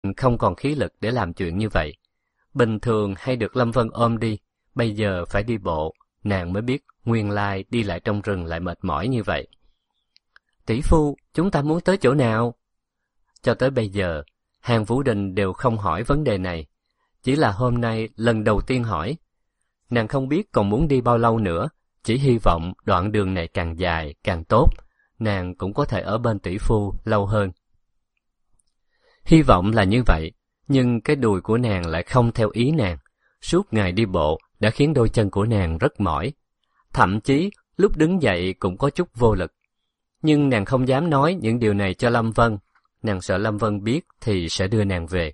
không còn khí lực để làm chuyện như vậy. Bình thường hay được Lâm Vân ôm đi, bây giờ phải đi bộ, nàng mới biết nguyên lai đi lại trong rừng lại mệt mỏi như vậy. Tỷ phu, chúng ta muốn tới chỗ nào? Cho tới bây giờ, Hàn Vũ Đình đều không hỏi vấn đề này. Chỉ là hôm nay lần đầu tiên hỏi. Nàng không biết còn muốn đi bao lâu nữa, chỉ hy vọng đoạn đường này càng dài, càng tốt. Nàng cũng có thể ở bên tỷ phu lâu hơn. Hy vọng là như vậy, nhưng cái đùi của nàng lại không theo ý nàng. Suốt ngày đi bộ đã khiến đôi chân của nàng rất mỏi. Thậm chí lúc đứng dậy cũng có chút vô lực. Nhưng nàng không dám nói những điều này cho Lâm Vân. Nàng sợ Lâm Vân biết thì sẽ đưa nàng về.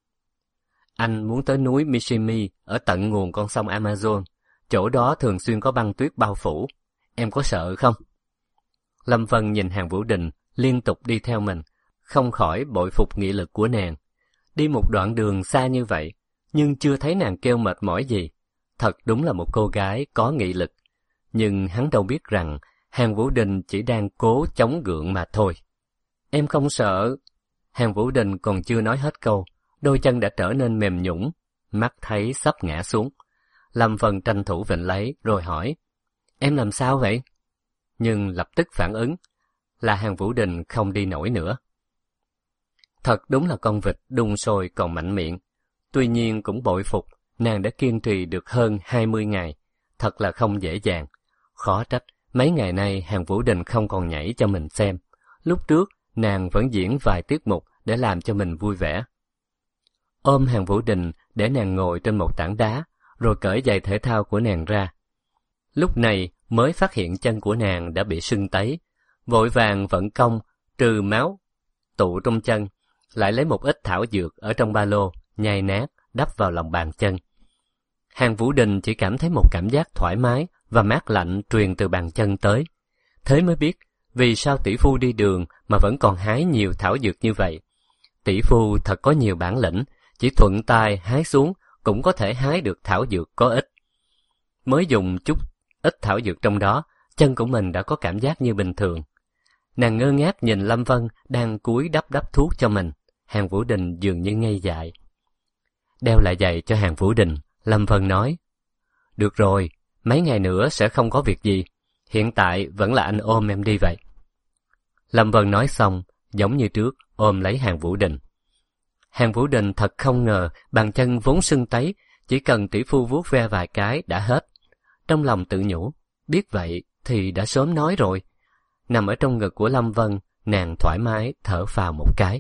Anh muốn tới núi Mishimi ở tận nguồn con sông Amazon. Chỗ đó thường xuyên có băng tuyết bao phủ. Em có sợ không? Lâm Vân nhìn Hàn Vũ Đình liên tục đi theo mình, không khỏi bội phục nghị lực của nàng. Đi một đoạn đường xa như vậy, nhưng chưa thấy nàng kêu mệt mỏi gì. Thật đúng là một cô gái có nghị lực. Nhưng hắn đâu biết rằng Hàn Vũ Đình chỉ đang cố chống gượng mà thôi. Em không sợ. Hàn Vũ Đình còn chưa nói hết câu, đôi chân đã trở nên mềm nhũn, mắt thấy sắp ngã xuống. Lâm Vân tranh thủ vịnh lấy rồi hỏi, em làm sao vậy? Nhưng lập tức phản ứng là Hàn Vũ Đình không đi nổi nữa. Thật đúng là con vịt đun sôi còn mạnh miệng. Tuy nhiên cũng bội phục, nàng đã kiên trì được hơn 20 ngày. Thật là không dễ dàng. Khó trách, mấy ngày nay Hàn Vũ Đình không còn nhảy cho mình xem. Lúc trước, nàng vẫn diễn vài tiết mục để làm cho mình vui vẻ. Ôm Hàn Vũ Đình để nàng ngồi trên một tảng đá, rồi cởi giày thể thao của nàng ra. Lúc này mới phát hiện chân của nàng đã bị sưng tấy, vội vàng vận công, trừ máu tụ trong chân, lại lấy một ít thảo dược ở trong ba lô, nhai nát, đắp vào lòng bàn chân. Hàn Vũ Đình chỉ cảm thấy một cảm giác thoải mái và mát lạnh truyền từ bàn chân tới. Thế mới biết vì sao tỷ phu đi đường mà vẫn còn hái nhiều thảo dược như vậy. Tỷ phu thật có nhiều bản lĩnh, chỉ thuận tay hái xuống cũng có thể hái được thảo dược có ích. Mới dùng chút ít thảo dược trong đó, chân của mình đã có cảm giác như bình thường. Nàng ngơ ngác nhìn Lâm Vân đang cúi đắp thuốc cho mình. Hàn Vũ Đình dường như ngây dại. Đeo lại giày cho Hàn Vũ Đình, Lâm Vân nói, được rồi, mấy ngày nữa sẽ không có việc gì. Hiện tại vẫn là anh ôm em đi vậy. Lâm Vân nói xong, giống như trước, ôm lấy Hàn Vũ Đình. Hàn Vũ Đình thật không ngờ bàn chân vốn sưng tấy, chỉ cần tỷ phu vuốt ve vài cái đã hết. Trong lòng tự nhủ, biết vậy thì đã sớm nói rồi. Nằm ở trong ngực của Lâm Vân, nàng thoải mái thở phào một cái.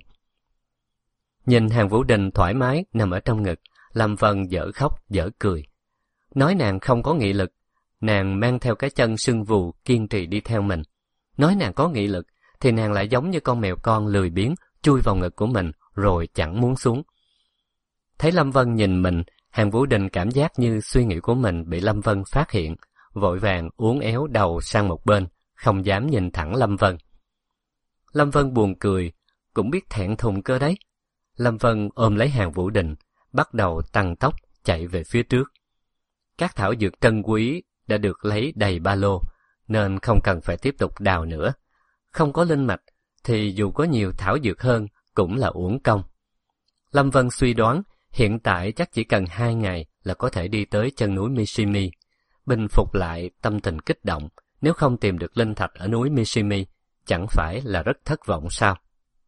Nhìn Hàn Vũ Đình thoải mái nằm ở trong ngực, Lâm Vân dở khóc dở cười. Nói nàng không có nghị lực, nàng mang theo cái chân sưng vù kiên trì đi theo mình. Nói nàng có nghị lực, thì nàng lại giống như con mèo con lười biếng chui vào ngực của mình rồi chẳng muốn xuống. Thấy Lâm Vân nhìn mình, Hàn Vũ Đình cảm giác như suy nghĩ của mình bị Lâm Vân phát hiện, vội vàng uốn éo đầu sang một bên, không dám nhìn thẳng Lâm Vân. Lâm Vân buồn cười, cũng biết thẹn thùng cơ đấy. Lâm Vân ôm lấy Hàn Vũ Đình, bắt đầu tăng tốc chạy về phía trước. Các thảo dược trân quý đã được lấy đầy ba lô, nên không cần phải tiếp tục đào nữa. Không có linh mạch, thì dù có nhiều thảo dược hơn cũng là uổng công. Lâm Vân suy đoán, hiện tại chắc chỉ cần 2 ngày là có thể đi tới chân núi Mishimi. Bình phục lại tâm tình kích động, nếu không tìm được linh thạch ở núi Mishimi, chẳng phải là rất thất vọng sao?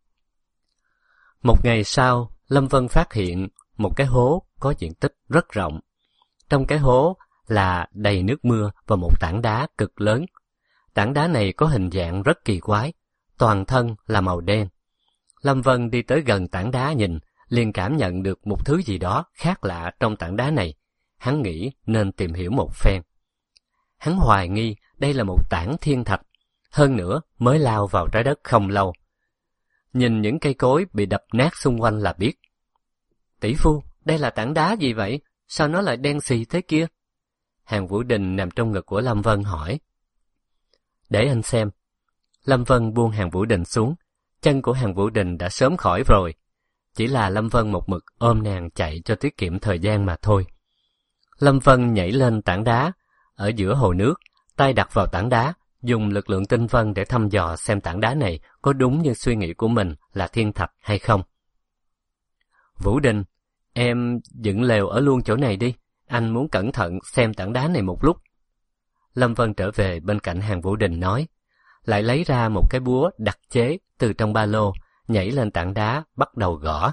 Một ngày sau, Lâm Vân phát hiện một cái hố có diện tích rất rộng. Trong cái hố là đầy nước mưa và một tảng đá cực lớn. Tảng đá này có hình dạng rất kỳ quái, toàn thân là màu đen. Lâm Vân đi tới gần tảng đá nhìn, liền cảm nhận được một thứ gì đó khác lạ trong tảng đá này. Hắn nghĩ nên tìm hiểu một phen. Hắn hoài nghi đây là một tảng thiên thạch, hơn nữa mới lao vào trái đất không lâu. Nhìn những cây cối bị đập nát xung quanh là biết. Tỷ phu, đây là tảng đá gì vậy? Sao nó lại đen xì thế kia? Hàn Vũ Đình nằm trong ngực của Lâm Vân hỏi. Để anh xem. Lâm Vân buông Hàn Vũ Đình xuống. Chân của Hàn Vũ Đình đã sớm khỏi rồi. Chỉ là Lâm Vân một mực ôm nàng chạy cho tiết kiệm thời gian mà thôi. Lâm Vân nhảy lên tảng đá, ở giữa hồ nước, tay đặt vào tảng đá, dùng lực lượng tinh vân để thăm dò xem tảng đá này có đúng như suy nghĩ của mình là thiên thạch hay không. Vũ Đình, em dựng lều ở luôn chỗ này đi, anh muốn cẩn thận xem tảng đá này một lúc. Lâm Vân trở về bên cạnh Hàn Vũ Đình nói, lại lấy ra một cái búa đặc chế từ trong ba lô, nhảy lên tảng đá, bắt đầu gõ.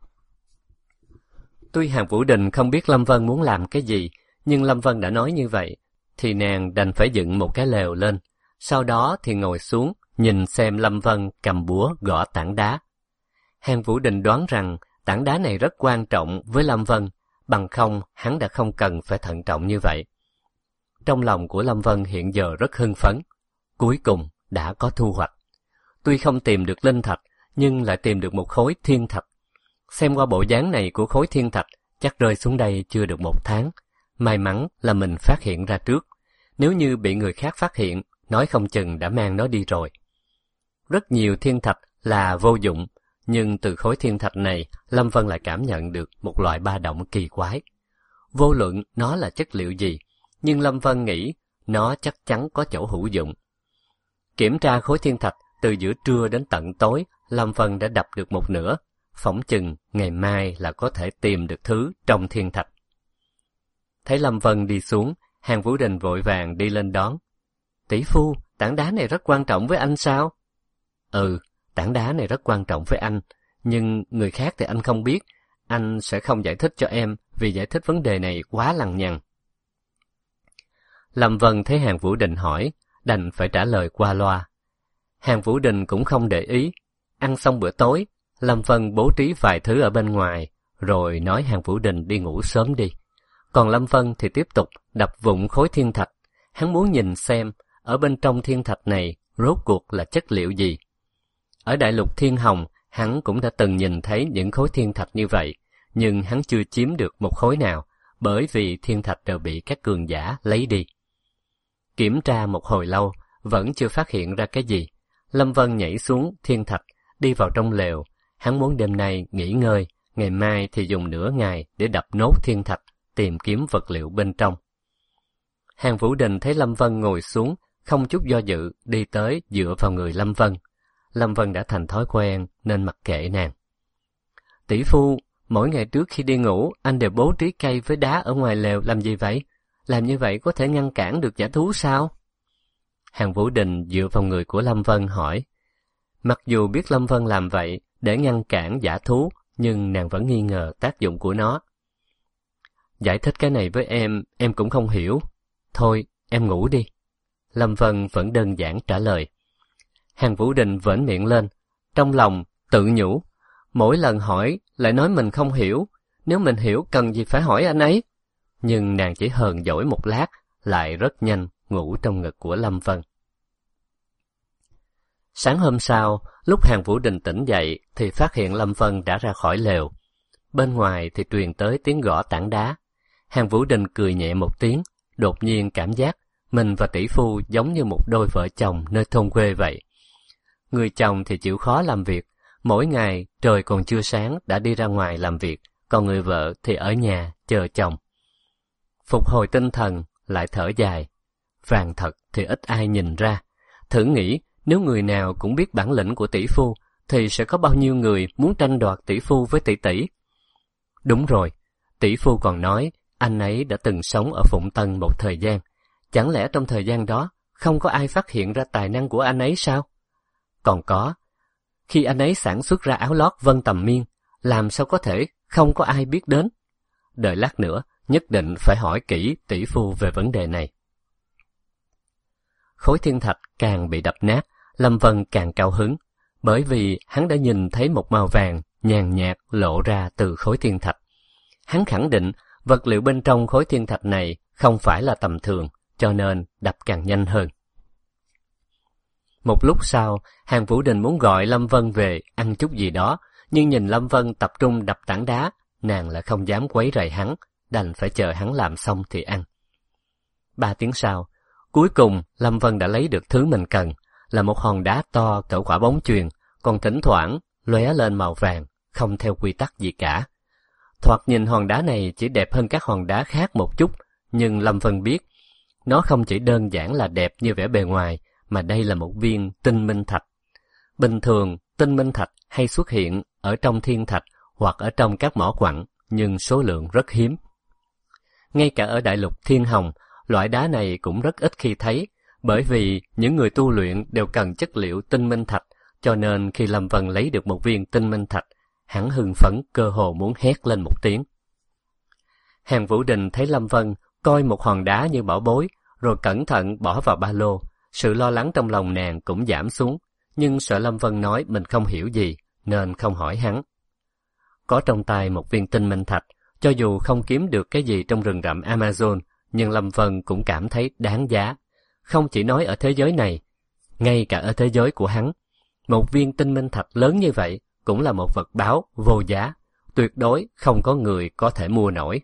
Tuy Hàn Vũ Đình không biết Lâm Vân muốn làm cái gì, nhưng Lâm Vân đã nói như vậy, thì nàng đành phải dựng một cái lều lên, sau đó thì ngồi xuống, nhìn xem Lâm Vân cầm búa gõ tảng đá. Hàn Vũ Đình đoán rằng tảng đá này rất quan trọng với Lâm Vân, bằng không hắn đã không cần phải thận trọng như vậy. Trong lòng của Lâm Vân hiện giờ rất hưng phấn, cuối cùng đã có thu hoạch. Tuy không tìm được linh thạch, nhưng lại tìm được một khối thiên thạch. Xem qua bộ dáng này của khối thiên thạch, chắc rơi xuống đây chưa được 1 tháng. May mắn là mình phát hiện ra trước. Nếu như bị người khác phát hiện, nói không chừng đã mang nó đi rồi. Rất nhiều thiên thạch là vô dụng, nhưng từ khối thiên thạch này, Lâm Vân lại cảm nhận được một loại ba động kỳ quái. Vô luận nó là chất liệu gì, nhưng Lâm Vân nghĩ nó chắc chắn có chỗ hữu dụng. Kiểm tra khối thiên thạch từ giữa trưa đến tận tối, Lâm Vân đã đập được một nửa, phỏng chừng ngày mai là có thể tìm được thứ trong thiên thạch. Thấy Lâm Vân đi xuống, Hàn Vũ Đình vội vàng đi lên đón. Tỷ phu, tảng đá này rất quan trọng với anh sao? Ừ, tảng đá này rất quan trọng với anh, nhưng người khác thì anh không biết, anh sẽ không giải thích cho em vì giải thích vấn đề này quá lằng nhằng. Lâm Vân thấy Hàn Vũ Đình hỏi, đành phải trả lời qua loa. Hàn Vũ Đình cũng không để ý. Ăn xong bữa tối, Lâm Vân bố trí vài thứ ở bên ngoài, rồi nói Hàn Vũ Đình đi ngủ sớm đi. Còn Lâm Vân thì tiếp tục đập vụn khối thiên thạch. Hắn muốn nhìn xem, ở bên trong thiên thạch này rốt cuộc là chất liệu gì. Ở đại lục Thiên Hồng, hắn cũng đã từng nhìn thấy những khối thiên thạch như vậy, nhưng hắn chưa chiếm được một khối nào, bởi vì thiên thạch đều bị các cường giả lấy đi. Kiểm tra một hồi lâu, vẫn chưa phát hiện ra cái gì. Lâm Vân nhảy xuống thiên thạch, đi vào trong lều. Hắn muốn đêm nay nghỉ ngơi, ngày mai thì dùng nửa ngày để đập nốt thiên thạch, tìm kiếm vật liệu bên trong. Hàn Vũ Đình thấy Lâm Vân ngồi xuống, không chút do dự, đi tới dựa vào người Lâm Vân. Lâm Vân đã thành thói quen nên mặc kệ nàng. Tỷ phu, mỗi ngày trước khi đi ngủ, anh đều bố trí cây với đá ở ngoài lều làm gì vậy? Làm như vậy có thể ngăn cản được dã thú sao? Hàn Vũ Đình dựa vào người của Lâm Vân hỏi. Mặc dù biết Lâm Vân làm vậy để ngăn cản dã thú, nhưng nàng vẫn nghi ngờ tác dụng của nó. Giải thích cái này với em cũng không hiểu. Thôi, em ngủ đi. Lâm Vân vẫn đơn giản trả lời. Hàn Vũ Đình vểnh miệng lên, trong lòng tự nhủ. Mỗi lần hỏi lại nói mình không hiểu, nếu mình hiểu cần gì phải hỏi anh ấy. Nhưng nàng chỉ hờn dỗi một lát, lại rất nhanh ngủ trong ngực của Lâm Vân. Sáng hôm sau, lúc Hàn Vũ Đình tỉnh dậy thì phát hiện Lâm Vân đã ra khỏi lều. Bên ngoài thì truyền tới tiếng gõ tảng đá. Hàn Vũ Đình cười nhẹ một tiếng, đột nhiên cảm giác mình và tỷ phu giống như một đôi vợ chồng nơi thôn quê vậy. Người chồng thì chịu khó làm việc, mỗi ngày trời còn chưa sáng đã đi ra ngoài làm việc, còn người vợ thì ở nhà chờ chồng. Phục hồi tinh thần, lại thở dài. Vàng thật thì ít ai nhìn ra. Thử nghĩ, nếu người nào cũng biết bản lĩnh của tỷ phu, thì sẽ có bao nhiêu người muốn tranh đoạt tỷ phu với tỷ tỷ. Đúng rồi, tỷ phu còn nói, anh ấy đã từng sống ở Phụng Tân một thời gian. Chẳng lẽ trong thời gian đó, không có ai phát hiện ra tài năng của anh ấy sao? Còn có, khi anh ấy sản xuất ra áo lót Vân Tầm Miên, làm sao có thể không có ai biết đến? Đợi lát nữa, nhất định phải hỏi kỹ tỷ phu về vấn đề này. Khối thiên thạch càng bị đập nát, Lâm Vân càng cao hứng, bởi vì hắn đã nhìn thấy một màu vàng nhàn nhạt lộ ra từ khối thiên thạch. Hắn khẳng định vật liệu bên trong khối thiên thạch này không phải là tầm thường, cho nên đập càng nhanh hơn. Một lúc sau, Hàn Vũ Đình muốn gọi Lâm Vân về ăn chút gì đó, nhưng nhìn Lâm Vân tập trung đập tảng đá, nàng lại không dám quấy rầy hắn, đành phải chờ hắn làm xong thì ăn. 3 tiếng sau, cuối cùng Lâm Vân đã lấy được thứ mình cần, là một hòn đá to cỡ quả bóng chuyền, còn thỉnh thoảng lóe lên màu vàng, không theo quy tắc gì cả. Thoạt nhìn hòn đá này chỉ đẹp hơn các hòn đá khác một chút, nhưng Lâm Vân biết, nó không chỉ đơn giản là đẹp như vẻ bề ngoài, mà đây là một viên tinh minh thạch. Bình thường, tinh minh thạch hay xuất hiện ở trong thiên thạch hoặc ở trong các mỏ quặng, nhưng số lượng rất hiếm. Ngay cả ở đại lục Thiên Hồng, loại đá này cũng rất ít khi thấy, bởi vì những người tu luyện đều cần chất liệu tinh minh thạch, cho nên khi Lâm Vân lấy được một viên tinh minh thạch, hắn hưng phấn cơ hồ muốn hét lên một tiếng. Hàn Vũ Đình thấy Lâm Vân coi một hòn đá như bảo bối, rồi cẩn thận bỏ vào ba lô. Sự lo lắng trong lòng nàng cũng giảm xuống, nhưng sợ Lâm Vân nói mình không hiểu gì, nên không hỏi hắn. Có trong tay một viên tinh minh thạch, cho dù không kiếm được cái gì trong rừng rậm Amazon, nhưng Lâm Vân cũng cảm thấy đáng giá. Không chỉ nói ở thế giới này, ngay cả ở thế giới của hắn, một viên tinh minh thạch lớn như vậy cũng là một vật báu vô giá, tuyệt đối không có người có thể mua nổi.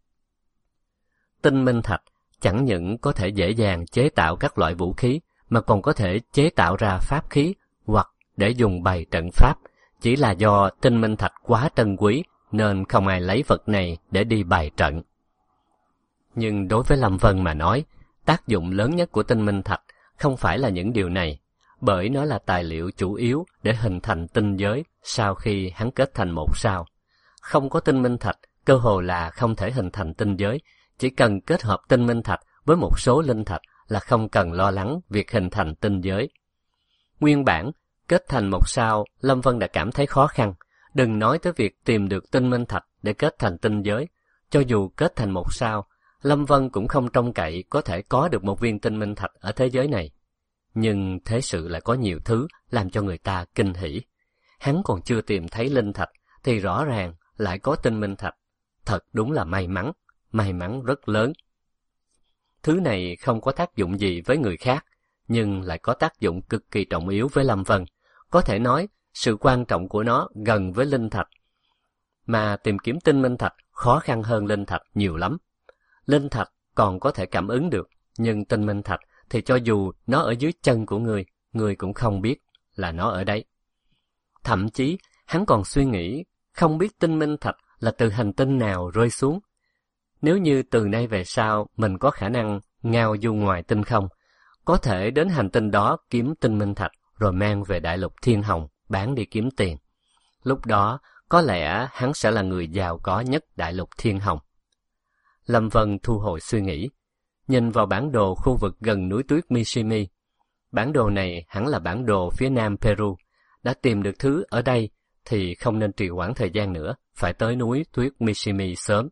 Tinh minh thạch chẳng những có thể dễ dàng chế tạo các loại vũ khí, mà còn có thể chế tạo ra pháp khí hoặc để dùng bày trận pháp. Chỉ là do tinh minh thạch quá trân quý nên không ai lấy vật này để đi bày trận. Nhưng đối với Lâm Vân mà nói, tác dụng lớn nhất của tinh minh thạch không phải là những điều này, bởi nó là tài liệu chủ yếu để hình thành tinh giới sau khi hắn kết thành một sao. Không có tinh minh thạch, cơ hồ là không thể hình thành tinh giới, chỉ cần kết hợp tinh minh thạch với một số linh thạch là không cần lo lắng việc hình thành tinh giới. Nguyên bản, kết thành một sao, Lâm Vân đã cảm thấy khó khăn, đừng nói tới việc tìm được tinh minh thạch để kết thành tinh giới. Cho dù kết thành một sao, Lâm Vân cũng không trông cậy có thể có được một viên tinh minh thạch ở thế giới này. Nhưng thế sự lại có nhiều thứ làm cho người ta kinh hỉ. Hắn còn chưa tìm thấy linh thạch, thì rõ ràng lại có tinh minh thạch. Thật đúng là may mắn rất lớn. Thứ này không có tác dụng gì với người khác, nhưng lại có tác dụng cực kỳ trọng yếu với Lâm Vân. Có thể nói, sự quan trọng của nó gần với linh thạch. Mà tìm kiếm tinh minh thạch khó khăn hơn linh thạch nhiều lắm. Linh thạch còn có thể cảm ứng được, nhưng tinh minh thạch thì cho dù nó ở dưới chân của người cũng không biết là nó ở đấy. Thậm chí, hắn còn suy nghĩ không biết tinh minh thạch là từ hành tinh nào rơi xuống. Nếu như từ nay về sau mình có khả năng ngao du ngoài tinh không, có thể đến hành tinh đó kiếm tinh minh thạch rồi mang về đại lục Thiên Hồng bán đi kiếm tiền. Lúc đó, có lẽ hắn sẽ là người giàu có nhất đại lục Thiên Hồng. Lâm Vân thu hồi suy nghĩ, nhìn vào bản đồ khu vực gần núi tuyết Mishimi. Bản đồ này hẳn là bản đồ phía nam Peru. Đã tìm được thứ ở đây thì không nên trì hoãn thời gian nữa, phải tới núi tuyết Mishimi sớm.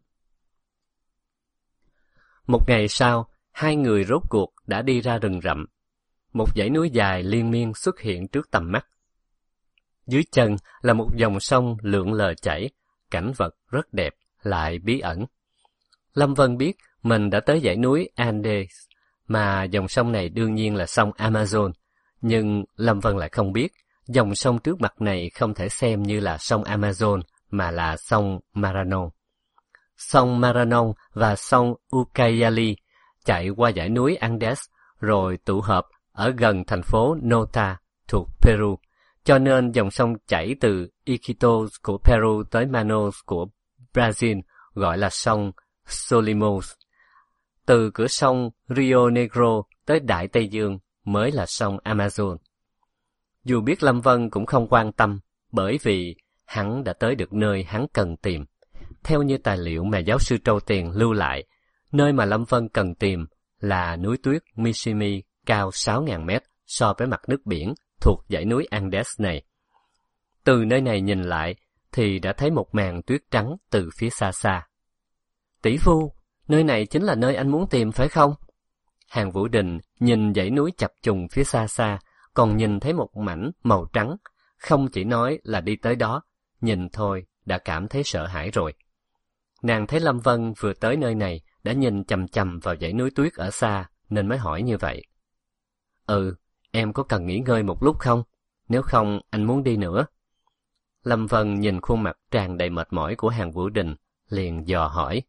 Một ngày sau, hai người rốt cuộc đã đi ra rừng rậm. Một dãy núi dài liên miên xuất hiện trước tầm mắt. Dưới chân là một dòng sông lượn lờ chảy, cảnh vật rất đẹp, lại bí ẩn. Lâm Vân biết mình đã tới dãy núi Andes, mà dòng sông này đương nhiên là sông Amazon. Nhưng Lâm Vân lại không biết, dòng sông trước mặt này không thể xem như là sông Amazon, mà là sông Maranon. Sông Maranon và sông Ucayali chạy qua dãy núi Andes, rồi tụ hợp ở gần thành phố Nota thuộc Peru. Cho nên dòng sông chảy từ Iquitos của Peru tới Manaus của Brazil gọi là sông Solimões. Từ cửa sông Rio Negro tới Đại Tây Dương mới là sông Amazon. Dù biết Lâm Vân cũng không quan tâm, bởi vì hắn đã tới được nơi hắn cần tìm. Theo như tài liệu mà giáo sư Trâu Tiền lưu lại, nơi mà Lâm Vân cần tìm là núi tuyết Mishimi cao 6.000 mét so với mặt nước biển thuộc dãy núi Andes này. Từ nơi này nhìn lại thì đã thấy một màn tuyết trắng từ phía xa xa. Tỷ phu, nơi này chính là nơi anh muốn tìm phải không? Hàn Vũ Đình nhìn dãy núi chập trùng phía xa xa, còn nhìn thấy một mảnh màu trắng. Không chỉ nói là đi tới đó, nhìn thôi đã cảm thấy sợ hãi rồi. Nàng thấy Lâm Vân vừa tới nơi này đã nhìn chằm chằm vào dãy núi tuyết ở xa, nên mới hỏi như vậy. Em có cần nghỉ ngơi một lúc không? Nếu không, anh muốn đi nữa. Lâm Vân nhìn khuôn mặt tràn đầy mệt mỏi của Hàn Vũ Đình, liền dò hỏi.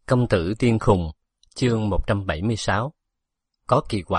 Công tử Tiên Khùng, chương 176. Có kỳ quặc.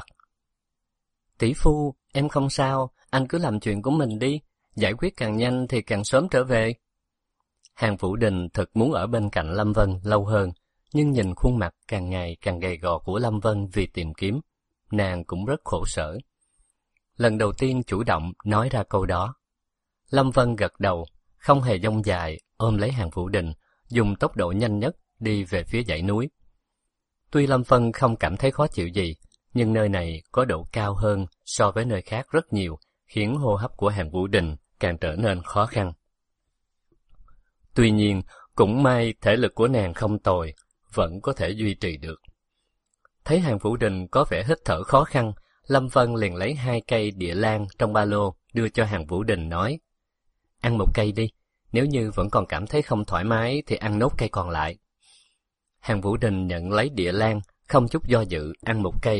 Tỷ phu, em không sao, anh cứ làm chuyện của mình đi, giải quyết càng nhanh thì càng sớm trở về. Hàn Vũ Đình thật muốn ở bên cạnh Lâm Vân lâu hơn, nhưng nhìn khuôn mặt càng ngày càng gầy gò của Lâm Vân vì tìm kiếm, nàng cũng rất khổ sở. Lần đầu tiên chủ động nói ra câu đó. Lâm Vân gật đầu, không hề dông dài, ôm lấy Hàn Vũ Đình, dùng tốc độ nhanh nhất đi về phía dãy núi. Tuy Lâm Vân không cảm thấy khó chịu gì, nhưng nơi này có độ cao hơn so với nơi khác rất nhiều, khiến hô hấp của Hàn Vũ Đình càng trở nên khó khăn. Tuy nhiên, cũng may thể lực của nàng không tồi, vẫn có thể duy trì được. Thấy Hàn Vũ Đình có vẻ hít thở khó khăn, Lâm Vân liền lấy 2 cây địa lan trong ba lô đưa cho Hàn Vũ Đình nói: ăn 1 cây đi, nếu như vẫn còn cảm thấy không thoải mái thì ăn nốt cây còn lại. Hàn Vũ Đình nhận lấy địa lan, không chút do dự ăn 1 cây.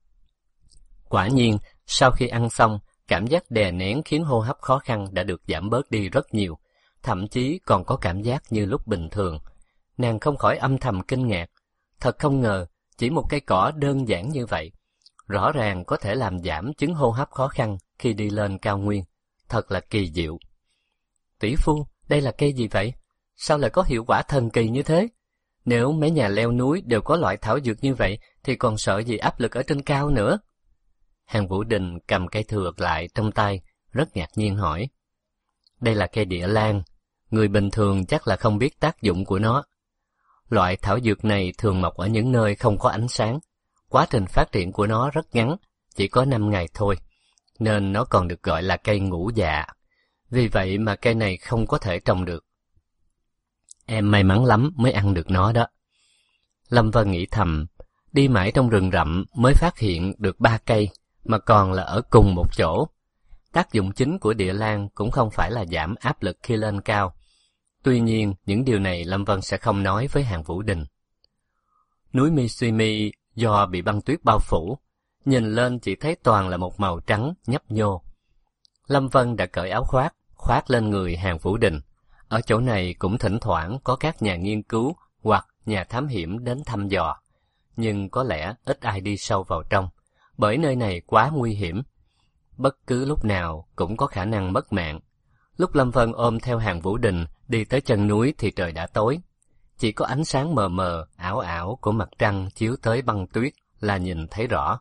Quả nhiên, sau khi ăn xong, cảm giác đè nén khiến hô hấp khó khăn đã được giảm bớt đi rất nhiều, thậm chí còn có cảm giác như lúc bình thường. Nàng không khỏi âm thầm kinh ngạc, thật không ngờ, chỉ 1 cây cỏ đơn giản như vậy, rõ ràng có thể làm giảm chứng hô hấp khó khăn khi đi lên cao nguyên, thật là kỳ diệu. Tỷ phu, đây là cây gì vậy? Sao lại có hiệu quả thần kỳ như thế? Nếu mấy nhà leo núi đều có loại thảo dược như vậy, thì còn sợ gì áp lực ở trên cao nữa? Hàn Vũ Đình cầm cây thừa lại trong tay, rất ngạc nhiên hỏi. Đây là cây địa lan, người bình thường chắc là không biết tác dụng của nó. Loại thảo dược này thường mọc ở những nơi không có ánh sáng. Quá trình phát triển của nó rất ngắn, chỉ có 5 ngày thôi, nên nó còn được gọi là cây ngũ dạ. Vì vậy mà cây này không có thể trồng được. Em may mắn lắm mới ăn được nó đó. Lâm Vân nghĩ thầm, đi mãi trong rừng rậm mới phát hiện được 3 cây, mà còn là ở cùng một chỗ. Tác dụng chính của địa lan cũng không phải là giảm áp lực khi lên cao. Tuy nhiên, những điều này Lâm Vân sẽ không nói với Hàn Vũ Đình. Núi Mishimi do bị băng tuyết bao phủ, nhìn lên chỉ thấy toàn là một màu trắng nhấp nhô. Lâm Vân đã cởi áo khoác lên người Hàn Vũ Đình. Ở chỗ này cũng thỉnh thoảng có các nhà nghiên cứu hoặc nhà thám hiểm đến thăm dò, nhưng có lẽ ít ai đi sâu vào trong, bởi nơi này quá nguy hiểm. Bất cứ lúc nào cũng có khả năng mất mạng. Lúc Lâm Vân ôm theo Hàn Vũ Đình đi tới chân núi thì trời đã tối. Chỉ có ánh sáng mờ mờ, ảo ảo của mặt trăng chiếu tới băng tuyết là nhìn thấy rõ.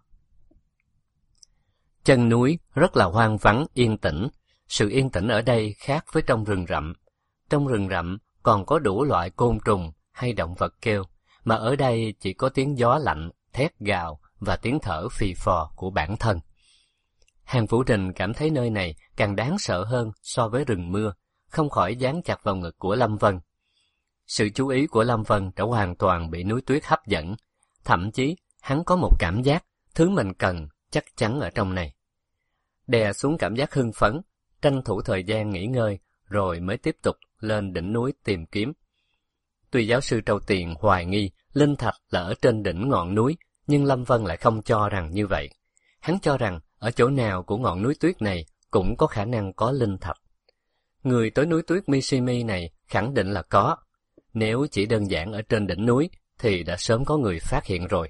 Chân núi rất là hoang vắng, yên tĩnh. Sự yên tĩnh ở đây khác với trong rừng rậm. Trong rừng rậm còn có đủ loại côn trùng hay động vật kêu, mà ở đây chỉ có tiếng gió lạnh, thét gào và tiếng thở phì phò của bản thân. Hàn Vũ Đình cảm thấy nơi này càng đáng sợ hơn so với rừng mưa, không khỏi dán chặt vào ngực của Lâm Vân. Sự chú ý của Lâm Vân đã hoàn toàn bị núi tuyết hấp dẫn, thậm chí hắn có một cảm giác thứ mình cần chắc chắn ở trong này. Đè xuống cảm giác hưng phấn, tranh thủ thời gian nghỉ ngơi, rồi mới tiếp tục lên đỉnh núi tìm kiếm. Tuy giáo sư Trâu Tiền hoài nghi linh thạch là ở trên đỉnh ngọn núi, nhưng Lâm Vân lại không cho rằng như vậy. Hắn cho rằng ở chỗ nào của ngọn núi tuyết này cũng có khả năng có linh thạch. Người tới núi tuyết Mishimi này khẳng định là có. Nếu chỉ đơn giản ở trên đỉnh núi thì đã sớm có người phát hiện rồi.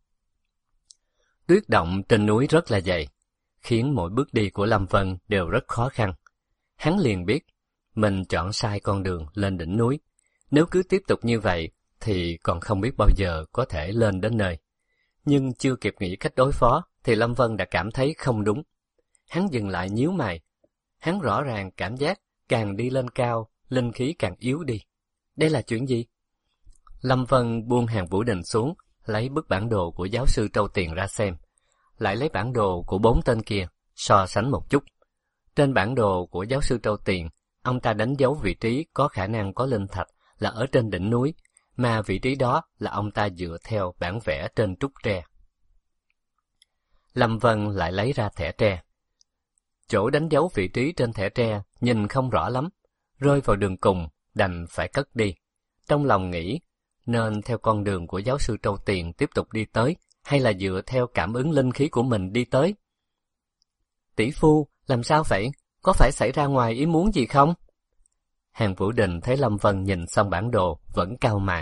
Tuyết động trên núi rất là dày, khiến mỗi bước đi của Lâm Vân đều rất khó khăn. Hắn liền biết mình chọn sai con đường lên đỉnh núi. Nếu cứ tiếp tục như vậy thì còn không biết bao giờ có thể lên đến nơi. Nhưng chưa kịp nghĩ cách đối phó thì Lâm Vân đã cảm thấy không đúng. Hắn dừng lại nhíu mày. Hắn rõ ràng cảm giác càng đi lên cao, linh khí càng yếu đi. Đây là chuyện gì? Lâm Vân buông Hàn Vũ Đình xuống, lấy bức bản đồ của giáo sư Trâu Tiền ra xem. Lại lấy bản đồ của 4 tên kia, so sánh một chút. Trên bản đồ của giáo sư Trâu Tiền, ông ta đánh dấu vị trí có khả năng có linh thạch là ở trên đỉnh núi, mà vị trí đó là ông ta dựa theo bản vẽ trên trúc tre. Lâm Vân lại lấy ra thẻ tre. Chỗ đánh dấu vị trí trên thẻ tre nhìn không rõ lắm, rơi vào đường cùng, đành phải cất đi. Trong lòng nghĩ, nên theo con đường của giáo sư Trâu Tiền tiếp tục đi tới, hay là dựa theo cảm ứng linh khí của mình đi tới? Tỷ phu, làm sao vậy? Có phải xảy ra ngoài ý muốn gì không? Hàn Vũ Đình thấy Lâm Vân nhìn xong bản đồ, vẫn cau mày,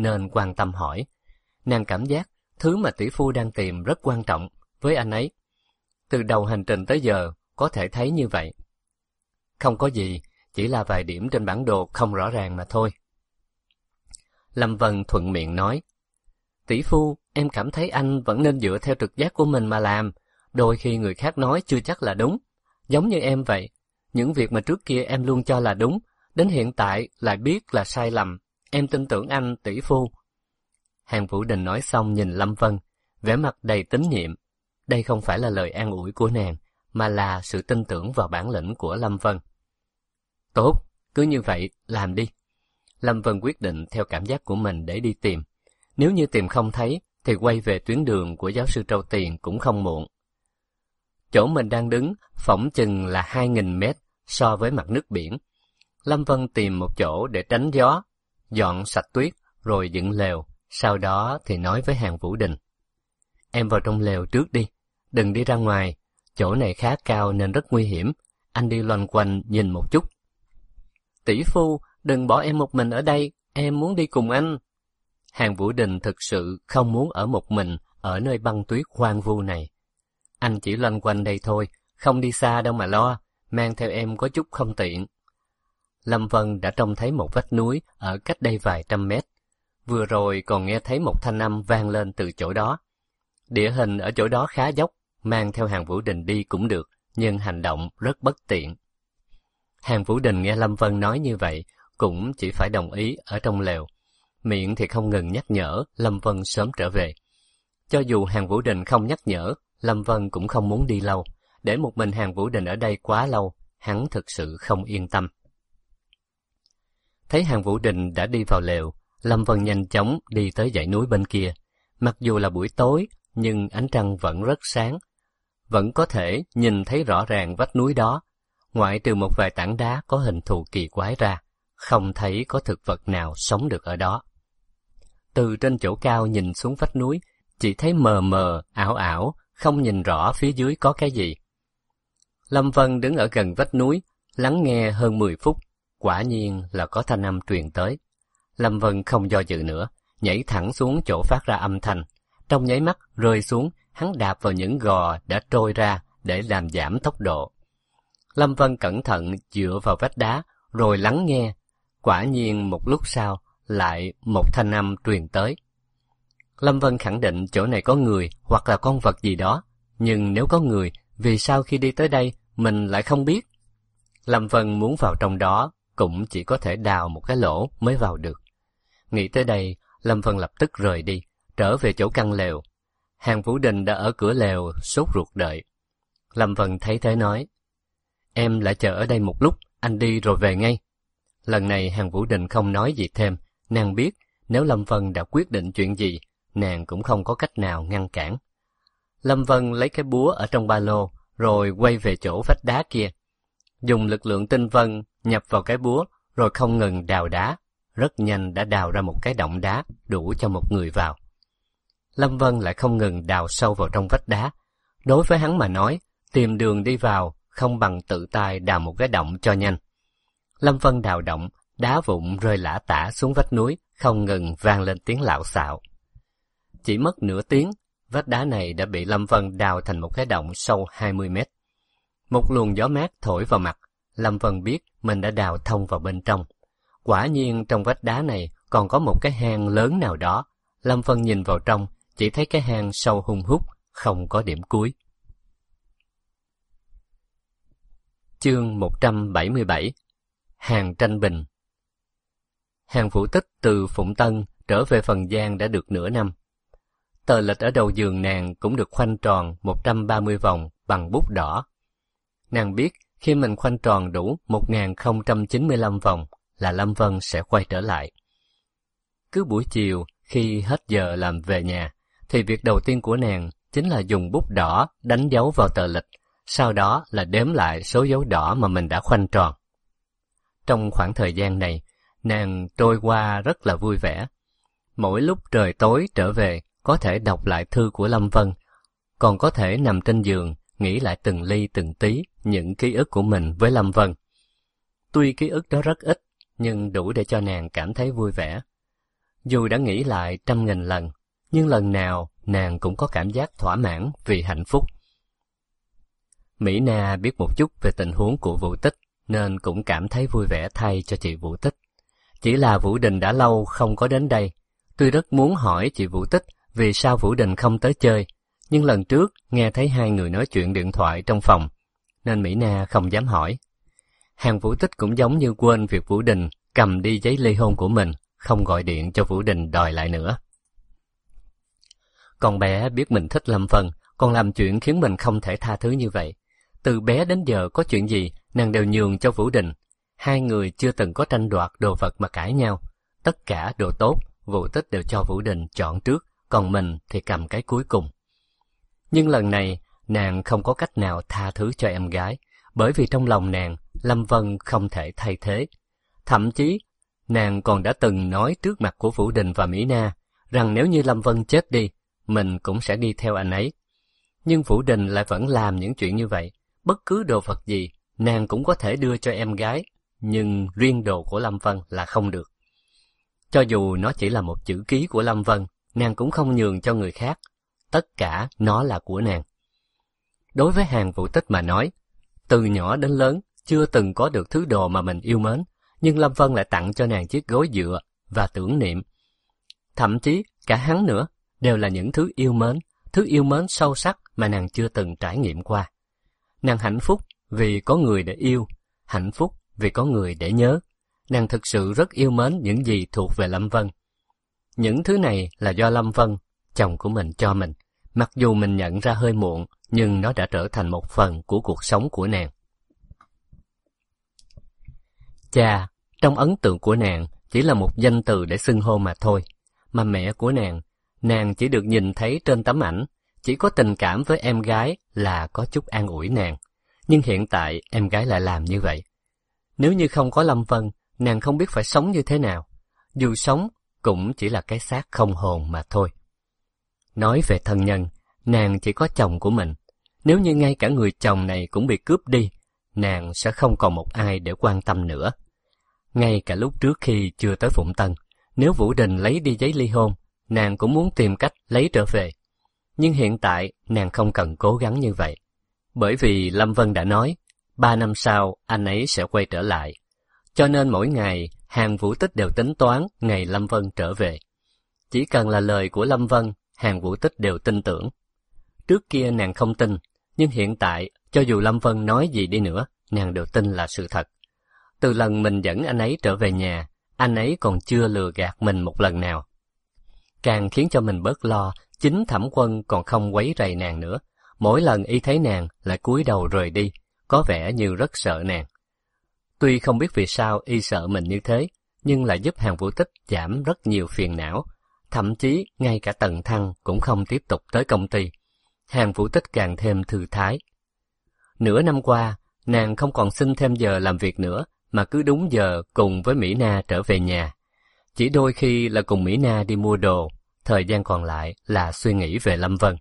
nên quan tâm hỏi. Nàng cảm giác thứ mà tỷ phu đang tìm rất quan trọng với anh ấy. Từ đầu hành trình tới giờ có thể thấy như vậy. Không có gì, chỉ là vài điểm trên bản đồ không rõ ràng mà thôi. Lâm Vân thuận miệng nói, tỷ phu, em cảm thấy anh vẫn nên dựa theo trực giác của mình mà làm. Đôi khi người khác nói chưa chắc là đúng. Giống như em vậy, những việc mà trước kia em luôn cho là đúng, đến hiện tại lại biết là sai lầm. Em tin tưởng anh, tỷ phu. Hàn Vũ Đình nói xong nhìn Lâm Vân, vẻ mặt đầy tín nhiệm. Đây không phải là lời an ủi của nàng, mà là sự tin tưởng vào bản lĩnh của Lâm Vân. Tốt, cứ như vậy, làm đi. Lâm Vân quyết định theo cảm giác của mình để đi tìm. Nếu như tìm không thấy, thì quay về tuyến đường của giáo sư Trâu Tiền cũng không muộn. Chỗ mình đang đứng, phỏng chừng là 2.000 mét so với mặt nước biển. Lâm Vân tìm một chỗ để tránh gió, dọn sạch tuyết, rồi dựng lều. Sau đó thì nói với Hàn Vũ Đình. Em vào trong lều trước đi, đừng đi ra ngoài. Chỗ này khá cao nên rất nguy hiểm. Anh đi loanh quanh nhìn một chút. Tỷ phu, đừng bỏ em một mình ở đây, em muốn đi cùng anh. Hàn Vũ Đình thực sự không muốn ở một mình ở nơi băng tuyết hoang vu này. Anh chỉ loanh quanh đây thôi, không đi xa đâu mà lo, mang theo em có chút không tiện. Lâm Vân đã trông thấy một vách núi ở cách đây vài trăm mét. Vừa rồi còn nghe thấy một thanh âm vang lên từ chỗ đó. Địa hình ở chỗ đó khá dốc, mang theo Hàn Vũ Đình đi cũng được, nhưng hành động rất bất tiện. Hàn Vũ Đình nghe Lâm Vân nói như vậy, cũng chỉ phải đồng ý ở trong lều. Miệng thì không ngừng nhắc nhở Lâm Vân sớm trở về. Cho dù Hàn Vũ Đình không nhắc nhở, Lâm Vân cũng không muốn đi lâu. Để một mình Hàn Vũ Đình ở đây quá lâu, hắn thực sự không yên tâm. Thấy Hàn Vũ Đình đã đi vào lều, Lâm Vân nhanh chóng đi tới dãy núi bên kia. Mặc dù là buổi tối, nhưng ánh trăng vẫn rất sáng. Vẫn có thể nhìn thấy rõ ràng vách núi đó. Ngoại trừ một vài tảng đá có hình thù kỳ quái ra, không thấy có thực vật nào sống được ở đó. Từ trên chỗ cao nhìn xuống vách núi, chỉ thấy mờ mờ, ảo ảo, không nhìn rõ phía dưới có cái gì. Lâm Vân đứng ở gần vách núi, lắng nghe hơn 10 phút, quả nhiên là có thanh âm truyền tới. Lâm Vân không do dự nữa, nhảy thẳng xuống chỗ phát ra âm thanh. Trong nháy mắt rơi xuống, hắn đạp vào những gò đã trôi ra để làm giảm tốc độ. Lâm Vân cẩn thận dựa vào vách đá, rồi lắng nghe. Quả nhiên một lúc sau, lại một thanh âm truyền tới. Lâm Vân khẳng định chỗ này có người hoặc là con vật gì đó. Nhưng nếu có người, vì sao khi đi tới đây mình lại không biết? Lâm Vân muốn vào trong đó, cũng chỉ có thể đào một cái lỗ mới vào được. Nghĩ tới đây, Lâm Vân lập tức rời đi, trở về chỗ căn lều. Hàn Vũ Đình đã ở cửa lều, sốt ruột đợi. Lâm Vân thấy thế nói, em lại chờ ở đây một lúc, anh đi rồi về ngay. Lần này Hàn Vũ Đình không nói gì thêm, nàng biết nếu Lâm Vân đã quyết định chuyện gì, nàng cũng không có cách nào ngăn cản. Lâm Vân lấy cái búa ở trong ba lô, rồi quay về chỗ vách đá kia. Dùng lực lượng tinh vân nhập vào cái búa, rồi không ngừng đào đá. Rất nhanh đã đào ra một cái động đá đủ cho một người vào. Lâm Vân lại không ngừng đào sâu vào trong vách đá. Đối với hắn mà nói, tìm đường đi vào không bằng tự tay đào một cái động cho nhanh. Lâm Vân đào động, đá vụn rơi lả tả xuống vách núi, không ngừng vang lên tiếng lạo xạo. Chỉ mất nửa tiếng, vách đá này đã bị Lâm Vân đào thành một cái động sâu 20 mét. Một luồng gió mát thổi vào mặt, Lâm Vân biết mình đã đào thông vào bên trong. Quả nhiên trong vách đá này còn có một cái hang lớn nào đó. Lâm Vân nhìn vào trong, chỉ thấy cái hang sâu hun hút, không có điểm cuối. Chương 177. Hàn Tranh Bình. Hàn Vũ Tích từ Phụng Tân trở về Phần Giang đã được nửa năm. Tờ lịch ở đầu giường nàng cũng được khoanh tròn 130 vòng bằng bút đỏ. Nàng biết khi mình khoanh tròn đủ 1095 vòng là Lâm Vân sẽ quay trở lại. Cứ buổi chiều khi hết giờ làm về nhà, thì việc đầu tiên của nàng chính là dùng bút đỏ đánh dấu vào tờ lịch, sau đó là đếm lại số dấu đỏ mà mình đã khoanh tròn. Trong khoảng thời gian này, nàng trôi qua rất là vui vẻ. Mỗi lúc trời tối trở về, có thể đọc lại thư của Lâm Vân, còn có thể nằm trên giường, nghĩ lại từng ly từng tí những ký ức của mình với Lâm Vân. Tuy ký ức đó rất ít, nhưng đủ để cho nàng cảm thấy vui vẻ. Dù đã nghĩ lại 100.000 lần, nhưng lần nào nàng cũng có cảm giác thỏa mãn vì hạnh phúc. Mỹ Na biết một chút về tình huống của Vũ Tích, nên cũng cảm thấy vui vẻ thay cho chị Vũ Tích. Chỉ là Vũ Đình đã lâu không có đến đây. Tuy rất muốn hỏi chị Vũ Tích vì sao Vũ Đình không tới chơi, nhưng lần trước nghe thấy hai người nói chuyện điện thoại trong phòng, nên Mỹ Na không dám hỏi. Hàng Vũ Tích cũng giống như quên việc Vũ Đình cầm đi giấy ly hôn của mình, không gọi điện cho Vũ Đình đòi lại nữa. Con bé biết mình thích Lâm Vân, còn làm chuyện khiến mình không thể tha thứ như vậy. Từ bé đến giờ có chuyện gì, nàng đều nhường cho Vũ Đình. Hai người chưa từng có tranh đoạt đồ vật mà cãi nhau. Tất cả đồ tốt, Vũ Tích đều cho Vũ Đình chọn trước, còn mình thì cầm cái cuối cùng. Nhưng lần này, nàng không có cách nào tha thứ cho em gái, bởi vì trong lòng nàng, Lâm Vân không thể thay thế. Thậm chí, nàng còn đã từng nói trước mặt của Vũ Đình và Mỹ Na, rằng nếu như Lâm Vân chết đi, mình cũng sẽ đi theo anh ấy. Nhưng Vũ Đình lại vẫn làm những chuyện như vậy. Bất cứ đồ vật gì, nàng cũng có thể đưa cho em gái, nhưng riêng đồ của Lâm Vân là không được. Cho dù nó chỉ là một chữ ký của Lâm Vân, nàng cũng không nhường cho người khác. Tất cả nó là của nàng. Đối với Hàng Vũ Tích mà nói, từ nhỏ đến lớn, chưa từng có được thứ đồ mà mình yêu mến, nhưng Lâm Vân lại tặng cho nàng chiếc gối dựa và tưởng niệm. Thậm chí, cả hắn nữa, đều là những thứ yêu mến sâu sắc mà nàng chưa từng trải nghiệm qua. Nàng hạnh phúc vì có người để yêu, hạnh phúc vì có người để nhớ. Nàng thực sự rất yêu mến những gì thuộc về Lâm Vân. Những thứ này là do Lâm Vân, chồng của mình cho mình. Mặc dù mình nhận ra hơi muộn, nhưng nó đã trở thành một phần của cuộc sống của nàng. Cha, trong ấn tượng của nàng, chỉ là một danh từ để xưng hô mà thôi. Mà mẹ của nàng chỉ được nhìn thấy trên tấm ảnh, chỉ có tình cảm với em gái là có chút an ủi nàng. Nhưng hiện tại em gái lại làm như vậy. Nếu như không có Lâm Vân, nàng không biết phải sống như thế nào. Dù sống, cũng chỉ là cái xác không hồn mà thôi. Nói về thân nhân, nàng chỉ có chồng của mình. Nếu như ngay cả người chồng này cũng bị cướp đi, nàng sẽ không còn một ai để quan tâm nữa. Ngay cả lúc trước khi chưa tới Phụng Tân, nếu Vũ Đình lấy đi giấy ly hôn, nàng cũng muốn tìm cách lấy trở về. Nhưng hiện tại, nàng không cần cố gắng như vậy. Bởi vì Lâm Vân đã nói, 3 năm sau anh ấy sẽ quay trở lại. Cho nên mỗi ngày, Hàng Vũ Tích đều tính toán ngày Lâm Vân trở về. Chỉ cần là lời của Lâm Vân, Hàng Vũ Tích đều tin tưởng. Trước kia nàng không tin, nhưng hiện tại, cho dù Lâm Vân nói gì đi nữa, nàng đều tin là sự thật. Từ lần mình dẫn anh ấy trở về nhà, anh ấy còn chưa lừa gạt mình một lần nào. Càng khiến cho mình bớt lo, chính Thẩm Quân còn không quấy rầy nàng nữa. Mỗi lần y thấy nàng lại cúi đầu rời đi, có vẻ như rất sợ nàng. Tuy không biết vì sao y sợ mình như thế, nhưng lại giúp Hàng Vũ Tích giảm rất nhiều phiền não. Thậm chí ngay cả Tần Thăng cũng không tiếp tục tới công ty. Hàng Vũ Tích càng thêm thư thái. Nửa năm qua, nàng không còn xin thêm giờ làm việc nữa, mà cứ đúng giờ cùng với Mỹ Na trở về nhà. Chỉ đôi khi là cùng Mỹ Na đi mua đồ, thời gian còn lại là suy nghĩ về Lâm Vân.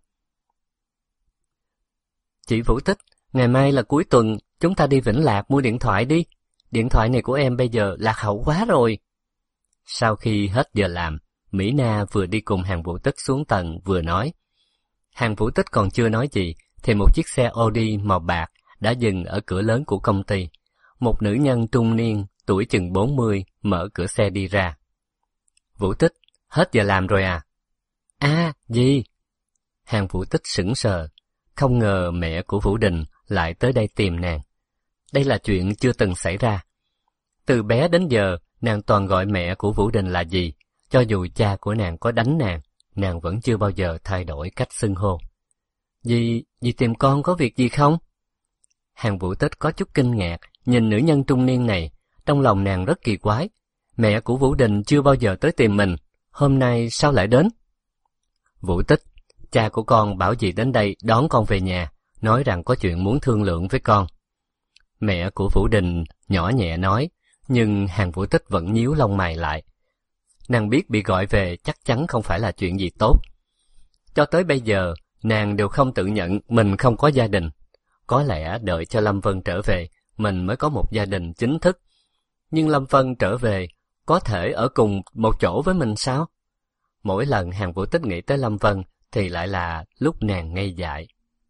Chị Vũ Tích, ngày mai là cuối tuần, chúng ta đi Vĩnh Lạc mua điện thoại đi. Điện thoại này của em bây giờ lạc hậu quá rồi. Sau khi hết giờ làm, Mỹ Na vừa đi cùng Hàng Vũ Tích xuống tầng vừa nói. Hàng Vũ Tích còn chưa nói gì, thì một chiếc xe Audi màu bạc đã dừng ở cửa lớn của công ty. Một nữ nhân trung niên, tuổi chừng 40, mở cửa xe đi ra. Vũ Tích, hết giờ làm rồi à? À, gì? Hàng Vũ Tích sững sờ, không ngờ mẹ của Vũ Đình lại tới đây tìm nàng. Đây là chuyện chưa từng xảy ra. Từ bé đến giờ, nàng toàn gọi mẹ của Vũ Đình là dì, cho dù cha của nàng có đánh nàng vẫn chưa bao giờ thay đổi cách xưng hô. Dì tìm con có việc gì không? Hàng Vũ Tích có chút kinh ngạc, nhìn nữ nhân trung niên này, trong lòng nàng rất kỳ quái. Mẹ của Vũ Đình chưa bao giờ tới tìm mình, hôm nay sao lại đến? Vũ Tích, cha của con bảo dì đến đây đón con về nhà, nói rằng có chuyện muốn thương lượng với con. Mẹ của Vũ Đình nhỏ nhẹ nói, nhưng Hàng Vũ Tích vẫn nhíu lông mày lại. Nàng biết bị gọi về chắc chắn không phải là chuyện gì tốt. Cho tới bây giờ, nàng đều không tự nhận mình không có gia đình. Có lẽ đợi cho Lâm Vân trở về, mình mới có một gia đình chính thức. Nhưng Lâm Vân trở về, có thể ở cùng một chỗ với mình sao? Mỗi lần Hàn Vũ Tích nghĩ tới Lâm Vân thì lại là lúc nàng ngây dại.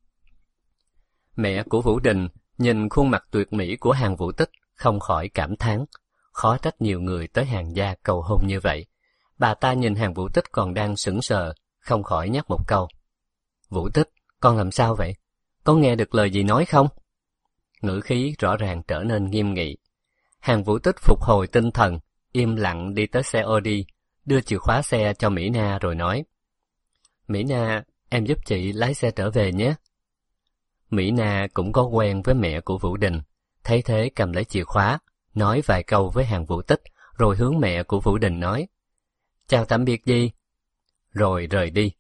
Mẹ của Vũ Đình nhìn khuôn mặt tuyệt mỹ của Hàn Vũ Tích không khỏi cảm thán, khó trách nhiều người tới Hàn gia cầu hôn như vậy. Bà ta nhìn Hàn Vũ Tích còn đang sững sờ, không khỏi nhắc một câu. Vũ Tích, con làm sao vậy? Con nghe được lời gì nói không? Ngữ khí rõ ràng trở nên nghiêm nghị. Hàn Vũ Tích phục hồi tinh thần, im lặng đi tới xe Audi, đưa chìa khóa xe cho Mỹ Na rồi nói. Mỹ Na, em giúp chị lái xe trở về nhé. Mỹ Na cũng có quen với mẹ của Vũ Đình, thấy thế cầm lấy chìa khóa, nói vài câu với Hàn Vũ Tích, rồi hướng mẹ của Vũ Đình nói. Chào tạm biệt gì? Rồi rời đi.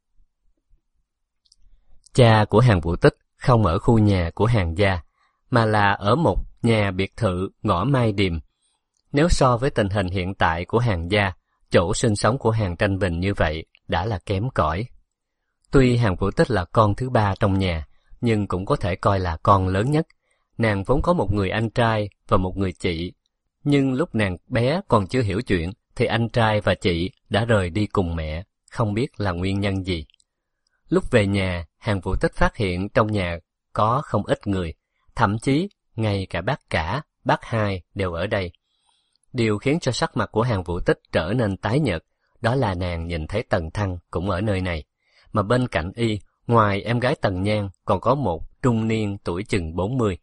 Cha của Hàn Vũ Tích không ở khu nhà của Hàn gia, mà là ở một nhà biệt thự ngõ Mai Điềm. Nếu so với tình hình hiện tại của Hàn gia, chỗ sinh sống của Hàn Tranh Bình như vậy đã là kém cỏi. Tuy Hàn Vũ Tích là con thứ ba trong nhà, nhưng cũng có thể coi là con lớn nhất. Nàng vốn có một người anh trai và một người chị, nhưng lúc nàng bé còn chưa hiểu chuyện thì anh trai và chị đã rời đi cùng mẹ, không biết là nguyên nhân gì. Lúc về nhà, Hàn Vũ Tích phát hiện trong nhà có không ít người, thậm chí ngay cả bác cả, bác hai đều ở đây. Điều khiến cho sắc mặt của Hàn Vũ Tích trở nên tái nhợt, đó là nàng nhìn thấy Tần Thăng cũng ở nơi này, mà bên cạnh y, ngoài em gái Tần Nhan còn có một trung niên tuổi chừng 40.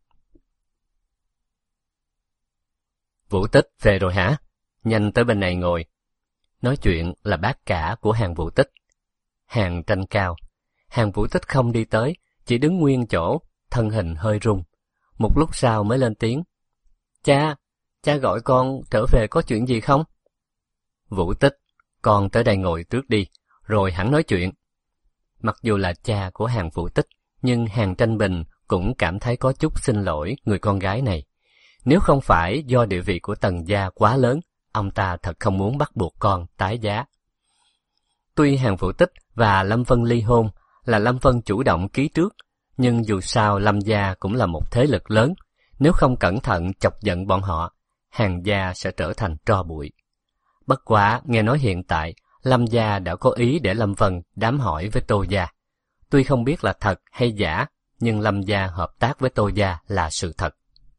Vũ Tích về rồi hả? Nhanh tới bên này ngồi. Nói chuyện là bác cả của Hàn Vũ Tích. Hàn Tranh Cao. Hàn Vũ Tích không đi tới, chỉ đứng nguyên chỗ, thân hình hơi run. Một lúc sau mới lên tiếng. Cha gọi con trở về có chuyện gì không? Vũ Tích, con tới đây ngồi trước đi, rồi hẳn nói chuyện. Mặc dù là cha của Hàn Vũ Tích, nhưng Hàn Tranh Bình cũng cảm thấy có chút xin lỗi người con gái này. Nếu không phải do địa vị của Tần gia quá lớn, ông ta thật không muốn bắt buộc con tái giá. Tuy Hàn Vũ Tích và Lâm Vân ly hôn là Lâm Vân chủ động ký trước, nhưng dù sao Lâm gia cũng là một thế lực lớn, nếu không cẩn thận chọc giận bọn họ, Hàn gia sẽ trở thành tro bụi. Bất quá nghe nói hiện tại Lâm gia đã có ý để Lâm Vân đám hỏi với Tô gia. Tuy không biết là thật hay giả, nhưng Lâm gia hợp tác với Tô gia là sự thật.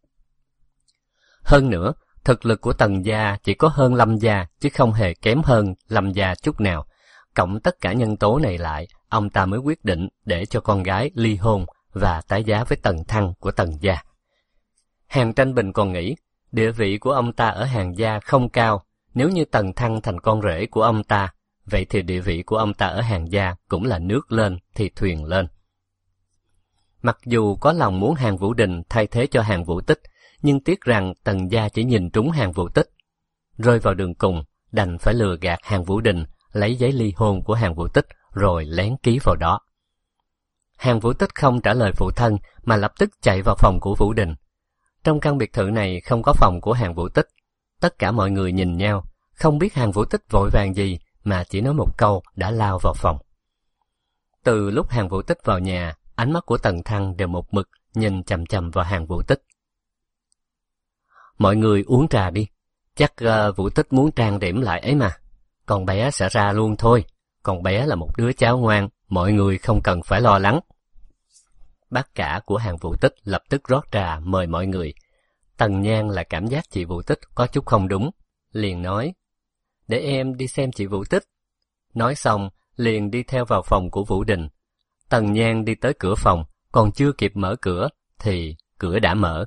Hơn nữa, thực lực của Tần gia chỉ có hơn Lâm gia chứ không hề kém hơn Lâm gia chút nào. Cộng tất cả nhân tố này lại, ông ta mới quyết định để cho con gái ly hôn và tái giá với Tần Thăng của Tần gia. Hàn Tranh Bình còn nghĩ, địa vị của ông ta ở Hàn gia không cao, nếu như Tần Thăng thành con rể của ông ta, vậy thì địa vị của ông ta ở Hàn gia cũng là nước lên thì thuyền lên. Mặc dù có lòng muốn Hàn Vũ Đình thay thế cho Hàn Vũ Tích, nhưng tiếc rằng Tần gia chỉ nhìn trúng Hàn Vũ Tích. Rơi vào đường cùng, đành phải lừa gạt Hàn Vũ Đình, lấy giấy ly hôn của Hàn Vũ Tích rồi lén ký vào đó. Hàn Vũ Tích không trả lời phụ thân mà lập tức chạy vào phòng của Vũ Đình. Trong căn biệt thự này không có phòng của Hàn Vũ Tích. Tất cả mọi người nhìn nhau, không biết Hàn Vũ Tích vội vàng gì mà chỉ nói một câu đã lao vào phòng. Từ lúc Hàn Vũ Tích vào nhà, ánh mắt của Tần Thăng đều một mực nhìn chằm chằm vào Hàn Vũ Tích. Mọi người uống trà đi, chắc Vũ Tích muốn trang điểm lại ấy mà. Con bé sẽ ra luôn thôi, con bé là một đứa cháu ngoan, mọi người không cần phải lo lắng. Bác cả của Hàn Vũ Tích lập tức rót trà mời mọi người. Tần Nhan là cảm giác chị Vũ Tích có chút không đúng, liền nói, để em đi xem chị Vũ Tích. Nói xong, liền đi theo vào phòng của Vũ Đình. Tần Nhan đi tới cửa phòng, còn chưa kịp mở cửa, thì cửa đã mở.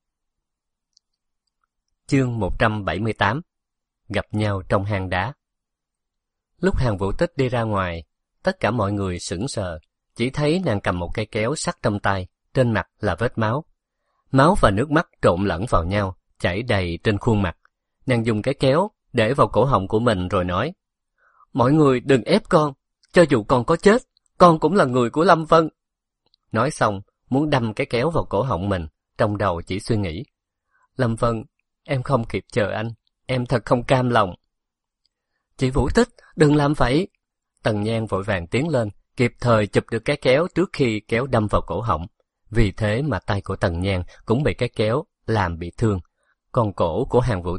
Chương 178. Gặp nhau trong hang đá. Lúc Hàn Vũ Tích đi ra ngoài, tất cả mọi người sững sờ, chỉ thấy nàng cầm một cây kéo sắt trong tay, trên mặt là vết máu. Máu và nước mắt trộn lẫn vào nhau, chảy đầy trên khuôn mặt. Nàng dùng cái kéo để vào cổ họng của mình rồi nói, mọi người đừng ép con, cho dù con có chết, con cũng là người của Lâm Vân. Nói xong, muốn đâm cái kéo vào cổ họng mình, trong đầu chỉ suy nghĩ, Lâm Vân, em không kịp chờ anh, em thật không cam lòng. Chị Vũ Tích, đừng làm vậy. Tần Nhan vội vàng tiến lên, kịp thời chụp được cái kéo trước khi kéo đâm vào cổ họng. Vì thế mà tay của Tần Nhan cũng bị cái kéo làm bị thương, còn cổ của Hàn Vũ Tích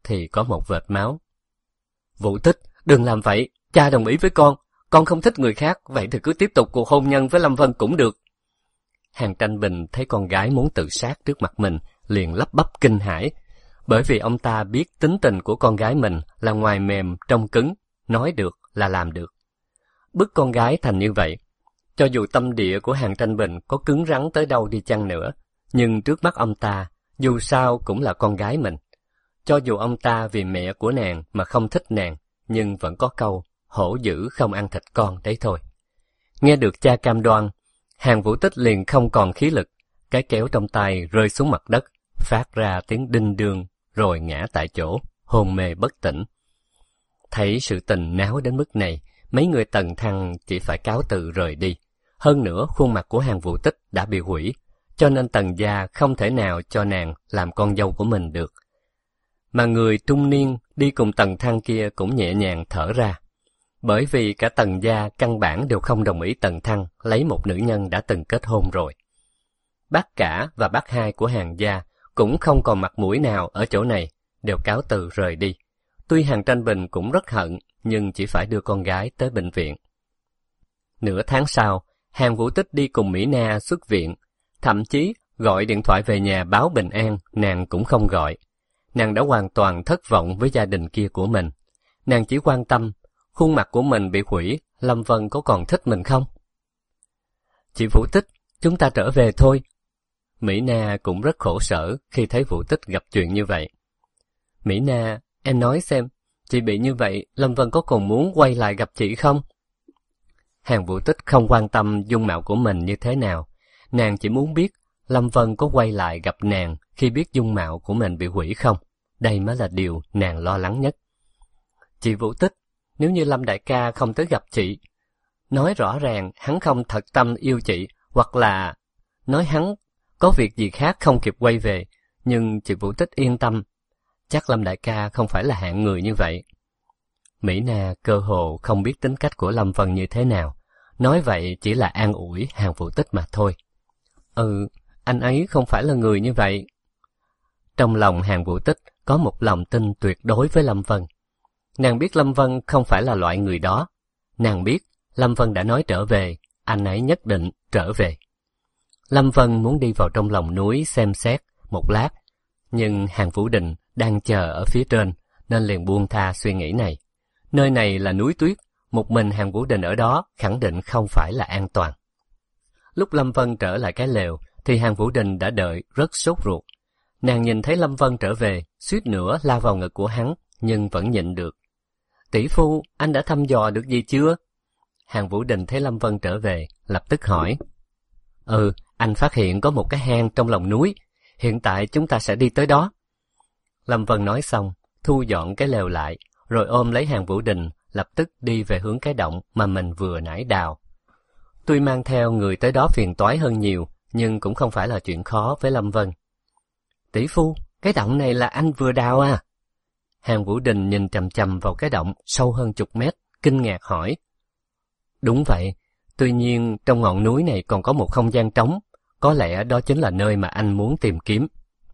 thì có một vệt máu. Vũ Tích, đừng làm vậy, cha đồng ý với con không thích người khác, vậy thì cứ tiếp tục cuộc hôn nhân với Lâm Vân cũng được. Hàn Tranh Bình thấy con gái muốn tự sát trước mặt mình, liền lắp bắp kinh hãi, bởi vì ông ta biết tính tình của con gái mình là ngoài mềm trong cứng, nói được là làm được. Bức con gái thành như vậy, cho dù tâm địa của Hàn Tranh Bình có cứng rắn tới đâu đi chăng nữa, nhưng trước mắt ông ta, dù sao cũng là con gái mình. Cho dù ông ta vì mẹ của nàng mà không thích nàng, nhưng vẫn có câu, hổ dữ không ăn thịt con đấy thôi. Nghe được cha cam đoan, Hàn Vũ Tích liền không còn khí lực, cái kéo trong tay rơi xuống mặt đất, phát ra tiếng đinh đương, rồi ngã tại chỗ, hôn mê bất tỉnh. Thấy sự tình náo đến mức này, mấy người Tần Thăng chỉ phải cáo từ rời đi. Hơn nữa, khuôn mặt của Hàn Vũ Tích đã bị hủy, cho nên Tần gia không thể nào cho nàng làm con dâu của mình được. Mà người trung niên đi cùng Tần Thăng kia cũng nhẹ nhàng thở ra. Bởi vì cả Tần gia căn bản đều không đồng ý Tần Thăng lấy một nữ nhân đã từng kết hôn rồi. Bác cả và bác hai của Hàn gia cũng không còn mặt mũi nào ở chỗ này, đều cáo từ rời đi. Tuy Hàn Tranh Bình cũng rất hận, nhưng chỉ phải đưa con gái tới bệnh viện. Nửa tháng sau, Hàn Vũ Tích đi cùng Mỹ Na xuất viện, thậm chí gọi điện thoại về nhà báo bình an, nàng cũng không gọi. Nàng đã hoàn toàn thất vọng với gia đình kia của mình. Nàng chỉ quan tâm, khuôn mặt của mình bị hủy, Lâm Vân có còn thích mình không? Chị Vũ Tích, chúng ta trở về thôi. Mỹ Na cũng rất khổ sở khi thấy Vũ Tích gặp chuyện như vậy. Mỹ Na, em nói xem, chị bị như vậy, Lâm Vân có còn muốn quay lại gặp chị không? Hàn Vũ Tích không quan tâm dung mạo của mình như thế nào. Nàng chỉ muốn biết Lâm Vân có quay lại gặp nàng khi biết dung mạo của mình bị hủy không. Đây mới là điều nàng lo lắng nhất. Chị Vũ Tích, nếu như Lâm đại ca không tới gặp chị, nói rõ ràng hắn không thật tâm yêu chị, hoặc là nói hắn có việc gì khác không kịp quay về, nhưng chị Vũ Tích yên tâm, chắc Lâm đại ca không phải là hạng người như vậy. Mỹ Na cơ hồ không biết tính cách của Lâm Vân như thế nào, nói vậy chỉ là an ủi Hàn Vũ Tích mà thôi. Anh ấy không phải là người như vậy. Trong lòng Hàn Vũ Tích có một lòng tin tuyệt đối với Lâm Vân. Nàng biết Lâm Vân không phải là loại người đó. Nàng biết Lâm Vân đã nói trở về, anh ấy nhất định trở về. Lâm Vân muốn đi vào trong lòng núi xem xét một lát, nhưng Hàn Vũ Đình đang chờ ở phía trên, nên liền buông tha suy nghĩ này. Nơi này là núi tuyết, một mình Hàn Vũ Đình ở đó khẳng định không phải là an toàn. Lúc Lâm Vân trở lại cái lều, thì Hàn Vũ Đình đã đợi rất sốt ruột. Nàng nhìn thấy Lâm Vân trở về, suýt nữa lao vào ngực của hắn, nhưng vẫn nhịn được. Tỷ phu, anh đã thăm dò được gì chưa? Hàn Vũ Đình thấy Lâm Vân trở về, lập tức hỏi. Anh phát hiện có một cái hang trong lòng núi, hiện tại chúng ta sẽ đi tới đó. Lâm Vân nói xong, thu dọn cái lều lại, rồi ôm lấy Hàn Vũ Đình, lập tức đi về hướng cái động mà mình vừa nãy đào. Tuy mang theo người tới đó phiền toái hơn nhiều, nhưng cũng không phải là chuyện khó với Lâm Vân. Tỷ phu, cái động này là anh vừa đào à? Hàn Vũ Đình nhìn chằm chằm vào cái động sâu hơn chục mét, kinh ngạc hỏi. Đúng vậy, tuy nhiên trong ngọn núi này còn có một không gian trống, có lẽ đó chính là nơi mà anh muốn tìm kiếm.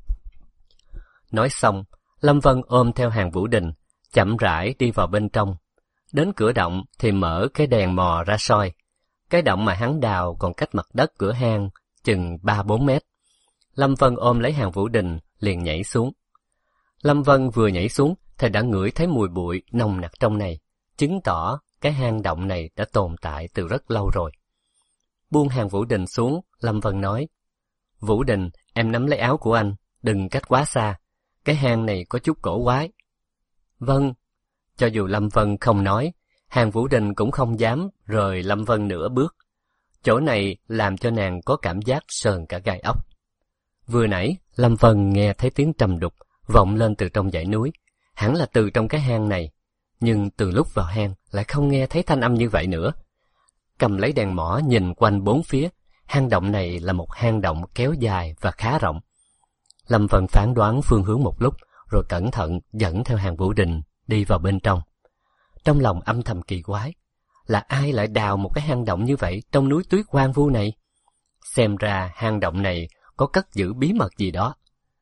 Nói xong, Lâm Vân ôm theo Hàn Vũ Đình, chậm rãi đi vào bên trong. Đến cửa động thì mở cái đèn mò ra soi. Cái động mà hắn đào còn cách mặt đất cửa hang chừng 3-4 mét. Lâm Vân ôm lấy Hàn Vũ Đình, liền nhảy xuống. Lâm Vân vừa nhảy xuống thì đã ngửi thấy mùi bụi nồng nặc trong này, chứng tỏ cái hang động này đã tồn tại từ rất lâu rồi. Buông Hàn Vũ Đình xuống, Lâm Vân nói. Vũ Đình, em nắm lấy áo của anh, đừng cách quá xa. Cái hang này có chút cổ quái. Vâng. Cho dù Lâm Vân không nói, Hàn Vũ Đình cũng không dám rời Lâm Vân nửa bước. Chỗ này làm cho nàng có cảm giác sờn cả gai ốc. Vừa nãy, Lâm Vân nghe thấy tiếng trầm đục vọng lên từ trong dãy núi, hẳn là từ trong cái hang này. Nhưng từ lúc vào hang lại không nghe thấy thanh âm như vậy nữa. Cầm lấy đèn mỏ nhìn quanh bốn phía, hang động này là một hang động kéo dài và khá rộng. Lâm Vân phán đoán phương hướng một lúc, rồi cẩn thận dẫn theo Hàn Vũ Đình đi vào bên trong. Trong lòng âm thầm kỳ quái, là ai lại đào một cái hang động như vậy trong núi tuyết hoang vu này? Xem ra hang động này có cất giữ bí mật gì đó.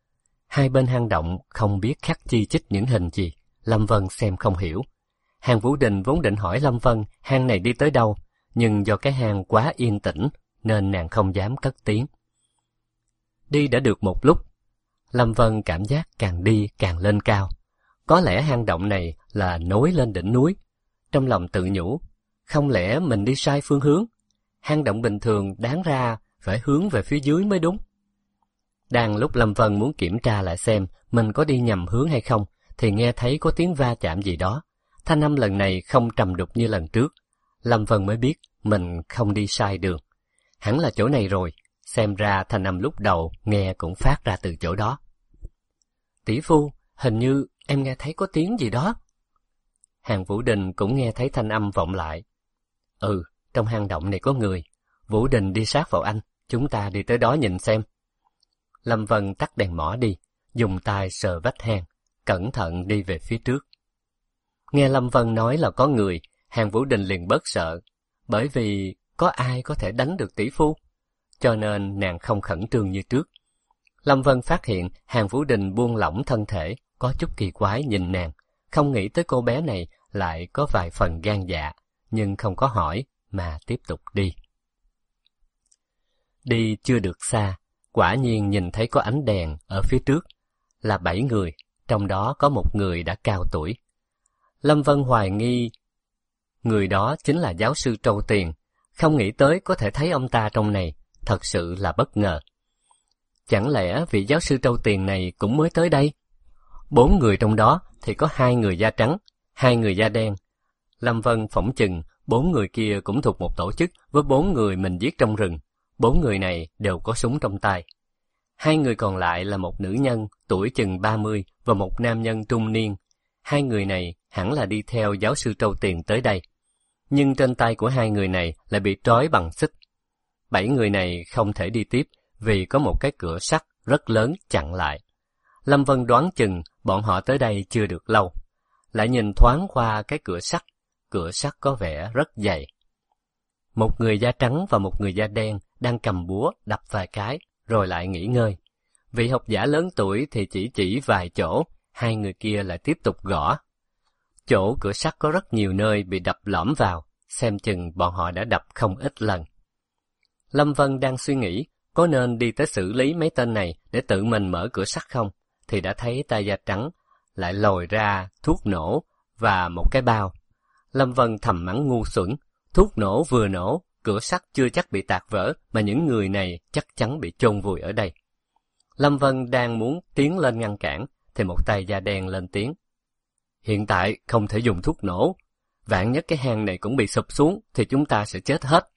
Hai bên hang động không biết khắc chi chít những hình gì, Lâm Vân xem không hiểu. Hàn Vũ Đình vốn định hỏi Lâm Vân hang này đi tới đâu, nhưng do cái hang quá yên tĩnh nên nàng không dám cất tiếng. Đi đã được một lúc, Lâm Vân cảm giác càng đi càng lên cao. Có lẽ hang động này là nối lên đỉnh núi. Trong lòng tự nhủ, không lẽ mình đi sai phương hướng? Hang động bình thường đáng ra phải hướng về phía dưới mới đúng. Đang lúc Lâm Vân muốn kiểm tra lại xem mình có đi nhầm hướng hay không, thì nghe thấy có tiếng va chạm gì đó. Thanh âm lần này không trầm đục như lần trước. Lâm Vân mới biết mình không đi sai đường. Hẳn là chỗ này rồi, xem ra thanh âm lúc đầu nghe cũng phát ra từ chỗ đó. Tỷ phu, hình như em nghe thấy có tiếng gì đó. Hàn Vũ Đình cũng nghe thấy thanh âm vọng lại. Ừ, trong hang động này có người. Vũ Đình đi sát vào anh, chúng ta đi tới đó nhìn xem. Lâm Vân tắt đèn mỏ đi, dùng tay sờ vách hang, cẩn thận đi về phía trước. Nghe Lâm Vân nói là có người, Hàn Vũ Đình liền bớt sợ, bởi vì có ai có thể đánh được tỷ phu, cho nên nàng không khẩn trương như trước. Lâm Vân phát hiện Hàn Vũ Đình buông lỏng thân thể, có chút kỳ quái nhìn nàng, không nghĩ tới cô bé này lại có vài phần gan dạ, nhưng không có hỏi mà tiếp tục đi. Đi chưa được xa, quả nhiên nhìn thấy có ánh đèn ở phía trước, là 7 người, trong đó có một người đã cao tuổi. Lâm Vân hoài nghi người đó chính là giáo sư Trâu Tiền, không nghĩ tới có thể thấy ông ta trong này, thật sự là bất ngờ. Chẳng lẽ vị giáo sư Trâu Tiền này cũng mới tới đây? 4 người trong đó thì có 2 người da trắng, 2 người da đen. Lâm Vân phỏng chừng 4 người kia cũng thuộc một tổ chức với 4 người mình giết trong rừng. 4 người này đều có súng trong tay. 2 người còn lại là một nữ nhân tuổi chừng 30 và một nam nhân trung niên. 2 người này hẳn là đi theo giáo sư Trâu Tiền tới đây. Nhưng trên tay của 2 người này lại bị trói bằng xích. 7 người này không thể đi tiếp vì có một cái cửa sắt rất lớn chặn lại. Lâm Vân đoán chừng bọn họ tới đây chưa được lâu. Lại nhìn thoáng qua cái cửa sắt có vẻ rất dày. Một người da trắng và một người da đen đang cầm búa đập vài cái, rồi lại nghỉ ngơi. Vị học giả lớn tuổi thì chỉ vài chỗ, 2 người kia lại tiếp tục gõ. Chỗ cửa sắt có rất nhiều nơi bị đập lõm vào, xem chừng bọn họ đã đập không ít lần. Lâm Vân đang suy nghĩ có nên đi tới xử lý mấy tên này để tự mình mở cửa sắt không, thì đã thấy tay da trắng lại lồi ra thuốc nổ và một cái bao. Lâm Vân thầm mắng ngu xuẩn, thuốc nổ vừa nổ, cửa sắt chưa chắc bị tạc vỡ, mà những người này chắc chắn bị chôn vùi ở đây. Lâm Vân đang muốn tiến lên ngăn cản, thì một tay da đen lên tiếng. Hiện tại không thể dùng thuốc nổ, vạn nhất cái hang này cũng bị sụp xuống thì chúng ta sẽ chết hết.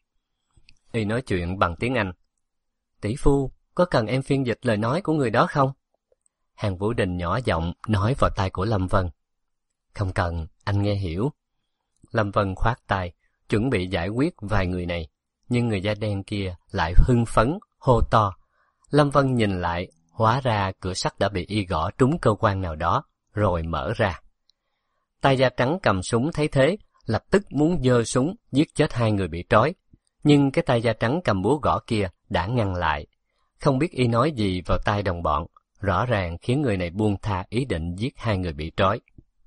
Y nói chuyện bằng tiếng Anh. Tỷ phu, có cần em phiên dịch lời nói của người đó không? Hàn Vũ Đình nhỏ giọng nói vào tai của Lâm Vân. Không cần, anh nghe hiểu. Lâm Vân khoát tay, chuẩn bị giải quyết vài người này, nhưng người da đen kia lại hưng phấn, hô to. Lâm Vân nhìn lại, hóa ra cửa sắt đã bị y gõ trúng cơ quan nào đó, rồi mở ra. Tay da trắng cầm súng thấy thế, lập tức muốn giơ súng giết chết 2 người bị trói, nhưng cái tay da trắng cầm búa gõ kia đã ngăn lại. Không biết y nói gì vào tai đồng bọn, rõ ràng khiến người này buông tha ý định giết 2 người bị trói.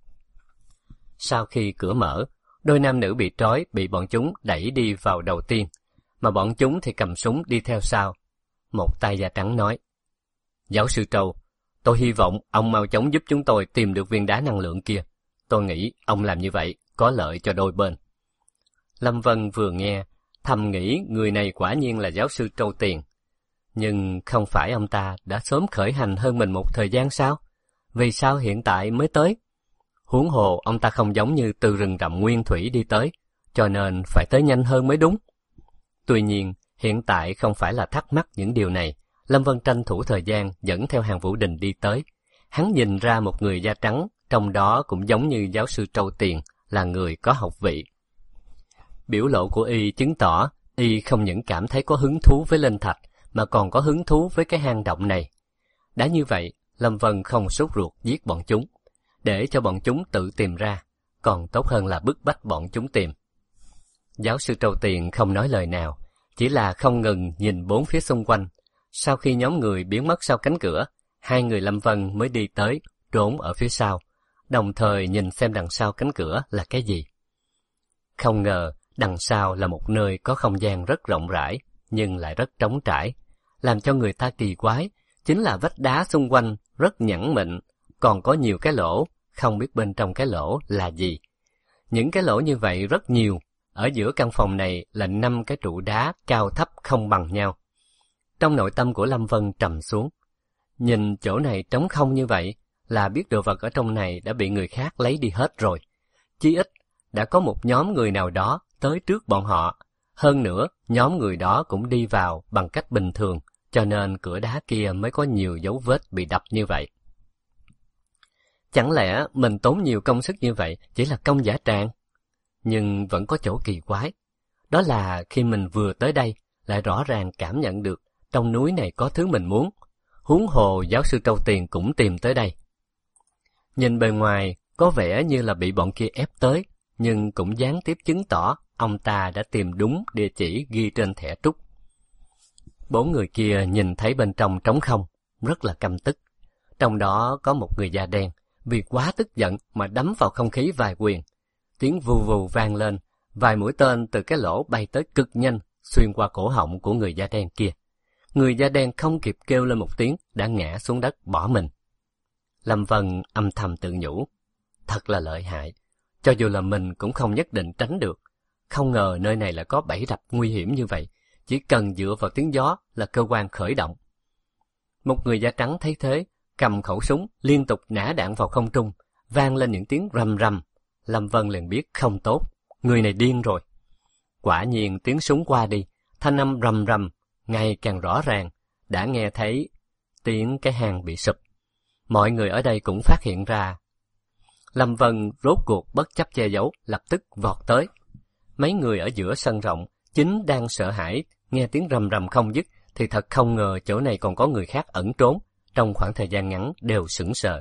Sau khi cửa mở, đôi nam nữ bị trói bị bọn chúng đẩy đi vào đầu tiên, mà bọn chúng thì cầm súng đi theo sau. Một tay da trắng nói, Giáo sư Trâu, tôi hy vọng ông mau chóng giúp chúng tôi tìm được viên đá năng lượng kia. Tôi nghĩ ông làm như vậy có lợi cho đôi bên. Lâm Vân vừa nghe, thầm nghĩ người này quả nhiên là giáo sư Trâu Tiền. Nhưng không phải ông ta đã sớm khởi hành hơn mình một thời gian sao? Vì sao hiện tại mới tới? Huống hồ ông ta không giống như từ rừng rậm nguyên thủy đi tới, cho nên phải tới nhanh hơn mới đúng. Tuy nhiên, hiện tại không phải là thắc mắc những điều này. Lâm Vân tranh thủ thời gian dẫn theo Hàn Vũ Đình đi tới. Hắn nhìn ra một người da trắng, trong đó cũng giống như giáo sư Trâu Tiền, là người có học vị. Biểu lộ của y chứng tỏ y không những cảm thấy có hứng thú với linh thạch, mà còn có hứng thú với cái hang động này. Đã như vậy, Lâm Vân không sốt ruột giết bọn chúng, để cho bọn chúng tự tìm ra, còn tốt hơn là bức bách bọn chúng tìm. Giáo sư Trâu Tiền không nói lời nào, chỉ là không ngừng nhìn bốn phía xung quanh. Sau khi nhóm người biến mất sau cánh cửa, hai người Lâm Vân mới đi tới, trốn ở phía sau, đồng thời nhìn xem đằng sau cánh cửa là cái gì. Không ngờ, đằng sau là một nơi có không gian rất rộng rãi, nhưng lại rất trống trải. Làm cho người ta kỳ quái, chính là vách đá xung quanh rất nhẵn mịn, còn có nhiều cái lỗ, không biết bên trong cái lỗ là gì. Những cái lỗ như vậy rất nhiều, ở giữa căn phòng này là 5 cái trụ đá cao thấp không bằng nhau. Trong nội tâm của Lâm Vân trầm xuống. Nhìn chỗ này trống không như vậy, là biết đồ vật ở trong này đã bị người khác lấy đi hết rồi. Chí ít, đã có một nhóm người nào đó tới trước bọn họ. Hơn nữa, nhóm người đó cũng đi vào bằng cách bình thường, cho nên cửa đá kia mới có nhiều dấu vết bị đập như vậy. Chẳng lẽ mình tốn nhiều công sức như vậy chỉ là công giả tràng? Nhưng vẫn có chỗ kỳ quái. Đó là khi mình vừa tới đây, lại rõ ràng cảm nhận được trong núi này có thứ mình muốn. Huống hồ giáo sư Trâu Tiền cũng tìm tới đây. Nhìn bề ngoài, có vẻ như là bị bọn kia ép tới, nhưng cũng gián tiếp chứng tỏ ông ta đã tìm đúng địa chỉ ghi trên thẻ trúc. 4 người kia nhìn thấy bên trong trống không, rất là căm tức. Trong đó có một người da đen, vì quá tức giận mà đấm vào không khí vài quyền. Tiếng vù vù vang lên, vài mũi tên từ cái lỗ bay tới cực nhanh, xuyên qua cổ họng của người da đen kia. Người da đen không kịp kêu lên một tiếng, đã ngã xuống đất bỏ mình. Lâm Vân âm thầm tự nhủ, thật là lợi hại, cho dù là mình cũng không nhất định tránh được. Không ngờ nơi này lại có bẫy rập nguy hiểm như vậy, chỉ cần dựa vào tiếng gió là cơ quan khởi động. Một người da trắng thấy thế, cầm khẩu súng liên tục nã đạn vào không trung, vang lên những tiếng rầm rầm. Lâm Vân liền biết không tốt, người này điên rồi. Quả nhiên tiếng súng qua đi, thanh âm rầm rầm ngày càng rõ ràng, đã nghe thấy tiếng cái hang bị sụp. Mọi người ở đây cũng phát hiện ra. Lâm Vân rốt cuộc bất chấp che giấu, lập tức vọt tới. Mấy người ở giữa sân rộng, chính đang sợ hãi, nghe tiếng rầm rầm không dứt, thì thật không ngờ chỗ này còn có người khác ẩn trốn, trong khoảng thời gian ngắn đều sững sờ.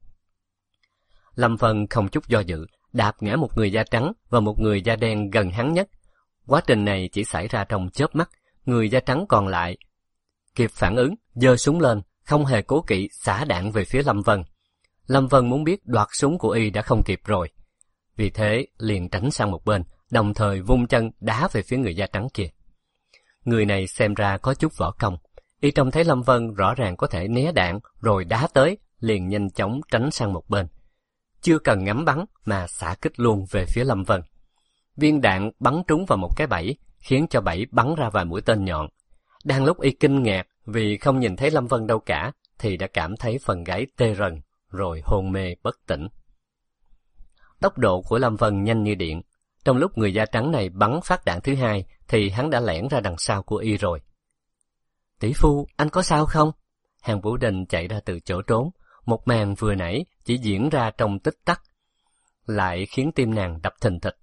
Lâm Vân không chút do dự, đạp ngã một người da trắng và một người da đen gần hắn nhất. Quá trình này chỉ xảy ra trong chớp mắt, người da trắng còn lại kịp phản ứng, giơ súng lên, không hề cố kỵ xả đạn về phía Lâm Vân. Lâm Vân muốn biết đoạt súng của y đã không kịp rồi, vì thế liền tránh sang một bên, đồng thời vung chân đá về phía người da trắng kia. Người này xem ra có chút võ công, y trông thấy Lâm Vân rõ ràng có thể né đạn rồi đá tới, liền nhanh chóng tránh sang một bên. Chưa cần ngắm bắn mà xả kích luôn về phía Lâm Vân. Viên đạn bắn trúng vào một cái bẫy, khiến cho bẫy bắn ra vài mũi tên nhọn. Đang lúc y kinh ngạc vì không nhìn thấy Lâm Vân đâu cả, thì đã cảm thấy phần gáy tê rần, rồi hôn mê bất tỉnh. Tốc độ của Lâm Vân nhanh như điện. Trong lúc người da trắng này bắn phát đạn thứ hai, thì hắn đã lẻn ra đằng sau của y rồi. Tỷ phu, anh có sao không? Hàn Vũ Đình chạy ra từ chỗ trốn. Một màn vừa nãy chỉ diễn ra trong tích tắc, lại khiến tim nàng đập thình thịch.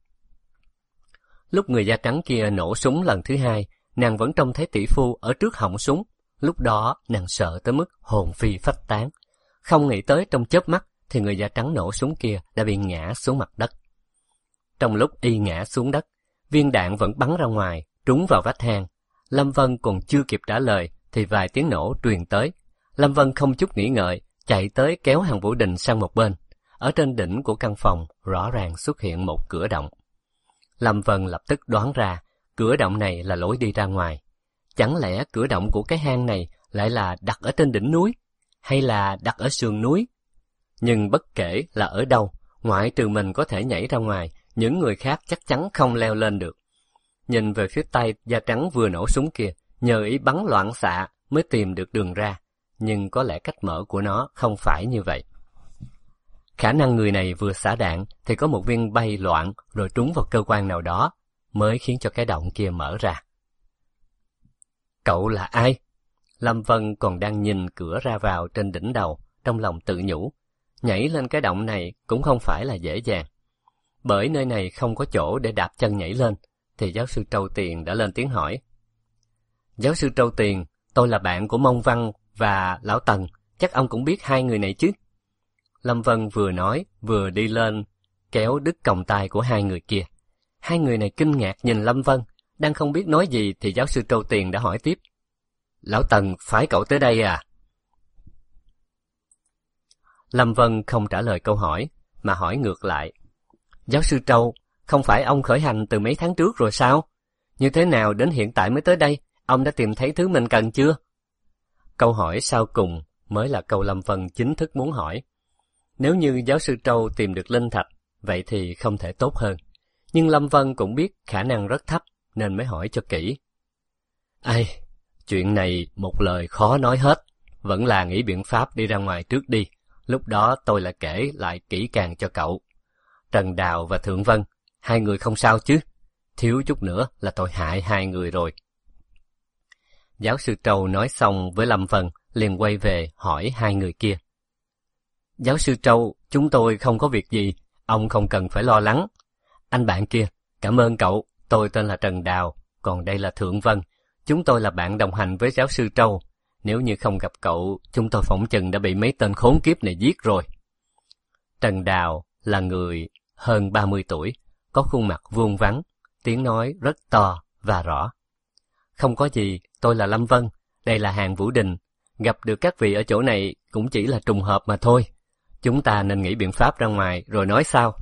Lúc người da trắng kia nổ súng lần thứ hai, nàng vẫn trông thấy tỷ phu ở trước họng súng. Lúc đó nàng sợ tới mức hồn phi phách tán. Không nghĩ tới trong chớp mắt thì người da trắng nổ súng kia đã bị ngã xuống mặt đất. Trong lúc y ngã xuống đất, viên đạn vẫn bắn ra ngoài, trúng vào vách hang. Lâm Vân còn chưa kịp trả lời thì vài tiếng nổ truyền tới. Lâm Vân không chút nghĩ ngợi, chạy tới kéo Hàn Vũ Đình sang một bên. Ở trên đỉnh của căn phòng rõ ràng xuất hiện một cửa động. Lâm Vân lập tức đoán ra cửa động này là lối đi ra ngoài. Chẳng lẽ cửa động của cái hang này lại là đặt ở trên đỉnh núi, hay là đặt ở sườn núi? Nhưng bất kể là ở đâu, ngoại trừ mình có thể nhảy ra ngoài, những người khác chắc chắn không leo lên được. Nhìn về phía tay da trắng vừa nổ súng kia, nhờ ý bắn loạn xạ mới tìm được đường ra, nhưng có lẽ cách mở của nó không phải như vậy. Khả năng người này vừa xả đạn thì có một viên bay loạn rồi trúng vào cơ quan nào đó, mới khiến cho cái động kia mở ra. Cậu là ai? Lâm Vân còn đang nhìn cửa ra vào trên đỉnh đầu, trong lòng tự nhủ. Nhảy lên cái động này cũng không phải là dễ dàng. Bởi nơi này không có chỗ để đạp chân nhảy lên, thì giáo sư Trâu Tiền đã lên tiếng hỏi. Giáo sư Trâu Tiền, tôi là bạn của Mông Văn và Lão Tần, chắc ông cũng biết hai người này chứ? Lâm Vân vừa nói, vừa đi lên, kéo đứt còng tay của hai người kia. Hai người này kinh ngạc nhìn Lâm Vân, đang không biết nói gì thì giáo sư Trâu Tiền đã hỏi tiếp. Lão Tần, phải cậu tới đây à? Lâm Vân không trả lời câu hỏi, mà hỏi ngược lại. Giáo sư Trâu, không phải ông khởi hành từ mấy tháng trước rồi sao? Như thế nào đến hiện tại mới tới đây? Ông đã tìm thấy thứ mình cần chưa? Câu hỏi sau cùng mới là câu Lâm Vân chính thức muốn hỏi. Nếu như giáo sư Trâu tìm được linh thạch, vậy thì không thể tốt hơn. Nhưng Lâm Vân cũng biết khả năng rất thấp, nên mới hỏi cho kỹ. Ai, chuyện này một lời khó nói hết. Vẫn là nghĩ biện pháp đi ra ngoài trước đi. Lúc đó tôi lại kể lại kỹ càng cho cậu. Trần Đào và Thượng Vân, hai người không sao chứ? Thiếu chút nữa là tôi hại hai người rồi. Giáo sư Trâu nói xong với Lâm Vân, liền quay về hỏi hai người kia. Giáo sư Trâu, chúng tôi không có việc gì, ông không cần phải lo lắng. Anh bạn kia, cảm ơn cậu, tôi tên là Trần Đào, còn đây là Thượng Vân. Chúng tôi là bạn đồng hành với giáo sư Trâu. Nếu như không gặp cậu, chúng tôi phỏng chừng đã bị mấy tên khốn kiếp này giết rồi. Trần Đào là người hơn 30 tuổi, có khuôn mặt vuông vắn, tiếng nói rất to và rõ. Không có gì, tôi là Lâm Vân, đây là Hàn Vũ Đình. Gặp được các vị ở chỗ này cũng chỉ là trùng hợp mà thôi. Chúng ta nên nghĩ biện pháp ra ngoài rồi nói sao.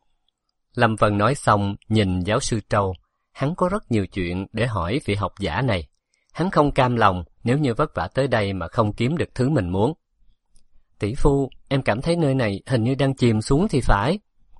Lâm Vân nói xong nhìn giáo sư Trâu. Hắn có rất nhiều chuyện để hỏi vị học giả này. Hắn không cam lòng nếu như vất vả tới đây mà không kiếm được thứ mình muốn. Tỷ phu, em cảm thấy nơi này hình như đang chìm xuống thì phải.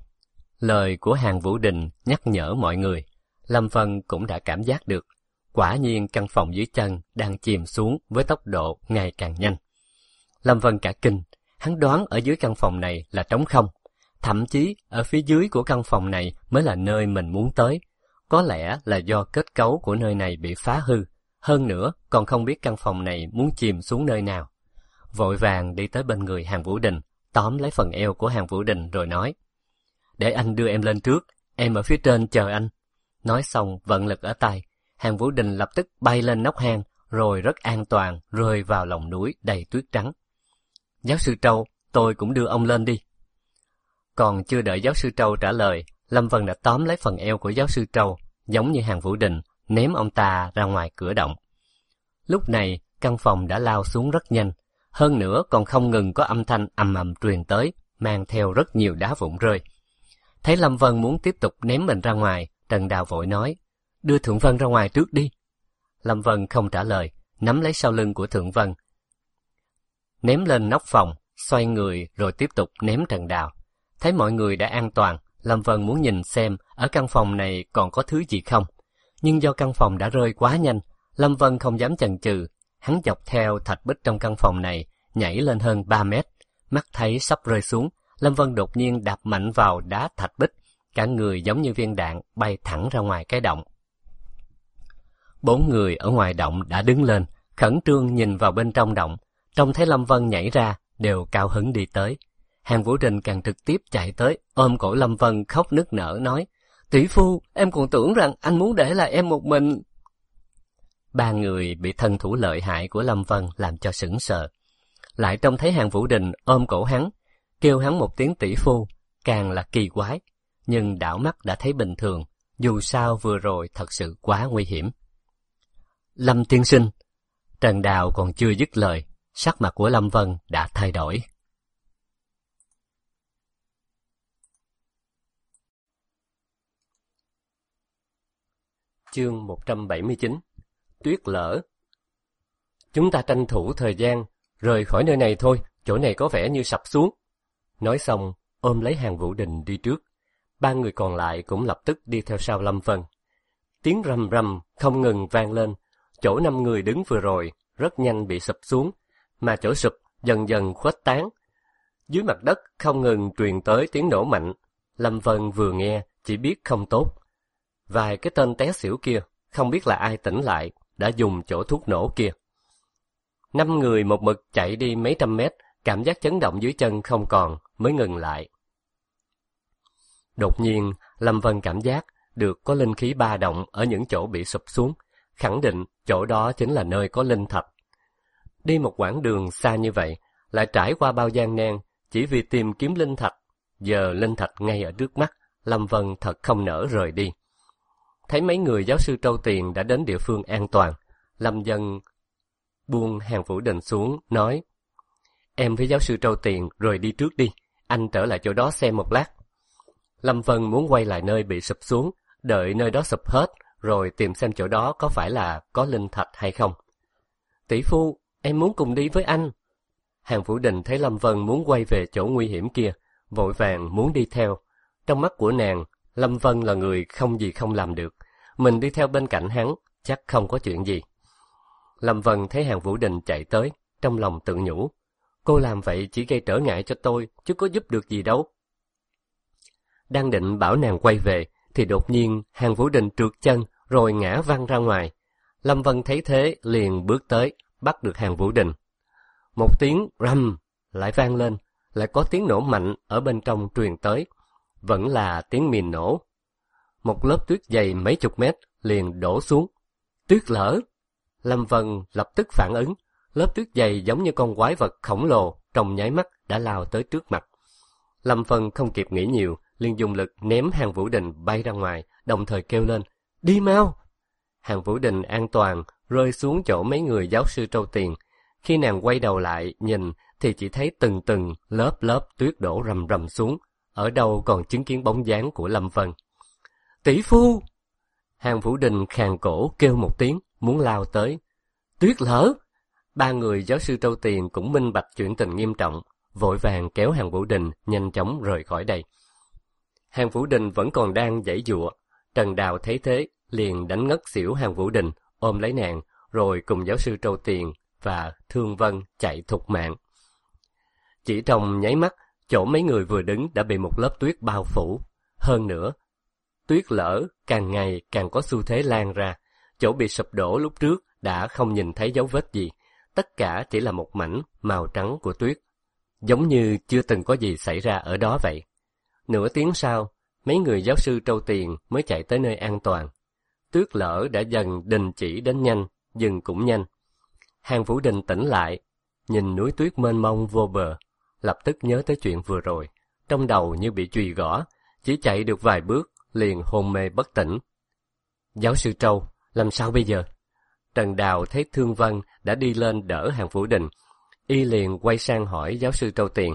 Lời của Hàn Vũ Đình nhắc nhở mọi người. Lâm Vân cũng đã cảm giác được. Quả nhiên căn phòng dưới chân đang chìm xuống với tốc độ ngày càng nhanh. Lâm Vân cả kinh, hắn đoán ở dưới căn phòng này là trống không. Thậm chí ở phía dưới của căn phòng này mới là nơi mình muốn tới. Có lẽ là do kết cấu của nơi này bị phá hư. Hơn nữa còn không biết căn phòng này muốn chìm xuống nơi nào. Vội vàng đi tới bên người Hàn Vũ Đình, tóm lấy phần eo của Hàn Vũ Đình rồi nói. Để anh đưa em lên trước, em ở phía trên chờ anh. Nói xong vận lực ở tay. Hàn Vũ Đình lập tức bay lên nóc hang, rồi rất an toàn rơi vào lòng núi đầy tuyết trắng. Giáo sư Trâu, tôi cũng đưa ông lên đi. Còn chưa đợi giáo sư Trâu trả lời, Lâm Vân đã tóm lấy phần eo của giáo sư Trâu, giống như Hàn Vũ Đình, ném ông ta ra ngoài cửa động. Lúc này, căn phòng đã lao xuống rất nhanh, hơn nữa còn không ngừng có âm thanh ầm ầm truyền tới, mang theo rất nhiều đá vụn rơi. Thấy Lâm Vân muốn tiếp tục ném mình ra ngoài, Trần Đào vội nói, đưa Thượng Vân ra ngoài trước đi. Lâm Vân không trả lời, nắm lấy sau lưng của Thượng Vân, ném lên nóc phòng, xoay người rồi tiếp tục ném Trần Đào. Thấy mọi người đã an toàn, Lâm Vân muốn nhìn xem ở căn phòng này còn có thứ gì không. Nhưng do căn phòng đã rơi quá nhanh, Lâm Vân không dám chần chừ. Hắn dọc theo thạch bích trong căn phòng này, nhảy lên hơn 3 mét. Mắt thấy sắp rơi xuống, Lâm Vân đột nhiên đạp mạnh vào đá thạch bích. Cả người giống như viên đạn bay thẳng ra ngoài cái động. 4 người ở ngoài động đã đứng lên, khẩn trương nhìn vào bên trong động. Trông thấy Lâm Vân nhảy ra, đều cao hứng đi tới. Hàn Vũ Đình càng trực tiếp chạy tới, ôm cổ Lâm Vân khóc nức nở nói, tỷ phu, em còn tưởng rằng anh muốn để lại em một mình. 3 người bị thân thủ lợi hại của Lâm Vân làm cho sững sờ. Lại trông thấy Hàn Vũ Đình ôm cổ hắn, kêu hắn một tiếng tỷ phu, càng là kỳ quái. Nhưng đảo mắt đã thấy bình thường, dù sao vừa rồi thật sự quá nguy hiểm. Lâm tiên sinh. Trần Đào còn chưa dứt lời, sắc mặt của Lâm Vân đã thay đổi. Chương 179. Tuyết lở. Chúng ta tranh thủ thời gian, rời khỏi nơi này thôi, chỗ này có vẻ như sập xuống. Nói xong, ôm lấy Hàn Vũ Đình đi trước. 3 người còn lại cũng lập tức đi theo sau Lâm Vân. Tiếng rầm rầm không ngừng vang lên, chỗ 5 người đứng vừa rồi rất nhanh bị sụp xuống, mà chỗ sụp dần dần khuếch tán. Dưới mặt đất không ngừng truyền tới tiếng nổ mạnh. Lâm Vân vừa nghe chỉ biết không tốt. Vài cái tên té xỉu kia, không biết là ai tỉnh lại, đã dùng chỗ thuốc nổ kia. 5 người một mực chạy đi mấy trăm mét, cảm giác chấn động dưới chân không còn, mới ngừng lại. Đột nhiên, Lâm Vân cảm giác được có linh khí ba động ở những chỗ bị sụp xuống, khẳng định chỗ đó chính là nơi có linh thạch. Đi một quãng đường xa như vậy, lại trải qua bao gian nan, chỉ vì tìm kiếm linh thạch. Giờ linh thạch ngay ở trước mắt, Lâm Vân thật không nỡ rời đi. Thấy mấy người giáo sư Trâu Tiền đã đến địa phương an toàn, Lâm Vân buông Hàn Vũ Đình xuống, nói, em với giáo sư Trâu Tiền rồi đi trước đi, anh trở lại chỗ đó xem một lát. Lâm Vân muốn quay lại nơi bị sụp xuống, đợi nơi đó sụp hết, rồi tìm xem chỗ đó có phải là có linh thạch hay không. Tỷ phu, em muốn cùng đi với anh. Hàng Vũ Đình thấy Lâm Vân muốn quay về chỗ nguy hiểm kia, vội vàng muốn đi theo. Trong mắt của nàng, Lâm Vân là người không gì không làm được. Mình đi theo bên cạnh hắn, chắc không có chuyện gì. Lâm Vân thấy Hàng Vũ Đình chạy tới, trong lòng tự nhủ. Cô làm vậy chỉ gây trở ngại cho tôi, chứ có giúp được gì đâu. Đang định bảo nàng quay về, thì đột nhiên Hàng Vũ Đình trượt chân, rồi ngã văng ra ngoài. Lâm Vân thấy thế, liền bước tới, bắt được Hàng Vũ Đình. Một tiếng rầm lại vang lên, lại có tiếng nổ mạnh ở bên trong truyền tới. Vẫn là tiếng mìn nổ. Một lớp tuyết dày mấy chục mét liền đổ xuống. Tuyết lở! Lâm Vân lập tức phản ứng. Lớp tuyết dày giống như con quái vật khổng lồ, trong nháy mắt đã lao tới trước mặt. Lâm Vân không kịp nghĩ nhiều, liền dùng lực ném Hàng Vũ Đình bay ra ngoài, đồng thời kêu lên, đi mau! Hàng Vũ Đình an toàn, rơi xuống chỗ mấy người giáo sư Trâu Tiền. Khi nàng quay đầu lại, nhìn, thì chỉ thấy từng từng, lớp tuyết đổ rầm rầm xuống, ở đâu còn chứng kiến bóng dáng của Lâm Vân. Tỷ phu! Hàng Vũ Đình khàn cổ kêu một tiếng, muốn lao tới. Tuyết lở! Ba người giáo sư Trâu Tiền cũng minh bạch chuyện tình nghiêm trọng, vội vàng kéo Hàng Vũ Đình nhanh chóng rời khỏi đây. Hàng Vũ Đình vẫn còn đang giãy giụa. Trần Đào thấy thế, liền đánh ngất xỉu Hàng Vũ Đình, ôm lấy nàng, rồi cùng giáo sư Trâu Tiền và Thương Vân chạy thục mạng. Chỉ trong nháy mắt, chỗ mấy người vừa đứng đã bị một lớp tuyết bao phủ. Hơn nữa, tuyết lở càng ngày càng có xu thế lan ra. Chỗ bị sụp đổ lúc trước đã không nhìn thấy dấu vết gì. Tất cả chỉ là một mảnh màu trắng của tuyết, giống như chưa từng có gì xảy ra ở đó vậy. Nửa tiếng sau, mấy người giáo sư Trâu Tiền mới chạy tới nơi an toàn. Tuyết lở đã dần đình chỉ đến nhanh, dừng cũng nhanh. Hàng Vũ Đình tỉnh lại, nhìn núi tuyết mênh mông vô bờ, lập tức nhớ tới chuyện vừa rồi, trong đầu như bị chùy gõ, chỉ chạy được vài bước, liền hôn mê bất tỉnh. Giáo sư Trâu, làm sao bây giờ? Trần Đào thấy Thương Vân đã đi lên đỡ Hàng Vũ Đình, y liền quay sang hỏi giáo sư Trâu Tiền.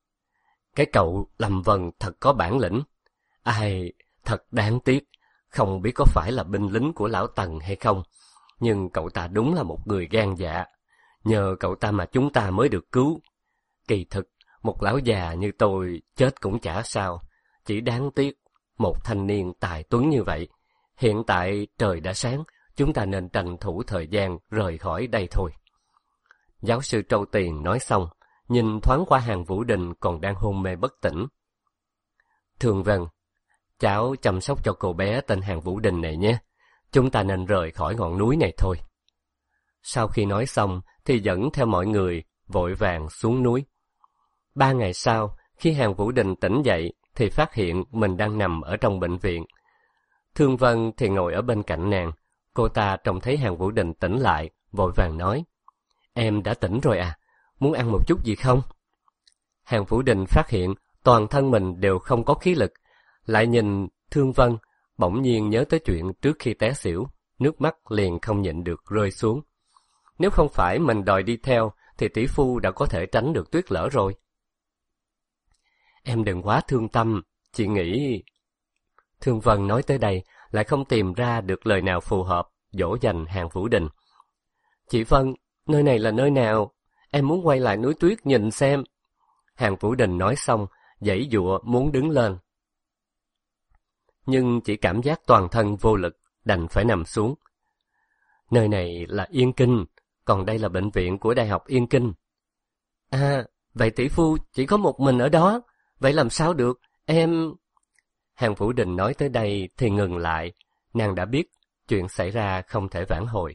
Cái cậu Lâm Vân thật có bản lĩnh. Ai, thật đáng tiếc, không biết có phải là binh lính của lão Tần hay không, nhưng cậu ta đúng là một người gan dạ. Nhờ cậu ta mà chúng ta mới được cứu. Kỳ thực, một lão già như tôi chết cũng chả sao, chỉ đáng tiếc một thanh niên tài tuấn như vậy. Hiện tại trời đã sáng, chúng ta nên tranh thủ thời gian rời khỏi đây thôi. Giáo sư Trâu Tiền nói xong, nhìn thoáng qua Hàng Vũ Đình còn đang hôn mê bất tỉnh. Thương Vân, cháu chăm sóc cho cô bé tên Hàng Vũ Đình này nhé. Chúng ta nên rời khỏi ngọn núi này thôi. Sau khi nói xong thì dẫn theo mọi người vội vàng xuống núi. 3 ngày sau, khi Hàng Vũ Đình tỉnh dậy thì phát hiện mình đang nằm ở trong bệnh viện. Thương Vân thì ngồi ở bên cạnh nàng. Cô ta trông thấy Hàng Vũ Đình tỉnh lại, vội vàng nói, em đã tỉnh rồi à, muốn ăn một chút gì không? Hàng Vũ Đình phát hiện toàn thân mình đều không có khí lực, lại nhìn Thương Vân, bỗng nhiên nhớ tới chuyện trước khi té xỉu, nước mắt liền không nhịn được rơi xuống. Nếu không phải mình đòi đi theo, thì tỷ phu đã có thể tránh được tuyết lở rồi. Em đừng quá thương tâm, chị nghĩ... Thương Vân nói tới đây, lại không tìm ra được lời nào phù hợp, dỗ dành Hàng Vũ Đình. Chị Vân, nơi này là nơi nào? Em muốn quay lại núi tuyết nhìn xem. Hàng Vũ Đình nói xong, giãy giụa muốn đứng lên. Nhưng chỉ cảm giác toàn thân vô lực, đành phải nằm xuống. Nơi này là Yên Kinh, còn đây là bệnh viện của Đại học Yên Kinh. À, vậy tỷ phu chỉ có một mình ở đó, vậy làm sao được, em... Hàng Vũ Đình nói tới đây thì ngừng lại, nàng đã biết chuyện xảy ra không thể vãn hồi.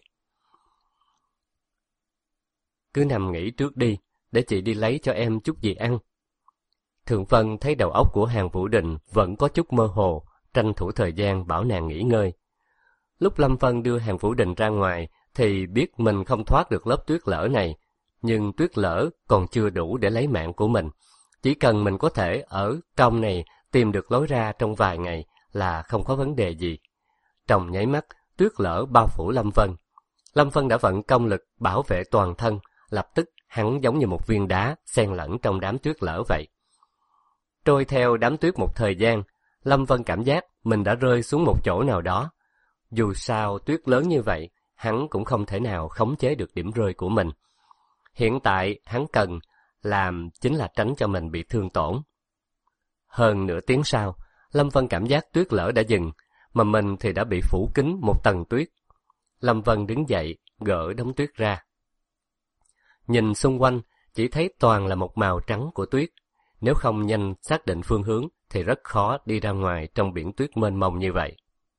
Cứ nằm nghỉ trước đi, để chị đi lấy cho em chút gì ăn. Thượng Vân thấy đầu óc của Hàng Vũ Đình vẫn có chút mơ hồ, tranh thủ thời gian bảo nàng nghỉ ngơi. Lúc Lâm Vân đưa Hàng Vũ Đình ra ngoài, thì biết mình không thoát được lớp tuyết lở này, nhưng tuyết lở còn chưa đủ để lấy mạng của mình. Chỉ cần mình có thể ở trong này tìm được lối ra trong vài ngày là không có vấn đề gì. Trong nháy mắt, tuyết lở bao phủ Lâm Vân. Lâm Vân đã vận công lực bảo vệ toàn thân, lập tức hắn giống như một viên đá xen lẫn trong đám tuyết lở vậy. Trôi theo đám tuyết một thời gian, Lâm Vân cảm giác mình đã rơi xuống một chỗ nào đó. Dù sao tuyết lớn như vậy, hắn cũng không thể nào khống chế được điểm rơi của mình. Hiện tại hắn cần làm chính là tránh cho mình bị thương tổn. Hơn nửa tiếng sau, Lâm Vân cảm giác tuyết lở đã dừng, mà mình thì đã bị phủ kín một tầng tuyết. Lâm Vân đứng dậy, gỡ đống tuyết ra. Nhìn xung quanh, chỉ thấy toàn là một màu trắng của tuyết. Nếu không nhanh xác định phương hướng thì rất khó đi ra ngoài trong biển tuyết mênh mông như vậy.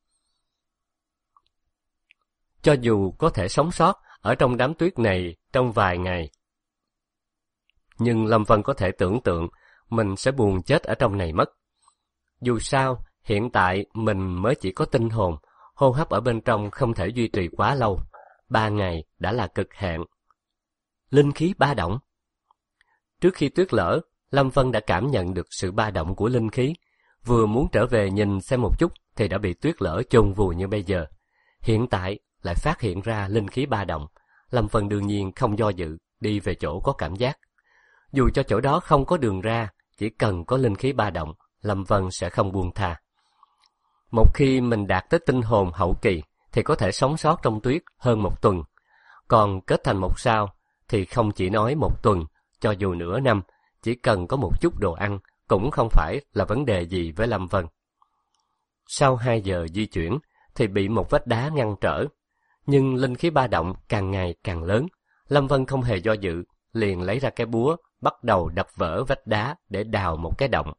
Cho dù có thể sống sót ở trong đám tuyết này trong vài ngày, nhưng Lâm Vân có thể tưởng tượng mình sẽ buồn chết ở trong này mất. Dù sao, hiện tại mình mới chỉ có tinh hồn, hô hấp ở bên trong không thể duy trì quá lâu. 3 ngày đã là cực hạn. Linh khí ba động. Trước khi tuyết lở, Lâm Vân đã cảm nhận được sự ba động của linh khí. Vừa muốn trở về nhìn xem một chút thì đã bị tuyết lở chôn vùi như bây giờ. Hiện tại lại phát hiện ra linh khí ba động. Lâm Vân đương nhiên không do dự, đi về chỗ có cảm giác. Dù cho chỗ đó không có đường ra, chỉ cần có linh khí ba động, Lâm Vân sẽ không buông tha. Một khi mình đạt tới tinh hồn hậu kỳ thì có thể sống sót trong tuyết hơn 1 tuần. Còn kết thành 1 sao thì không chỉ nói 1 tuần, cho dù nửa năm, chỉ cần có một chút đồ ăn cũng không phải là vấn đề gì với Lâm Vân. Sau 2 giờ di chuyển thì bị một vách đá ngăn trở, nhưng linh khí ba động càng ngày càng lớn. Lâm Vân không hề do dự, liền lấy ra cái búa, bắt đầu đập vỡ vách đá để đào một cái động.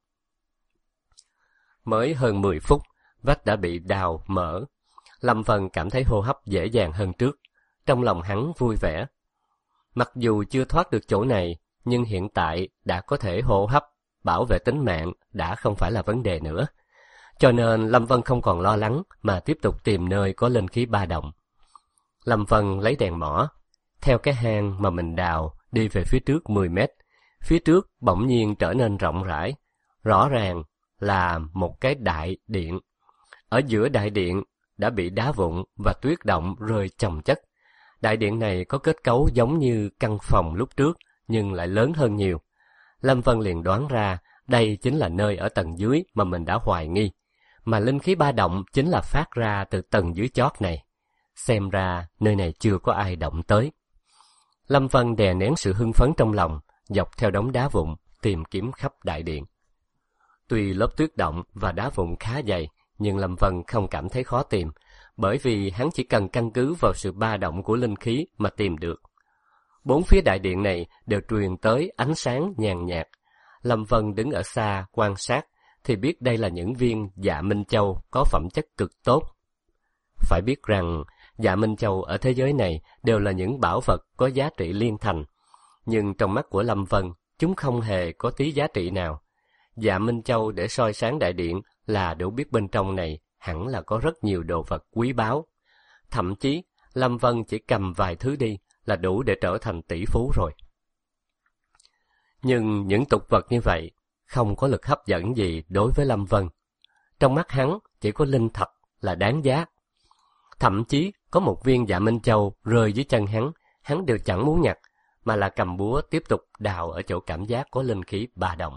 Mới hơn 10 phút, vách đã bị đào mở. Lâm Vân cảm thấy hô hấp dễ dàng hơn trước, trong lòng hắn vui vẻ. Mặc dù chưa thoát được chỗ này, nhưng hiện tại đã có thể hô hấp, bảo vệ tính mạng đã không phải là vấn đề nữa. Cho nên Lâm Vân không còn lo lắng mà tiếp tục tìm nơi có linh khí ba động. Lâm Vân lấy đèn mỏ, theo cái hang mà mình đào đi về phía trước 10 mét. Phía trước bỗng nhiên trở nên rộng rãi, rõ ràng là một cái đại điện. Ở giữa đại điện đã bị đá vụn và tuyết động rơi chồng chất. Đại điện này có kết cấu giống như căn phòng lúc trước, nhưng lại lớn hơn nhiều. Lâm Vân liền đoán ra đây chính là nơi ở tầng dưới mà mình đã hoài nghi, mà linh khí ba động chính là phát ra từ tầng dưới chót này. Xem ra nơi này chưa có ai động tới. Lâm Vân đè nén sự hưng phấn trong lòng, dọc theo đống đá vụn tìm kiếm khắp đại điện. Tuy lớp tuyết động và đá vụn khá dày, nhưng Lâm Vân không cảm thấy khó tìm, bởi vì hắn chỉ cần căn cứ vào sự ba động của linh khí mà tìm được. 4 phía đại điện này đều truyền tới ánh sáng nhàn nhạt. Lâm Vân đứng ở xa quan sát thì biết đây là những viên dạ minh châu có phẩm chất cực tốt. Phải biết rằng dạ minh châu ở thế giới này đều là những bảo vật có giá trị liên thành, nhưng trong mắt của Lâm Vân, chúng không hề có tí giá trị nào. Dạ minh châu để soi sáng đại điện là đủ biết bên trong này hẳn là có rất nhiều đồ vật quý báu. Thậm chí, Lâm Vân chỉ cầm vài thứ đi là đủ để trở thành tỷ phú rồi. Nhưng những tục vật như vậy không có lực hấp dẫn gì đối với Lâm Vân. Trong mắt hắn chỉ có linh thạch là đáng giá. Thậm chí có một viên dạ minh châu rơi dưới chân hắn đều chẳng muốn nhặt, mà là cầm búa tiếp tục đào ở chỗ cảm giác có linh khí ba động.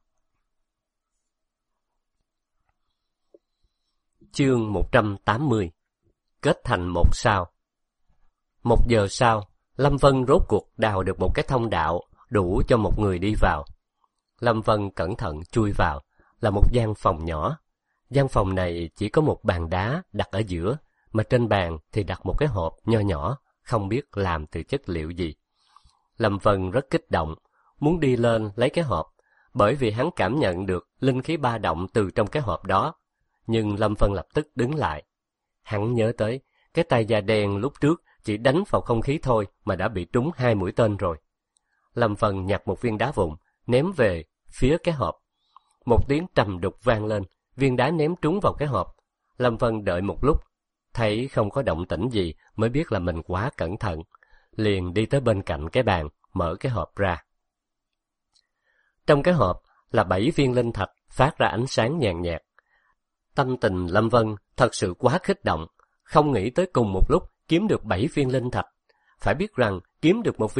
Chương 180. Kết thành 1 sao. 1 giờ sau, Lâm Vân rốt cuộc đào được một cái thông đạo đủ cho một người đi vào. Lâm Vân cẩn thận chui vào, là một gian phòng nhỏ. Gian phòng này chỉ có một bàn đá đặt ở giữa, mà trên bàn thì đặt một cái hộp nho nhỏ, không biết làm từ chất liệu gì. Lâm Vân rất kích động, muốn đi lên lấy cái hộp, bởi vì hắn cảm nhận được linh khí ba động từ trong cái hộp đó. Nhưng Lâm Vân lập tức đứng lại. Hắn nhớ tới, cái tay da đen lúc trước chỉ đánh vào không khí thôi mà đã bị trúng 2 mũi tên rồi. Lâm Vân nhặt một viên đá vụn, ném về phía cái hộp. Một tiếng trầm đục vang lên, viên đá ném trúng vào cái hộp. Lâm Vân đợi một lúc, thấy không có động tĩnh gì mới biết là mình quá cẩn thận. Liền đi tới bên cạnh cái bàn, mở cái hộp ra. Trong cái hộp là 7 viên linh thạch phát ra ánh sáng nhàn nhạt. Tâm tình Lâm Vân thật sự quá kích động, không nghĩ tới cùng một lúc kiếm được 7 viên linh thạch. Phải biết rằng kiếm được một viên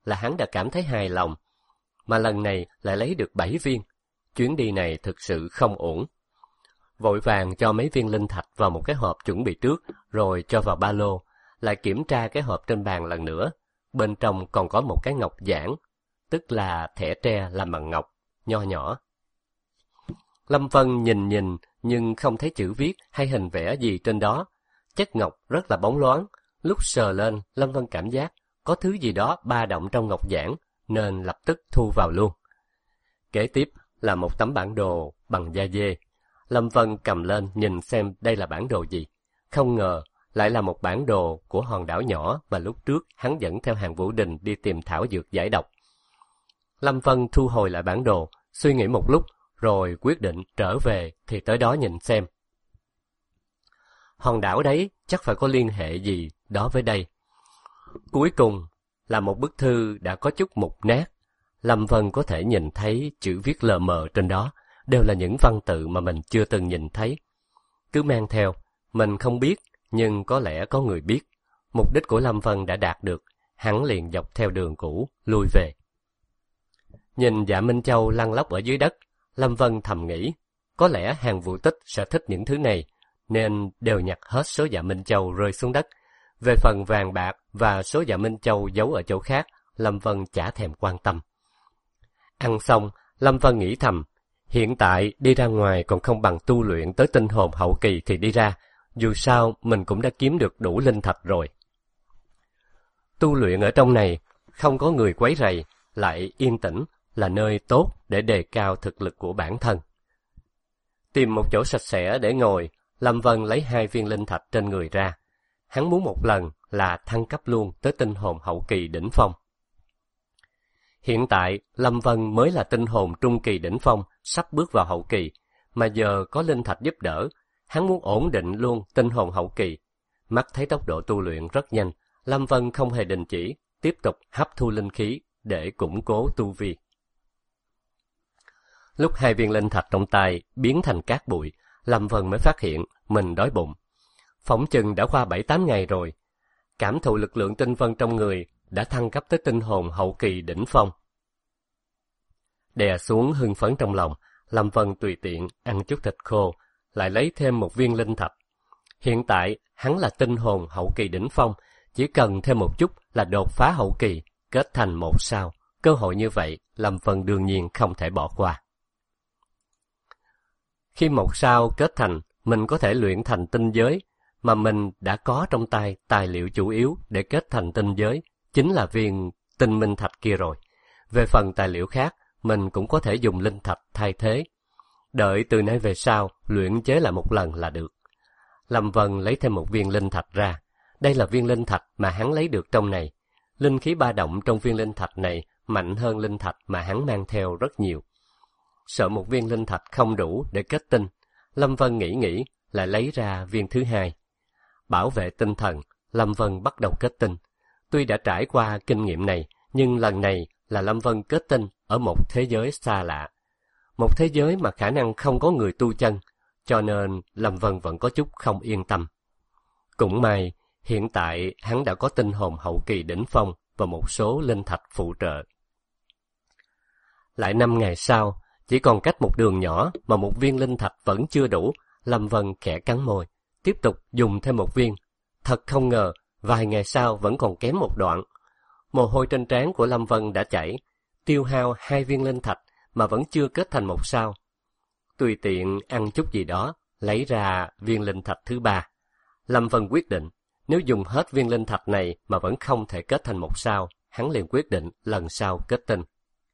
là hắn đã cảm thấy hài lòng, mà lần này lại lấy được 7 viên. Chuyến đi này thực sự không ổn. Vội vàng cho mấy viên linh thạch vào một cái hộp chuẩn bị trước, rồi cho vào ba lô, lại kiểm tra cái hộp trên bàn lần nữa. Bên trong còn có một cái ngọc giản, tức là thẻ tre làm bằng ngọc, nho nhỏ. Lâm Vân nhìn nhưng không thấy chữ viết hay hình vẽ gì trên đó. Chất ngọc rất là bóng loáng, lúc sờ lên Lâm Vân cảm giác có thứ gì đó ba động trong ngọc giản, nên lập tức thu vào luôn. Kế tiếp là một tấm bản đồ bằng da dê. Lâm Vân cầm lên nhìn xem đây là bản đồ gì. Không ngờ lại là một bản đồ của hòn đảo nhỏ mà lúc trước hắn dẫn theo Hàn Vũ Đình đi tìm thảo dược giải độc. Lâm Vân thu hồi lại bản đồ, suy nghĩ một lúc, rồi quyết định trở về thì tới đó nhìn xem. Hòn đảo đấy chắc phải có liên hệ gì đó với đây. Cuối cùng là một bức thư đã có chút mục nát. Lâm Vân có thể nhìn thấy chữ viết lờ mờ trên đó, đều là những văn tự mà mình chưa từng nhìn thấy. Cứ mang theo, mình không biết, nhưng có lẽ có người biết. Mục đích của Lâm Vân đã đạt được, hắn liền dọc theo đường cũ, lui về. Nhìn Dạ Minh Châu lăn lóc ở dưới đất, Lâm Vân thầm nghĩ, có lẽ Hàn Vũ Tích sẽ thích những thứ này, nên đều nhặt hết số Dạ Minh Châu rơi xuống đất. Về phần vàng bạc và số Dạ Minh Châu giấu ở chỗ khác, Lâm Vân chả thèm quan tâm. Ăn xong, Lâm Vân nghĩ thầm, hiện tại đi ra ngoài còn không bằng tu luyện tới tinh hồn hậu kỳ thì đi ra, dù sao mình cũng đã kiếm được đủ linh thạch rồi. Tu luyện ở trong này, không có người quấy rầy, lại yên tĩnh, là nơi tốt để đề cao thực lực của bản thân. Tìm một chỗ sạch sẽ để ngồi, Lâm Vân lấy 2 viên linh thạch trên người ra. Hắn muốn một lần là thăng cấp luôn tới tinh hồn hậu kỳ đỉnh phong. Hiện tại, Lâm Vân mới là tinh hồn trung kỳ đỉnh phong, sắp bước vào hậu kỳ, mà giờ có linh thạch giúp đỡ, hắn muốn ổn định luôn tinh hồn hậu kỳ. Mắt thấy tốc độ tu luyện rất nhanh, Lâm Vân không hề đình chỉ, tiếp tục hấp thu linh khí để củng cố tu vi. Lúc 2 viên linh thạch trong tay biến thành cát bụi, Lâm Vân mới phát hiện mình đói bụng. Phỏng chừng đã qua 7-8 ngày rồi. Cảm thụ lực lượng tinh vân trong người đã thăng cấp tới tinh hồn hậu kỳ đỉnh phong. Đè xuống hưng phấn trong lòng, Lâm Vân tùy tiện ăn chút thịt khô, lại lấy thêm 1 viên linh thạch. Hiện tại hắn là tinh hồn hậu kỳ đỉnh phong, chỉ cần thêm một chút là đột phá hậu kỳ, kết thành 1 sao. Cơ hội như vậy, Lâm Vân đương nhiên không thể bỏ qua. Khi 1 sao kết thành, mình có thể luyện thành tinh giới, mà mình đã có trong tay tài liệu chủ yếu để kết thành tinh giới, chính là viên tinh minh thạch kia rồi. Về phần tài liệu khác, mình cũng có thể dùng linh thạch thay thế. Đợi từ nay về sau, luyện chế lại một lần là được. Lâm Vân lấy thêm 1 viên linh thạch ra. Đây là viên linh thạch mà hắn lấy được trong này. Linh khí ba động trong viên linh thạch này mạnh hơn linh thạch mà hắn mang theo rất nhiều. Sợ 1 viên linh thạch không đủ để kết tinh, Lâm Vân nghĩ lại lấy ra viên thứ 2. Bảo vệ tinh thần, Lâm Vân bắt đầu kết tinh. Tuy đã trải qua kinh nghiệm này, nhưng lần này là Lâm Vân kết tinh ở một thế giới xa lạ. Một thế giới mà khả năng không có người tu chân, cho nên Lâm Vân vẫn có chút không yên tâm. Cũng may, hiện tại hắn đã có tinh hồn hậu kỳ đỉnh phong và một số linh thạch phụ trợ. Lại 5 ngày sau, chỉ còn cách một đường nhỏ mà 1 viên linh thạch vẫn chưa đủ, Lâm Vân khẽ cắn môi, tiếp tục dùng thêm 1 viên. Thật không ngờ, vài ngày sau vẫn còn kém một đoạn. Mồ hôi trên trán của Lâm Vân đã chảy, tiêu hao 2 viên linh thạch mà vẫn chưa kết thành 1 sao. Tùy tiện ăn chút gì đó, lấy ra viên linh thạch thứ 3. Lâm Vân quyết định, nếu dùng hết viên linh thạch này mà vẫn không thể kết thành 1 sao, hắn liền quyết định lần sau kết tinh.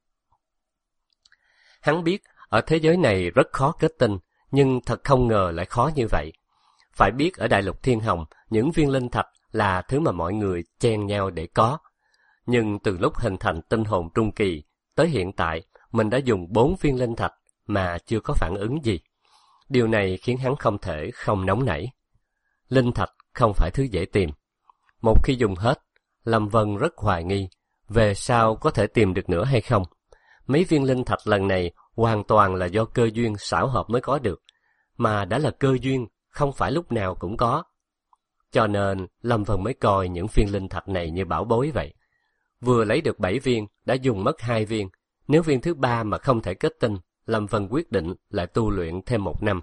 Hắn biết ở thế giới này rất khó kết tinh, nhưng thật không ngờ lại khó như vậy. Phải biết ở Đại Lục Thiên Hồng, những viên linh thạch là thứ mà mọi người chen nhau để có. Nhưng từ lúc hình thành tinh hồn trung kỳ, tới hiện tại, mình đã dùng 4 viên linh thạch mà chưa có phản ứng gì. Điều này khiến hắn không thể không nóng nảy. Linh thạch không phải thứ dễ tìm. Một khi dùng hết, Lâm Vân rất hoài nghi, về sau có thể tìm được nữa hay không. Mấy viên linh thạch lần này hoàn toàn là do cơ duyên xảo hợp mới có được, mà đã là cơ duyên, không phải lúc nào cũng có. Cho nên Lâm Vân mới coi những viên linh thạch này như bảo bối vậy. Vừa lấy được 7 viên, đã dùng mất 2 viên. Nếu viên thứ 3 mà không thể kết tinh, Lâm Vân quyết định lại tu luyện thêm 1 năm.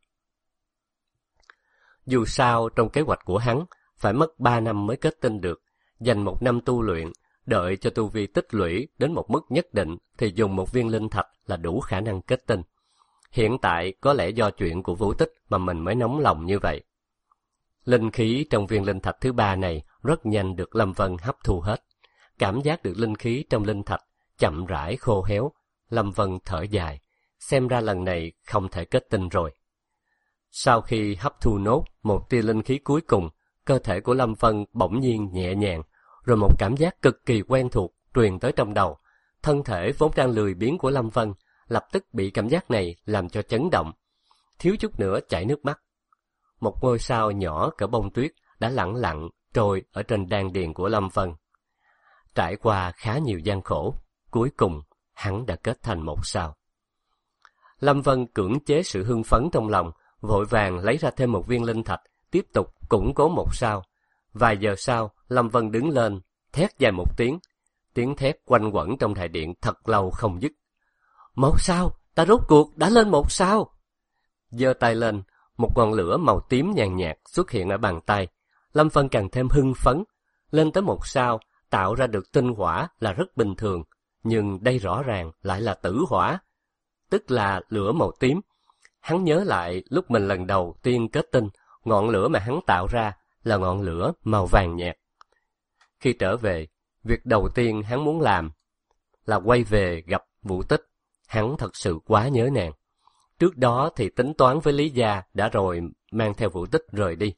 Dù sao, trong kế hoạch của hắn, phải mất 3 năm mới kết tinh được. Dành 1 năm tu luyện, đợi cho tu vi tích lũy đến một mức nhất định thì dùng 1 viên linh thạch là đủ khả năng kết tinh. Hiện tại có lẽ do chuyện của Vũ Tích mà mình mới nóng lòng như vậy. Linh khí trong viên linh thạch thứ 3 này rất nhanh được Lâm Vân hấp thu hết. Cảm giác được linh khí trong linh thạch chậm rãi khô héo, Lâm Vân thở dài, xem ra lần này không thể kết tinh rồi. Sau khi hấp thu nốt một tia linh khí cuối cùng, cơ thể của Lâm Vân bỗng nhiên nhẹ nhàng, rồi một cảm giác cực kỳ quen thuộc truyền tới trong đầu. Thân thể vốn đang lười biếng của Lâm Vân lập tức bị cảm giác này làm cho chấn động, thiếu chút nữa chảy nước mắt. Một ngôi sao nhỏ cỡ bông tuyết đã lẳng lặng trôi ở trên đan điền của Lâm Vân. Trải qua khá nhiều gian khổ, cuối cùng hắn đã kết thành 1 sao. Lâm Vân cưỡng chế sự hưng phấn trong lòng, vội vàng lấy ra thêm 1 viên linh thạch, tiếp tục củng cố 1 sao. Vài giờ sau, Lâm Vân đứng lên, thét dài một tiếng. Tiếng thét quanh quẩn trong đại điện thật lâu không dứt. 1 sao, ta rốt cuộc đã lên 1 sao. Giơ tay lên, một ngọn lửa màu tím nhàn nhạt xuất hiện ở bàn tay. Lâm Vân càng thêm hưng phấn. Lên tới 1 sao, tạo ra được tinh hỏa là rất bình thường, nhưng đây rõ ràng lại là tử hỏa, tức là lửa màu tím. Hắn nhớ lại lúc mình lần đầu tiên kết tinh, ngọn lửa mà hắn tạo ra là ngọn lửa màu vàng nhạt. Khi trở về, việc đầu tiên hắn muốn làm là quay về gặp Vũ Tích. Hắn thật sự quá nhớ nàng. Trước đó thì tính toán với Lý Gia đã rồi mang theo Vũ Tích rời đi.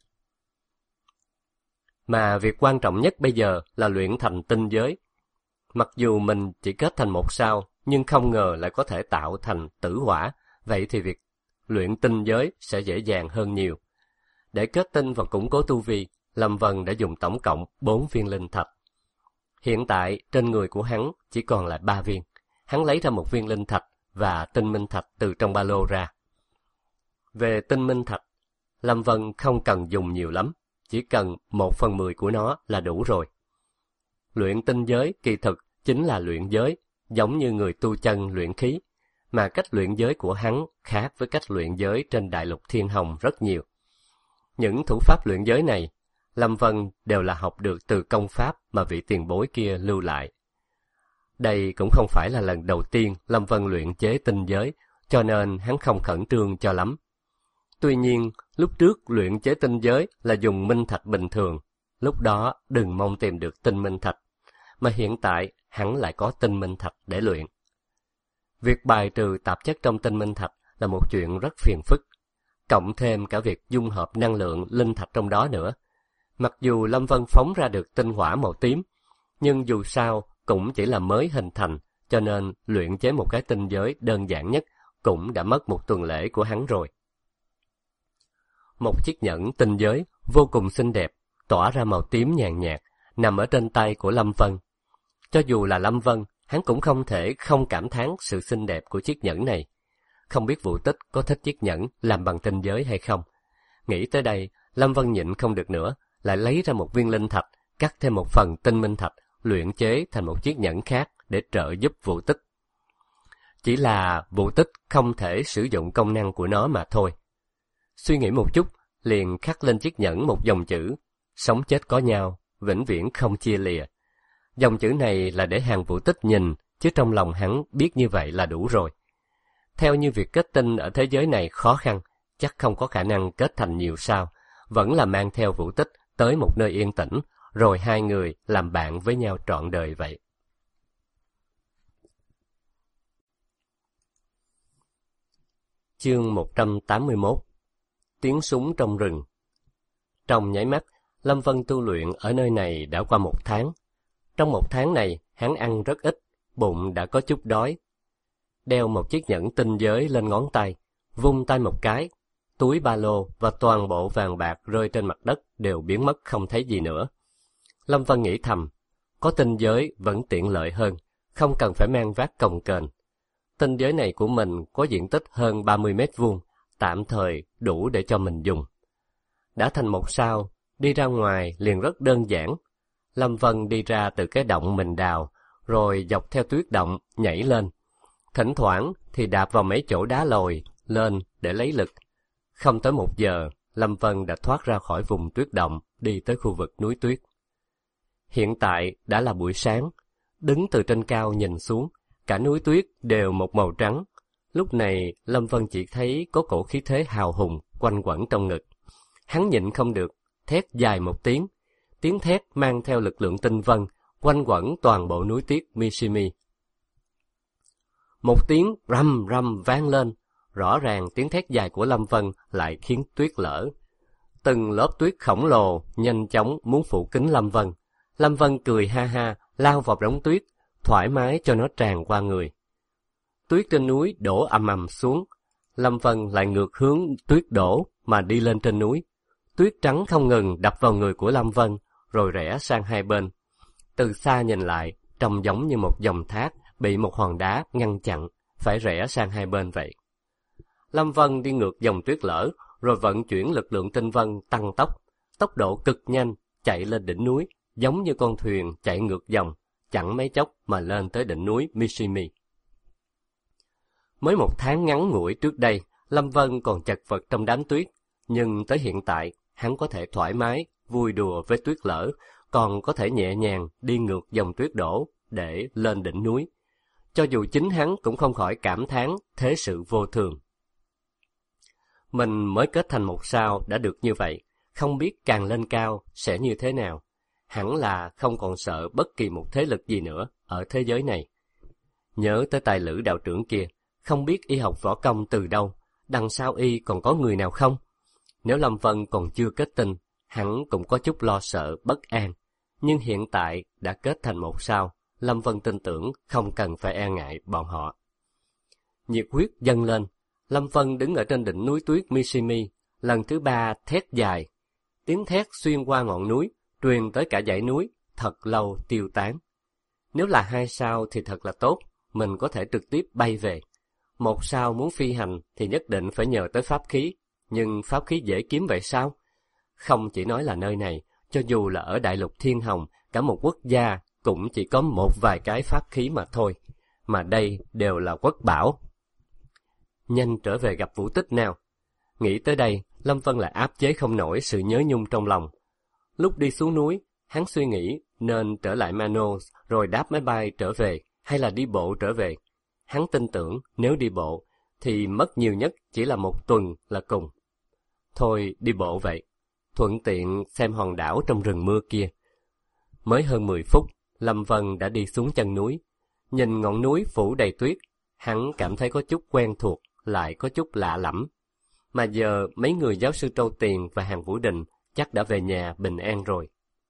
Mà việc quan trọng nhất bây giờ là luyện thành tinh giới. Mặc dù mình chỉ kết thành 1 sao, nhưng không ngờ lại có thể tạo thành tử hỏa, vậy thì việc luyện tinh giới sẽ dễ dàng hơn nhiều. Để kết tinh và củng cố tu vi, Lâm Vân đã dùng tổng cộng 4 viên linh thạch. Hiện tại trên người của hắn chỉ còn lại 3 viên. Hắn lấy ra 1 viên linh thạch và tinh minh thạch từ trong ba lô ra. Về tinh minh thạch, Lâm Vân không cần dùng nhiều lắm, chỉ cần 1/10 của nó là đủ rồi. Luyện tinh giới kỳ thực chính là luyện giới, giống như người tu chân luyện khí, mà cách luyện giới của hắn khác với cách luyện giới trên đại lục Thiên Hồng rất nhiều. Những thủ pháp luyện giới này, Lâm Vân đều là học được từ công pháp mà vị tiền bối kia lưu lại. Đây cũng không phải là lần đầu tiên Lâm Vân luyện chế tinh giới, cho nên hắn không khẩn trương cho lắm. Tuy nhiên, lúc trước luyện chế tinh giới là dùng minh thạch bình thường, lúc đó đừng mong tìm được tinh minh thạch, mà hiện tại hắn lại có tinh minh thạch để luyện. Việc bài trừ tạp chất trong tinh minh thạch là một chuyện rất phiền phức, cộng thêm cả việc dung hợp năng lượng linh thạch trong đó nữa. Mặc dù Lâm Vân phóng ra được tinh hỏa màu tím, nhưng dù sao cũng chỉ là mới hình thành, cho nên luyện chế một cái tinh giới đơn giản nhất cũng đã mất 1 tuần lễ của hắn rồi. Một chiếc nhẫn tinh giới vô cùng xinh đẹp, tỏa ra màu tím nhàn nhạt, nằm ở trên tay của Lâm Vân. Cho dù là Lâm Vân, hắn cũng không thể không cảm thán sự xinh đẹp của chiếc nhẫn này. Không biết Vũ Tích có thích chiếc nhẫn làm bằng tinh giới hay không. Nghĩ tới đây, Lâm Vân nhịn không được nữa, lại lấy ra 1 viên linh thạch, cắt thêm 1 phần tinh minh thạch, luyện chế thành một chiếc nhẫn khác để trợ giúp Vũ Tích. Chỉ là Vũ Tích không thể sử dụng công năng của nó mà thôi. Suy nghĩ một chút, liền khắc lên chiếc nhẫn một dòng chữ: sống chết có nhau, vĩnh viễn không chia lìa. Dòng chữ này là để hàng Vũ Tích nhìn, chứ trong lòng hắn biết như vậy là đủ rồi. Theo như việc kết tinh ở thế giới này khó khăn, chắc không có khả năng kết thành nhiều sao, vẫn là mang theo Vũ Tích tới một nơi yên tĩnh, rồi 2 người làm bạn với nhau trọn đời vậy. Chương 181. Tiếng súng trong rừng. Trong nháy mắt, Lâm Vân tu luyện ở nơi này đã qua 1 tháng. Trong 1 tháng này, hắn ăn rất ít, bụng đã có chút đói. Đeo một chiếc nhẫn tinh giới lên ngón tay, vung tay một cái, túi ba lô và toàn bộ vàng bạc rơi trên mặt đất đều biến mất không thấy gì nữa. Lâm Vân nghĩ thầm, có tinh giới vẫn tiện lợi hơn, không cần phải mang vác cồng kềnh. Tinh giới này của mình có diện tích hơn 30 mét vuông, tạm thời đủ để cho mình dùng. Đã thành 1 sao, đi ra ngoài liền rất đơn giản. Lâm Vân đi ra từ cái động mình đào, rồi dọc theo tuyết động nhảy lên. Thỉnh thoảng thì đạp vào mấy chỗ đá lồi lên để lấy lực. Không tới 1 giờ, Lâm Vân đã thoát ra khỏi vùng tuyết động, đi tới khu vực núi tuyết. Hiện tại đã là buổi sáng, đứng từ trên cao nhìn xuống, cả núi tuyết đều một màu trắng. Lúc này Lâm Vân chỉ thấy có cổ khí thế hào hùng quanh quẩn trong ngực. Hắn nhịn không được, thét dài một tiếng. Tiếng thét mang theo lực lượng tinh vân, quanh quẩn toàn bộ núi tuyết Mishimi. Một tiếng rầm rầm vang lên, rõ ràng tiếng thét dài của Lâm Vân lại khiến tuyết lở. Từng lớp tuyết khổng lồ nhanh chóng muốn phủ kín Lâm Vân. Lâm Vân cười ha ha, lao vào đống tuyết, thoải mái cho nó tràn qua người. Tuyết trên núi đổ ầm ầm xuống, Lâm Vân lại ngược hướng tuyết đổ mà đi lên trên núi. Tuyết trắng không ngừng đập vào người của Lâm Vân, rồi rẽ sang hai bên. Từ xa nhìn lại, trông giống như một dòng thác bị một hòn đá ngăn chặn, phải rẽ sang hai bên vậy. Lâm Vân đi ngược dòng tuyết lở, rồi vận chuyển lực lượng tinh vân tăng tốc, tốc độ cực nhanh, chạy lên đỉnh núi, giống như con thuyền chạy ngược dòng, chẳng mấy chốc mà lên tới đỉnh núi Mishimi. Mới 1 tháng ngắn ngủi trước đây, Lâm Vân còn chật vật trong đám tuyết, nhưng tới hiện tại, hắn có thể thoải mái, vui đùa với tuyết lở, còn có thể nhẹ nhàng đi ngược dòng tuyết đổ để lên đỉnh núi. Cho dù chính hắn cũng không khỏi cảm thán thế sự vô thường. Mình mới kết thành 1 sao đã được như vậy, không biết càng lên cao sẽ như thế nào. Hẳn là không còn sợ bất kỳ một thế lực gì nữa ở thế giới này. Nhớ tới tài lữ đạo trưởng kia, không biết y học võ công từ đâu, đằng sau y còn có người nào không? Nếu Lâm Vân còn chưa kết tinh, hắn cũng có chút lo sợ, bất an. Nhưng hiện tại đã kết thành 1 sao, Lâm Vân tin tưởng không cần phải e ngại bọn họ. Nhiệt huyết dâng lên, Lâm Vân đứng ở trên đỉnh núi tuyết Mishimi, lần thứ 3 thét dài. Tiếng thét xuyên qua ngọn núi, truyền tới cả dãy núi, thật lâu tiêu tán. Nếu là 2 sao thì thật là tốt, mình có thể trực tiếp bay về. 1 sao muốn phi hành thì nhất định phải nhờ tới pháp khí, nhưng pháp khí dễ kiếm vậy sao? Không chỉ nói là nơi này, cho dù là ở đại lục Thiên Hồng, cả một quốc gia cũng chỉ có một vài cái pháp khí mà thôi, mà đây đều là quốc bảo. Nhanh trở về gặp Vũ Tích nào. Nghĩ tới đây, Lâm Vân lại áp chế không nổi sự nhớ nhung trong lòng. Lúc đi xuống núi, hắn suy nghĩ nên trở lại Manos rồi đáp máy bay trở về hay là đi bộ trở về. Hắn tin tưởng nếu đi bộ thì mất nhiều nhất chỉ là 1 tuần là cùng. Thôi đi bộ vậy, thuận tiện xem hòn đảo trong rừng mưa kia. Mới hơn 10 phút, Lâm Vân đã đi xuống chân núi. Nhìn ngọn núi phủ đầy tuyết, hắn cảm thấy có chút quen thuộc, lại có chút lạ lẫm. Mà giờ mấy người giáo sư Trâu Tiền và Hàn Vũ Đình chắc đã về nhà bình an rồi.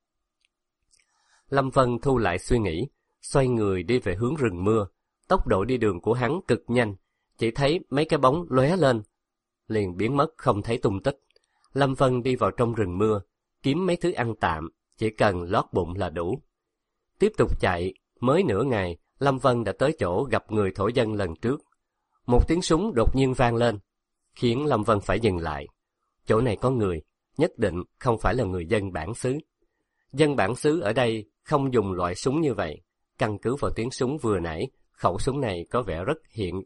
Lâm Vân thu lại suy nghĩ, xoay người đi về hướng rừng mưa. Tốc độ đi đường của hắn cực nhanh, chỉ thấy mấy cái bóng lóe lên, liền biến mất không thấy tung tích. Lâm Vân đi vào trong rừng mưa, kiếm mấy thứ ăn tạm, chỉ cần lót bụng là đủ. Tiếp tục chạy, mới nửa ngày, Lâm Vân đã tới chỗ gặp người thổ dân lần trước. Một tiếng súng đột nhiên vang lên, khiến Lâm Vân phải dừng lại. Chỗ này có người, nhất định không phải là người dân bản xứ. Dân bản xứ ở đây không dùng loại súng như vậy. Căn cứ vào tiếng súng vừa nãy, khẩu súng này có vẻ rất hiện.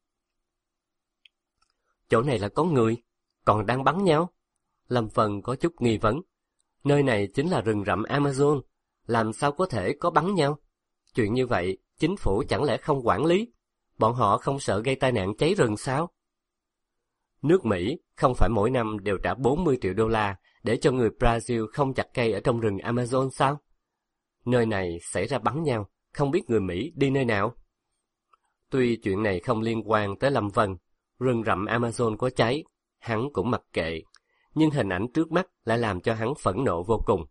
Chỗ này là có người, còn đang bắn nhau. Lâm Vân có chút nghi vấn. Nơi này chính là rừng rậm Amazon, làm sao có thể có bắn nhau? Chuyện như vậy, chính phủ chẳng lẽ không quản lý? Bọn họ không sợ gây tai nạn cháy rừng sao? Nước Mỹ không phải mỗi năm đều trả 40 triệu đô la để cho người Brazil không chặt cây ở trong rừng Amazon sao? Nơi này xảy ra bắn nhau, không biết người Mỹ đi nơi nào? Tuy chuyện này không liên quan tới Lâm Vân, rừng rậm Amazon có cháy, hắn cũng mặc kệ, nhưng hình ảnh trước mắt lại làm cho hắn phẫn nộ vô cùng.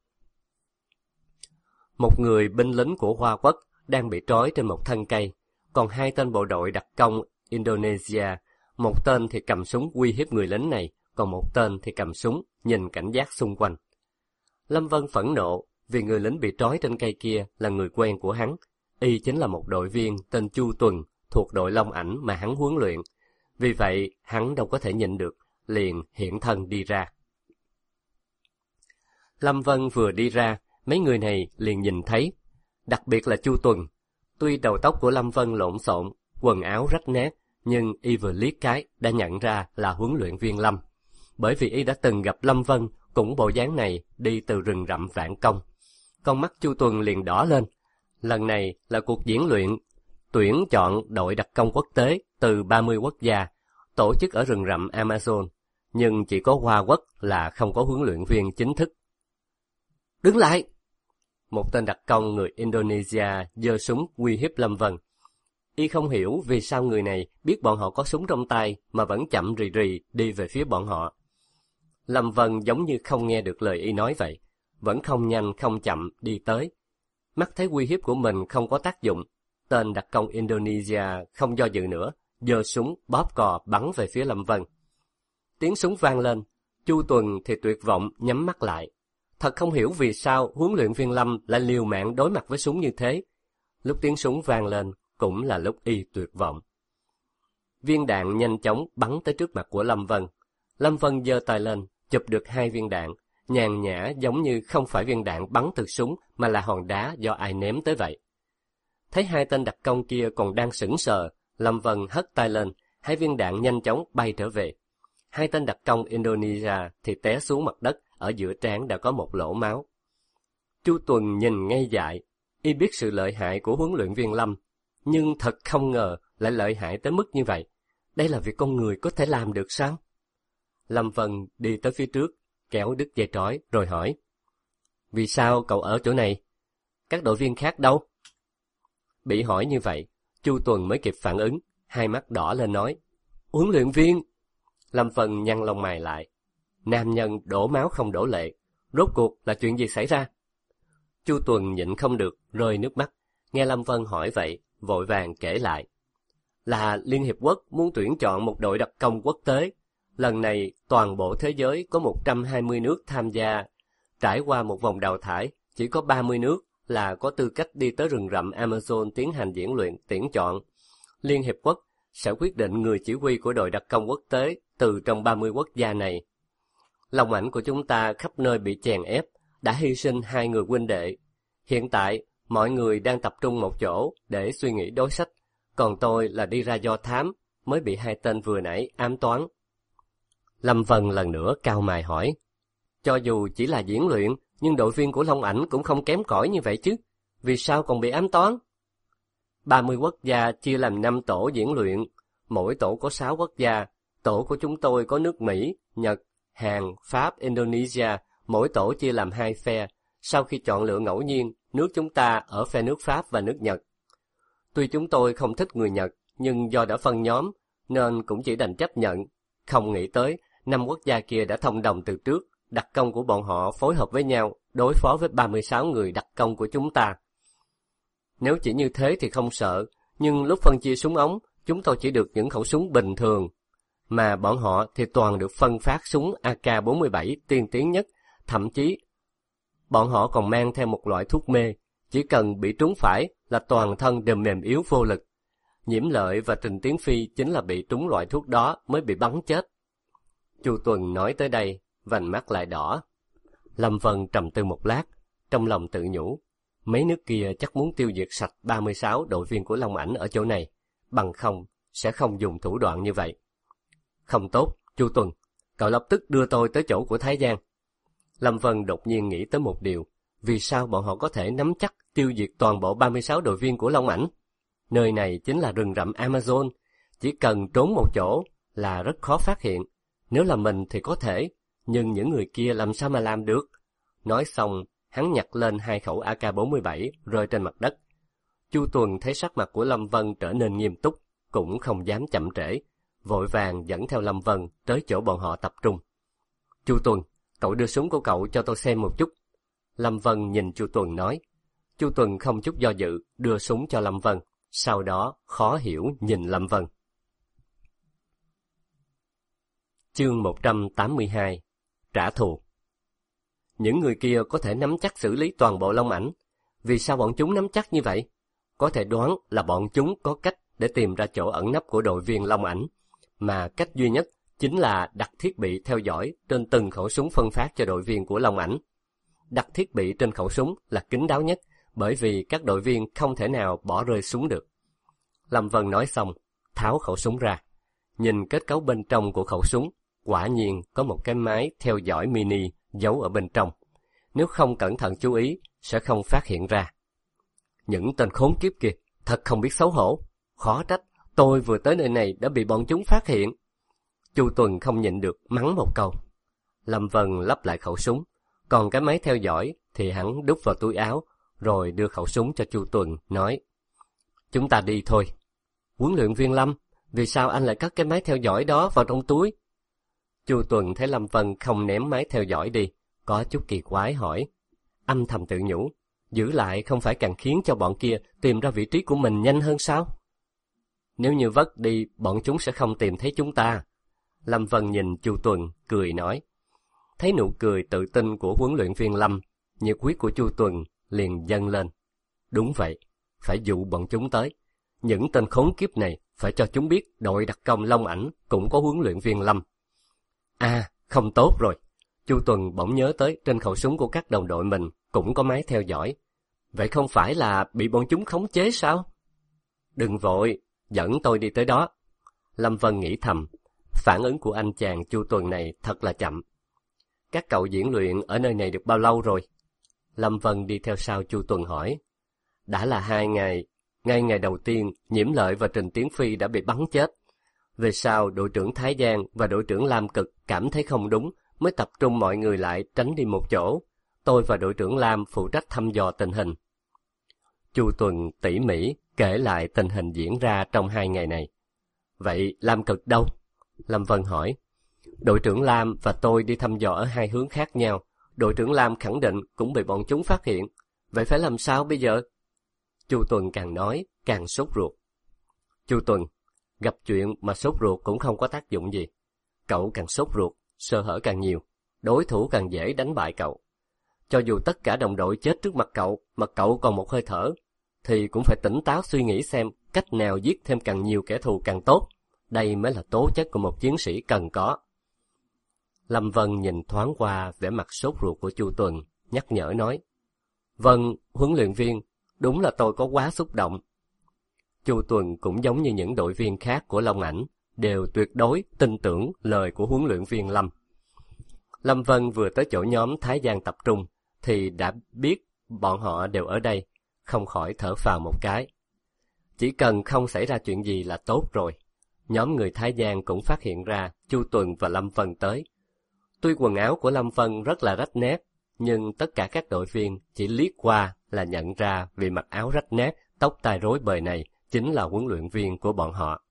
Một người binh lính của Hoa Quốc đang bị trói trên một thân cây, còn 2 tên bộ đội đặc công Indonesia, một tên thì cầm súng uy hiếp người lính này, còn một tên thì cầm súng nhìn cảnh giác xung quanh. Lâm Vân phẫn nộ vì người lính bị trói trên cây kia là người quen của hắn, y chính là một đội viên tên Chu Tuần thuộc đội Long Ảnh mà hắn huấn luyện. Vì vậy hắn đâu có thể nhịn được, liền hiện thân đi ra. Lâm Vân vừa đi ra, Mấy người này liền nhìn thấy, đặc biệt là Chu Tuần. Tuy đầu tóc của Lâm Vân lộn xộn, quần áo rách nát, nhưng y vừa liếc cái đã nhận ra là huấn luyện viên Lâm. Bởi vì y đã từng gặp Lâm Vân cũng bộ dáng này đi từ rừng rậm Vạn Công. Con mắt Chu Tuần liền đỏ lên. Lần này là cuộc diễn luyện tuyển chọn đội đặc công quốc tế từ 30 quốc gia, tổ chức ở rừng rậm Amazon, nhưng chỉ có Hoa Quốc là không có huấn luyện viên chính thức. Đứng lại! Một tên đặc công người Indonesia giơ súng uy hiếp Lâm Vân. Y không hiểu vì sao người này biết bọn họ có súng trong tay mà vẫn chậm rì rì đi về phía bọn họ. Lâm Vân giống như không nghe được lời y nói vậy, vẫn không nhanh không chậm đi tới. Mắt thấy uy hiếp của mình không có tác dụng, tên đặc công Indonesia không do dự nữa, giơ súng bóp cò bắn về phía Lâm Vân. Tiếng súng vang lên, Chu Tuần thì tuyệt vọng nhắm mắt lại. Thật không hiểu vì sao huấn luyện viên Lâm lại liều mạng đối mặt với súng như thế. Lúc tiếng súng vang lên cũng là lúc y tuyệt vọng. Viên đạn nhanh chóng bắn tới trước mặt của Lâm Vân. Lâm Vân giơ tay lên, chụp được 2 viên đạn, nhàn nhã giống như không phải viên đạn bắn từ súng mà là hòn đá do ai ném tới vậy. Thấy 2 tên đặc công kia còn đang sững sờ, Lâm Vân hất tay lên, 2 viên đạn nhanh chóng bay trở về. 2 tên đặc công Indonesia thì té xuống mặt đất, ở giữa trán đã có một lỗ máu. Chu Tuần nhìn ngây dại, y biết sự lợi hại của huấn luyện viên Lâm, nhưng thật không ngờ lại lợi hại tới mức như vậy. Đây là việc con người có thể làm được sao? Lâm Vân đi tới phía trước, kéo đứt dây trói rồi hỏi: Vì sao cậu ở chỗ này? Các đội viên khác đâu? Bị hỏi như vậy, Chu Tuần mới kịp phản ứng, hai mắt đỏ lên nói: Huấn luyện viên! Lâm Vân nhăn lông mày lại. Nam nhân đổ máu không đổ lệ, rốt cuộc là chuyện gì xảy ra? Chu Tuần nhịn không được, rơi nước mắt. Nghe Lâm Vân hỏi vậy, vội vàng kể lại. Là Liên Hiệp Quốc muốn tuyển chọn một đội đặc công quốc tế. Lần này, toàn bộ thế giới có 120 nước tham gia. Trải qua một vòng đào thải, chỉ có 30 nước là có tư cách đi tới rừng rậm Amazon tiến hành diễn luyện tuyển chọn. Liên Hiệp Quốc sẽ quyết định người chỉ huy của đội đặc công quốc tế từ trong 30 quốc gia này. Long ảnh của chúng ta khắp nơi bị chèn ép, đã hy sinh 2 người huynh đệ. Hiện tại, mọi người đang tập trung một chỗ để suy nghĩ đối sách, còn tôi là đi ra do thám, mới bị 2 tên vừa nãy ám toán. Lâm Vân lần nữa cau mày hỏi: Cho dù chỉ là diễn luyện, nhưng đội viên của Long ảnh cũng không kém cỏi như vậy chứ, vì sao còn bị ám toán? 30 quốc gia chia làm 5 tổ diễn luyện, mỗi tổ có 6 quốc gia. Tổ của chúng tôi có nước Mỹ, Nhật, Hàn, Pháp, Indonesia, mỗi tổ chia làm 2 phe. Sau khi chọn lựa ngẫu nhiên, nước chúng ta ở phe nước Pháp và nước Nhật. Tuy chúng tôi không thích người Nhật, nhưng do đã phân nhóm, nên cũng chỉ đành chấp nhận. Không nghĩ tới, 5 quốc gia kia đã thông đồng từ trước, đặc công của bọn họ phối hợp với nhau, đối phó với 36 người đặc công của chúng ta. Nếu chỉ như thế thì không sợ, nhưng lúc phân chia súng ống, chúng tôi chỉ được những khẩu súng bình thường, mà bọn họ thì toàn được phân phát súng AK-47 tiên tiến nhất, thậm chí bọn họ còn mang theo một loại thuốc mê, chỉ cần bị trúng phải là toàn thân đều mềm yếu vô lực. Nhiễm Lợi và Trình Tiến Phi chính là bị trúng loại thuốc đó mới bị bắn chết. Chu Tuần nói tới đây, vành mắt lại đỏ. Lâm Vân trầm tư một lát, trong lòng tự nhủ, mấy nước kia chắc muốn tiêu diệt sạch 36 đội viên của Long ảnh ở chỗ này, bằng không sẽ không dùng thủ đoạn như vậy. Không tốt, Chu Tuần, cậu lập tức đưa tôi tới chỗ của Thái Giang. Lâm Vân đột nhiên nghĩ tới một điều, vì sao bọn họ có thể nắm chắc tiêu diệt toàn bộ 36 đội viên của Long ảnh? Nơi này chính là rừng rậm Amazon, chỉ cần trốn một chỗ là rất khó phát hiện. Nếu là mình thì có thể, nhưng những người kia làm sao mà làm được? Nói xong, hắn nhặt lên 2 khẩu AK-47 rơi trên mặt đất. Chu Tuần thấy sắc mặt của Lâm Vân trở nên nghiêm túc, cũng không dám chậm trễ, vội vàng dẫn theo Lâm Vân tới chỗ bọn họ tập trung. Chu Tuần, cậu đưa súng của cậu cho tôi xem một chút. Lâm Vân nhìn Chu Tuần nói. Chu Tuần không chút do dự đưa súng cho Lâm Vân, sau đó khó hiểu nhìn Lâm Vân. Chương 182: Trả thù. Những người kia có thể nắm chắc xử lý toàn bộ Long ảnh. Vì sao bọn chúng nắm chắc như vậy? Có thể đoán là bọn chúng có cách để tìm ra chỗ ẩn nấp của đội viên Long ảnh, mà cách duy nhất chính là đặt thiết bị theo dõi trên từng khẩu súng phân phát cho đội viên của Long ảnh. đặt thiết bị trên khẩu súng là kín đáo nhất, bởi vì các đội viên không thể nào bỏ rơi súng được. Lâm Vân nói xong, tháo khẩu súng ra. Nhìn kết cấu bên trong của khẩu súng, quả nhiên có một cái máy theo dõi mini giấu ở bên trong. Nếu không cẩn thận chú ý, sẽ không phát hiện ra. Những tên khốn kiếp kia, thật không biết xấu hổ. Khó trách, tôi vừa tới nơi này đã bị bọn chúng phát hiện. Chu Tuần không nhịn được mắng một câu. Lâm Vân lắp lại khẩu súng, còn cái máy theo dõi thì hắn đút vào túi áo, rồi đưa khẩu súng cho Chu Tuần, nói: Chúng ta đi thôi. Huấn luyện viên Lâm, vì sao anh lại cất cái máy theo dõi đó vào trong túi? Chu Tuần thấy Lâm Vân không ném máy theo dõi đi, có chút kỳ quái hỏi. Âm thầm tự nhủ, giữ lại không phải càng khiến cho bọn kia tìm ra vị trí của mình nhanh hơn sao? Nếu như vất đi, bọn chúng sẽ không tìm thấy chúng ta. Lâm Vân nhìn Chu Tuần, cười nói. Thấy nụ cười tự tin của huấn luyện viên Lâm, nhiệt huyết của Chu Tuần liền dâng lên. Đúng vậy, phải dụ bọn chúng tới. Những tên khốn kiếp này phải cho chúng biết đội đặc công Long Ảnh cũng có huấn luyện viên Lâm. À, không tốt rồi. Chu Tuần bỗng nhớ tới trên khẩu súng của các đồng đội mình cũng có máy theo dõi. Vậy không phải là bị bọn chúng khống chế sao? Đừng vội, dẫn tôi đi tới đó. Lâm Vân nghĩ thầm, phản ứng của anh chàng Chu Tuần này thật là chậm. Các cậu diễn luyện ở nơi này được bao lâu rồi? Lâm Vân đi theo sau Chu Tuần hỏi. Đã là 2 ngày, ngay ngày đầu tiên, Nhiễm Lợi và Trình Tiến Phi đã bị bắn chết. Về sau, đội trưởng Thái Giang và đội trưởng Lam Cực cảm thấy không đúng, mới tập trung mọi người lại tránh đi một chỗ. Tôi và đội trưởng Lam phụ trách thăm dò tình hình. Chu Tuần tỉ mỉ kể lại tình hình diễn ra trong 2 ngày này. Vậy Lam Cực đâu? Lâm Vân hỏi. Đội trưởng Lam và tôi đi thăm dò ở 2 hướng khác nhau. Đội trưởng Lam khẳng định cũng bị bọn chúng phát hiện. Vậy phải làm sao bây giờ? Chu Tuần càng nói càng sốt ruột. Chu Tuần, gặp chuyện mà sốt ruột cũng không có tác dụng gì. Cậu càng sốt ruột, sơ hở càng nhiều, đối thủ càng dễ đánh bại cậu. Cho dù tất cả đồng đội chết trước mặt cậu mà cậu còn một hơi thở, thì cũng phải tỉnh táo suy nghĩ xem cách nào giết thêm càng nhiều kẻ thù càng tốt. Đây mới là tố chất của một chiến sĩ cần có. Lâm Vân nhìn thoáng qua vẻ mặt sốt ruột của Chu Tuần, nhắc nhở nói. Vâng, huấn luyện viên, đúng là tôi có quá xúc động. Chu Tuần cũng giống như những đội viên khác của Long Ảnh, đều tuyệt đối tin tưởng lời của huấn luyện viên Lâm. Lâm Vân vừa tới chỗ nhóm Thái Giang tập trung, thì đã biết bọn họ đều ở đây, không khỏi thở phào một cái. Chỉ cần không xảy ra chuyện gì là tốt rồi. Nhóm người Thái Giang cũng phát hiện ra Chu Tuần và Lâm Vân tới. Tuy quần áo của Lâm Vân rất là rách nát, nhưng tất cả các đội viên chỉ liếc qua là nhận ra vì mặc áo rách nát, tóc tai rối bời này chính là huấn luyện viên của bọn họ.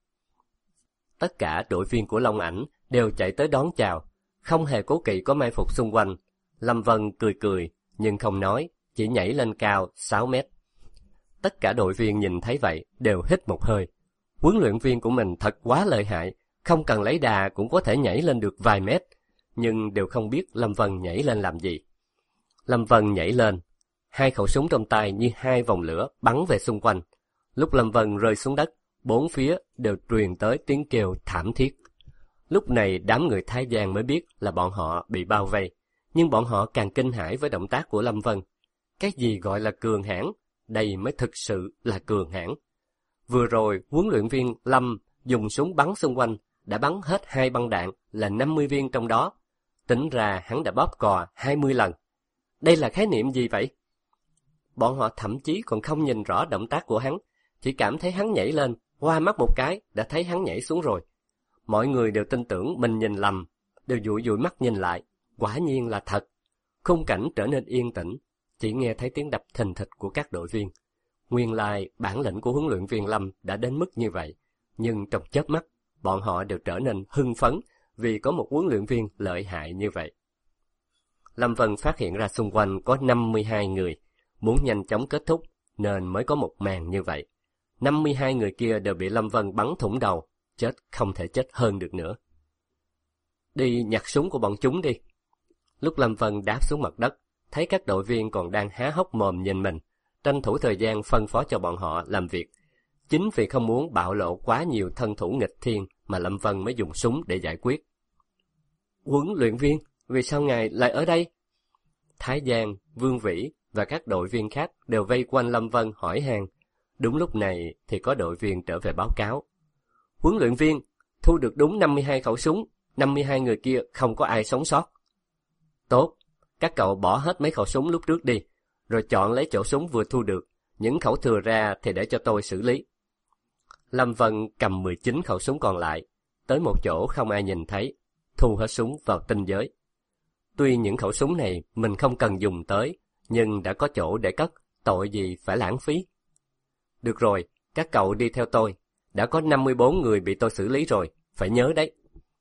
Tất cả đội viên của Long Ảnh đều chạy tới đón chào, không hề cố kỵ có mai phục xung quanh. Lâm Vân cười cười, nhưng không nói, chỉ nhảy lên cao 6 mét. Tất cả đội viên nhìn thấy vậy đều hít một hơi. Huấn luyện viên của mình thật quá lợi hại, không cần lấy đà cũng có thể nhảy lên được vài mét, nhưng đều không biết Lâm Vân nhảy lên làm gì. Lâm Vân nhảy lên, 2 khẩu súng trong tay như 2 vòng lửa bắn về xung quanh. Lúc Lâm Vân rơi xuống đất, 4 phía đều truyền tới tiếng kêu thảm thiết. Lúc này đám người Thái Giang mới biết là bọn họ bị bao vây, nhưng bọn họ càng kinh hãi với động tác của Lâm Vân. Cái gì gọi là cường hãn, đây mới thực sự là cường hãn. Vừa rồi huấn luyện viên Lâm dùng súng bắn xung quanh, đã bắn hết 2 băng đạn là 50 viên trong đó. Tính ra hắn đã bóp cò 20 lần. Đây là khái niệm gì vậy? Bọn họ thậm chí còn không nhìn rõ động tác của hắn, chỉ cảm thấy hắn nhảy lên, hoa mắt một cái đã thấy hắn nhảy xuống rồi. Mọi người đều tin tưởng mình nhìn lầm, đều dụi dụi mắt nhìn lại, quả nhiên là thật. Khung cảnh trở nên yên tĩnh, chỉ nghe thấy tiếng đập thình thịch của các đội viên. Nguyên lai bản lĩnh của huấn luyện viên Lâm đã đến mức như vậy, nhưng trong chớp mắt, bọn họ đều trở nên hưng phấn vì có một huấn luyện viên lợi hại như vậy. Lâm Vân phát hiện ra xung quanh có 52 người, muốn nhanh chóng kết thúc nên mới có một màn như vậy. 52 người kia đều bị Lâm Vân bắn thủng đầu, chết không thể chết hơn được nữa. Đi nhặt súng của bọn chúng đi. Lúc Lâm Vân đáp xuống mặt đất, thấy các đội viên còn đang há hốc mồm nhìn mình, tranh thủ thời gian phân phó cho bọn họ làm việc. Chính vì không muốn bạo lộ quá nhiều thân thủ nghịch thiên mà Lâm Vân mới dùng súng để giải quyết. Huấn luyện viên, vì sao ngài lại ở đây? Thái Giang, Vương Vĩ và các đội viên khác đều vây quanh Lâm Vân hỏi han. Đúng lúc này thì có đội viên trở về báo cáo. Huấn luyện viên, thu được đúng 52 khẩu súng, 52 người kia không có ai sống sót. Tốt, các cậu bỏ hết mấy khẩu súng lúc trước đi, rồi chọn lấy chỗ súng vừa thu được, những khẩu thừa ra thì để cho tôi xử lý. Lâm Vân cầm 19 khẩu súng còn lại, tới một chỗ không ai nhìn thấy, thu hết súng vào tinh giới. Tuy những khẩu súng này mình không cần dùng tới, nhưng đã có chỗ để cất, tội gì phải lãng phí. Được rồi, các cậu đi theo tôi, đã có 54 người bị tôi xử lý rồi, phải nhớ đấy.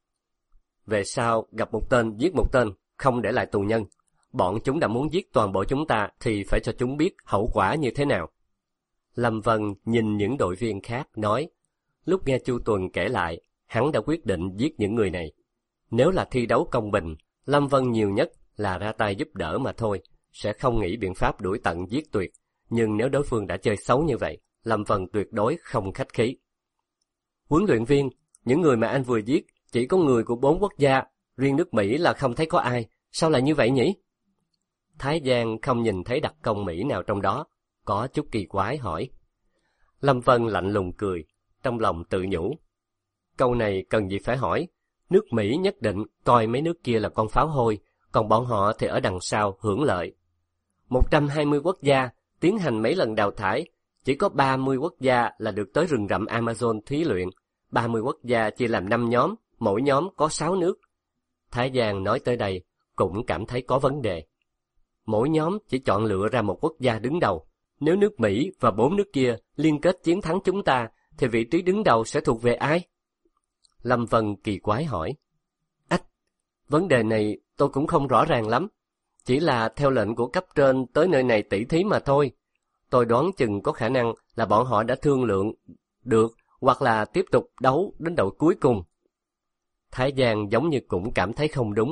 Về sau gặp một tên giết một tên, không để lại tù nhân. Bọn chúng đã muốn giết toàn bộ chúng ta thì phải cho chúng biết hậu quả như thế nào. Lâm Vân nhìn những đội viên khác nói, lúc nghe Chu Tuần kể lại, hắn đã quyết định giết những người này. Nếu là thi đấu công bình, Lâm Vân nhiều nhất là ra tay giúp đỡ mà thôi, sẽ không nghĩ biện pháp đuổi tận giết tuyệt. Nhưng nếu đối phương đã chơi xấu như vậy, Lâm Vân tuyệt đối không khách khí. Huấn luyện viên, những người mà anh vừa giết chỉ có người của 4 quốc gia, riêng nước Mỹ là không thấy có ai, sao lại như vậy nhỉ? Thái Giang không nhìn thấy đặc công Mỹ nào trong đó, có chút kỳ quái hỏi. Lâm Vân lạnh lùng cười, trong lòng tự nhủ. Câu này cần gì phải hỏi, nước Mỹ nhất định coi mấy nước kia là con pháo hôi, còn bọn họ thì ở đằng sau hưởng lợi. 120 quốc gia tiến hành mấy lần đào thải, chỉ có 30 quốc gia là được tới rừng rậm Amazon thí luyện, 30 quốc gia chia làm 5 nhóm, mỗi nhóm có 6 nước. Thái Giang nói tới đây cũng cảm thấy có vấn đề. Mỗi nhóm chỉ chọn lựa ra một quốc gia đứng đầu. Nếu nước Mỹ và 4 nước kia liên kết chiến thắng chúng ta, thì vị trí đứng đầu sẽ thuộc về ai? Lâm Vân kỳ quái hỏi. Ách, vấn đề này tôi cũng không rõ ràng lắm. Chỉ là theo lệnh của cấp trên tới nơi này tỉ thí mà thôi. Tôi đoán chừng có khả năng là bọn họ đã thương lượng được, hoặc là tiếp tục đấu đến đội cuối cùng. Thái Giang giống như cũng cảm thấy không đúng.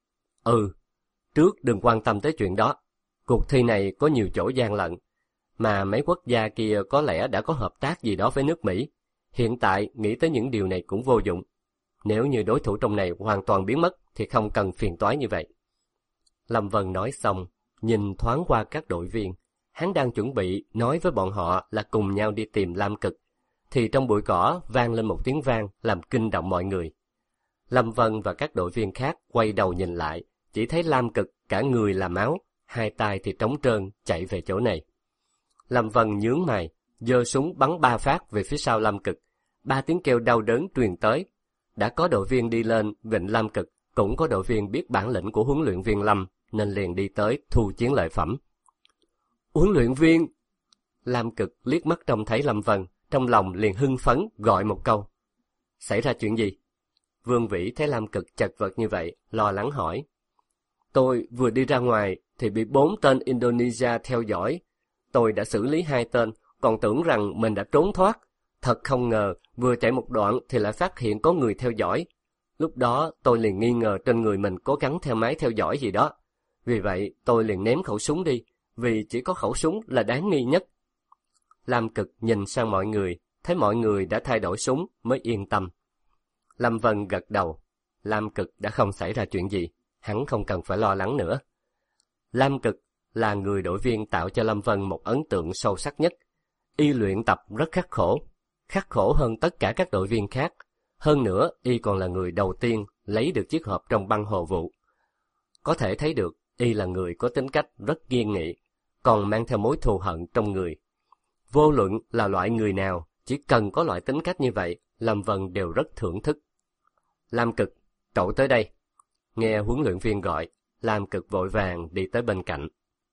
Trước đừng quan tâm tới chuyện đó. Cuộc thi này có nhiều chỗ gian lận, mà mấy quốc gia kia có lẽ đã có hợp tác gì đó với nước Mỹ. Hiện tại nghĩ tới những điều này cũng vô dụng. Nếu như đối thủ trong này hoàn toàn biến mất thì không cần phiền toái như vậy. Lâm Vân nói xong, nhìn thoáng qua các đội viên. Hắn đang chuẩn bị nói với bọn họ là cùng nhau đi tìm Lam Cực, thì trong bụi cỏ vang lên một tiếng vang làm kinh động mọi người. Lâm Vân và các đội viên khác quay đầu nhìn lại, chỉ thấy Lam Cực cả người là máu, hai tay thì trống trơn chạy về chỗ này. Lâm Vân nhướng mày, giơ súng bắn 3 phát về phía sau Lam Cực. 3 tiếng kêu đau đớn truyền tới. Đã có đội viên đi lên vịnh Lam Cực, cũng có đội viên biết bản lĩnh của huấn luyện viên Lâm, nên liền đi tới thu chiến lợi phẩm. Huấn luyện viên! Lam Cực liếc mắt trông thấy Lâm Vân, trong lòng liền hưng phấn gọi một câu. Xảy ra chuyện gì? Vương Vĩ thấy Lam Cực chật vật như vậy, lo lắng hỏi. Tôi vừa đi ra ngoài thì bị 4 tên Indonesia theo dõi. Tôi đã xử lý 2 tên, còn tưởng rằng mình đã trốn thoát. Thật không ngờ, vừa chạy một đoạn thì lại phát hiện có người theo dõi. Lúc đó tôi liền nghi ngờ trên người mình có gắn theo máy theo dõi gì đó. Vì vậy tôi liền ném khẩu súng đi, vì chỉ có khẩu súng là đáng nghi nhất. Lam Cực nhìn sang mọi người, thấy mọi người đã thay đổi súng mới yên tâm. Lâm Vân gật đầu. Lam Cực đã không xảy ra chuyện gì, hắn không cần phải lo lắng nữa. Lam Cực là người đội viên tạo cho Lâm Vân một ấn tượng sâu sắc nhất. Y luyện tập rất khắc khổ hơn tất cả các đội viên khác. Hơn nữa, Y còn là người đầu tiên lấy được chiếc hộp trong băng hồ vụ. Có thể thấy được, Y là người có tính cách rất kiên nghị, còn mang theo mối thù hận trong người. Vô luận là loại người nào, chỉ cần có loại tính cách như vậy, Lâm Vân đều rất thưởng thức. Lam Cực, cậu tới đây. Nghe huấn luyện viên gọi, Lam Cực vội vàng đi tới bên cạnh.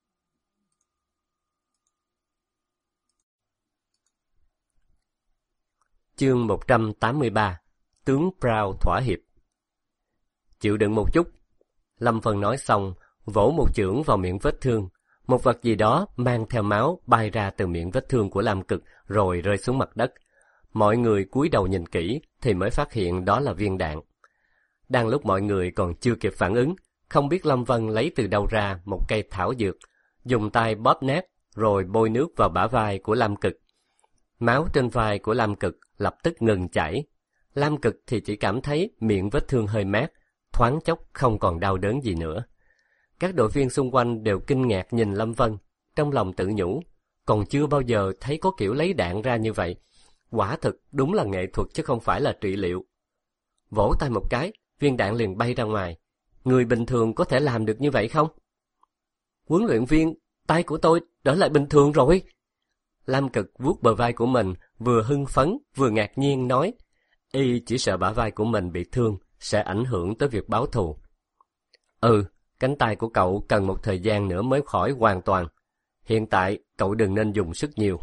Chương 183. Tướng Brown thỏa hiệp. Chịu đựng một chút. Lâm Vân nói xong, vỗ một chưởng vào miệng vết thương. Một vật gì đó mang theo máu bay ra từ miệng vết thương của Lam Cực rồi rơi xuống mặt đất. Mọi người cúi đầu nhìn kỹ thì mới phát hiện đó là viên đạn. Đang lúc mọi người còn chưa kịp phản ứng, không biết Lâm Vân lấy từ đâu ra một cây thảo dược, dùng tay bóp nát rồi bôi nước vào bả vai của Lam Cực. Máu trên vai của Lam Cực lập tức ngừng chảy. Lam Cực thì chỉ cảm thấy miệng vết thương hơi mát, thoáng chốc không còn đau đớn gì nữa. Các đội viên xung quanh đều kinh ngạc nhìn Lâm Vân, trong lòng tự nhủ, còn chưa bao giờ thấy có kiểu lấy đạn ra như vậy. Quả thực đúng là nghệ thuật chứ không phải là trị liệu. Vỗ tay một cái, viên đạn liền bay ra ngoài. Người bình thường có thể làm được như vậy không? Huấn luyện viên, tay của tôi trở lại bình thường rồi. Lam Cực vuốt bờ vai của mình, vừa hưng phấn vừa ngạc nhiên nói, y chỉ sợ bả vai của mình bị thương sẽ ảnh hưởng tới việc báo thù. Cánh tay của cậu cần một thời gian nữa mới khỏi hoàn toàn. Hiện tại cậu đừng nên dùng sức nhiều.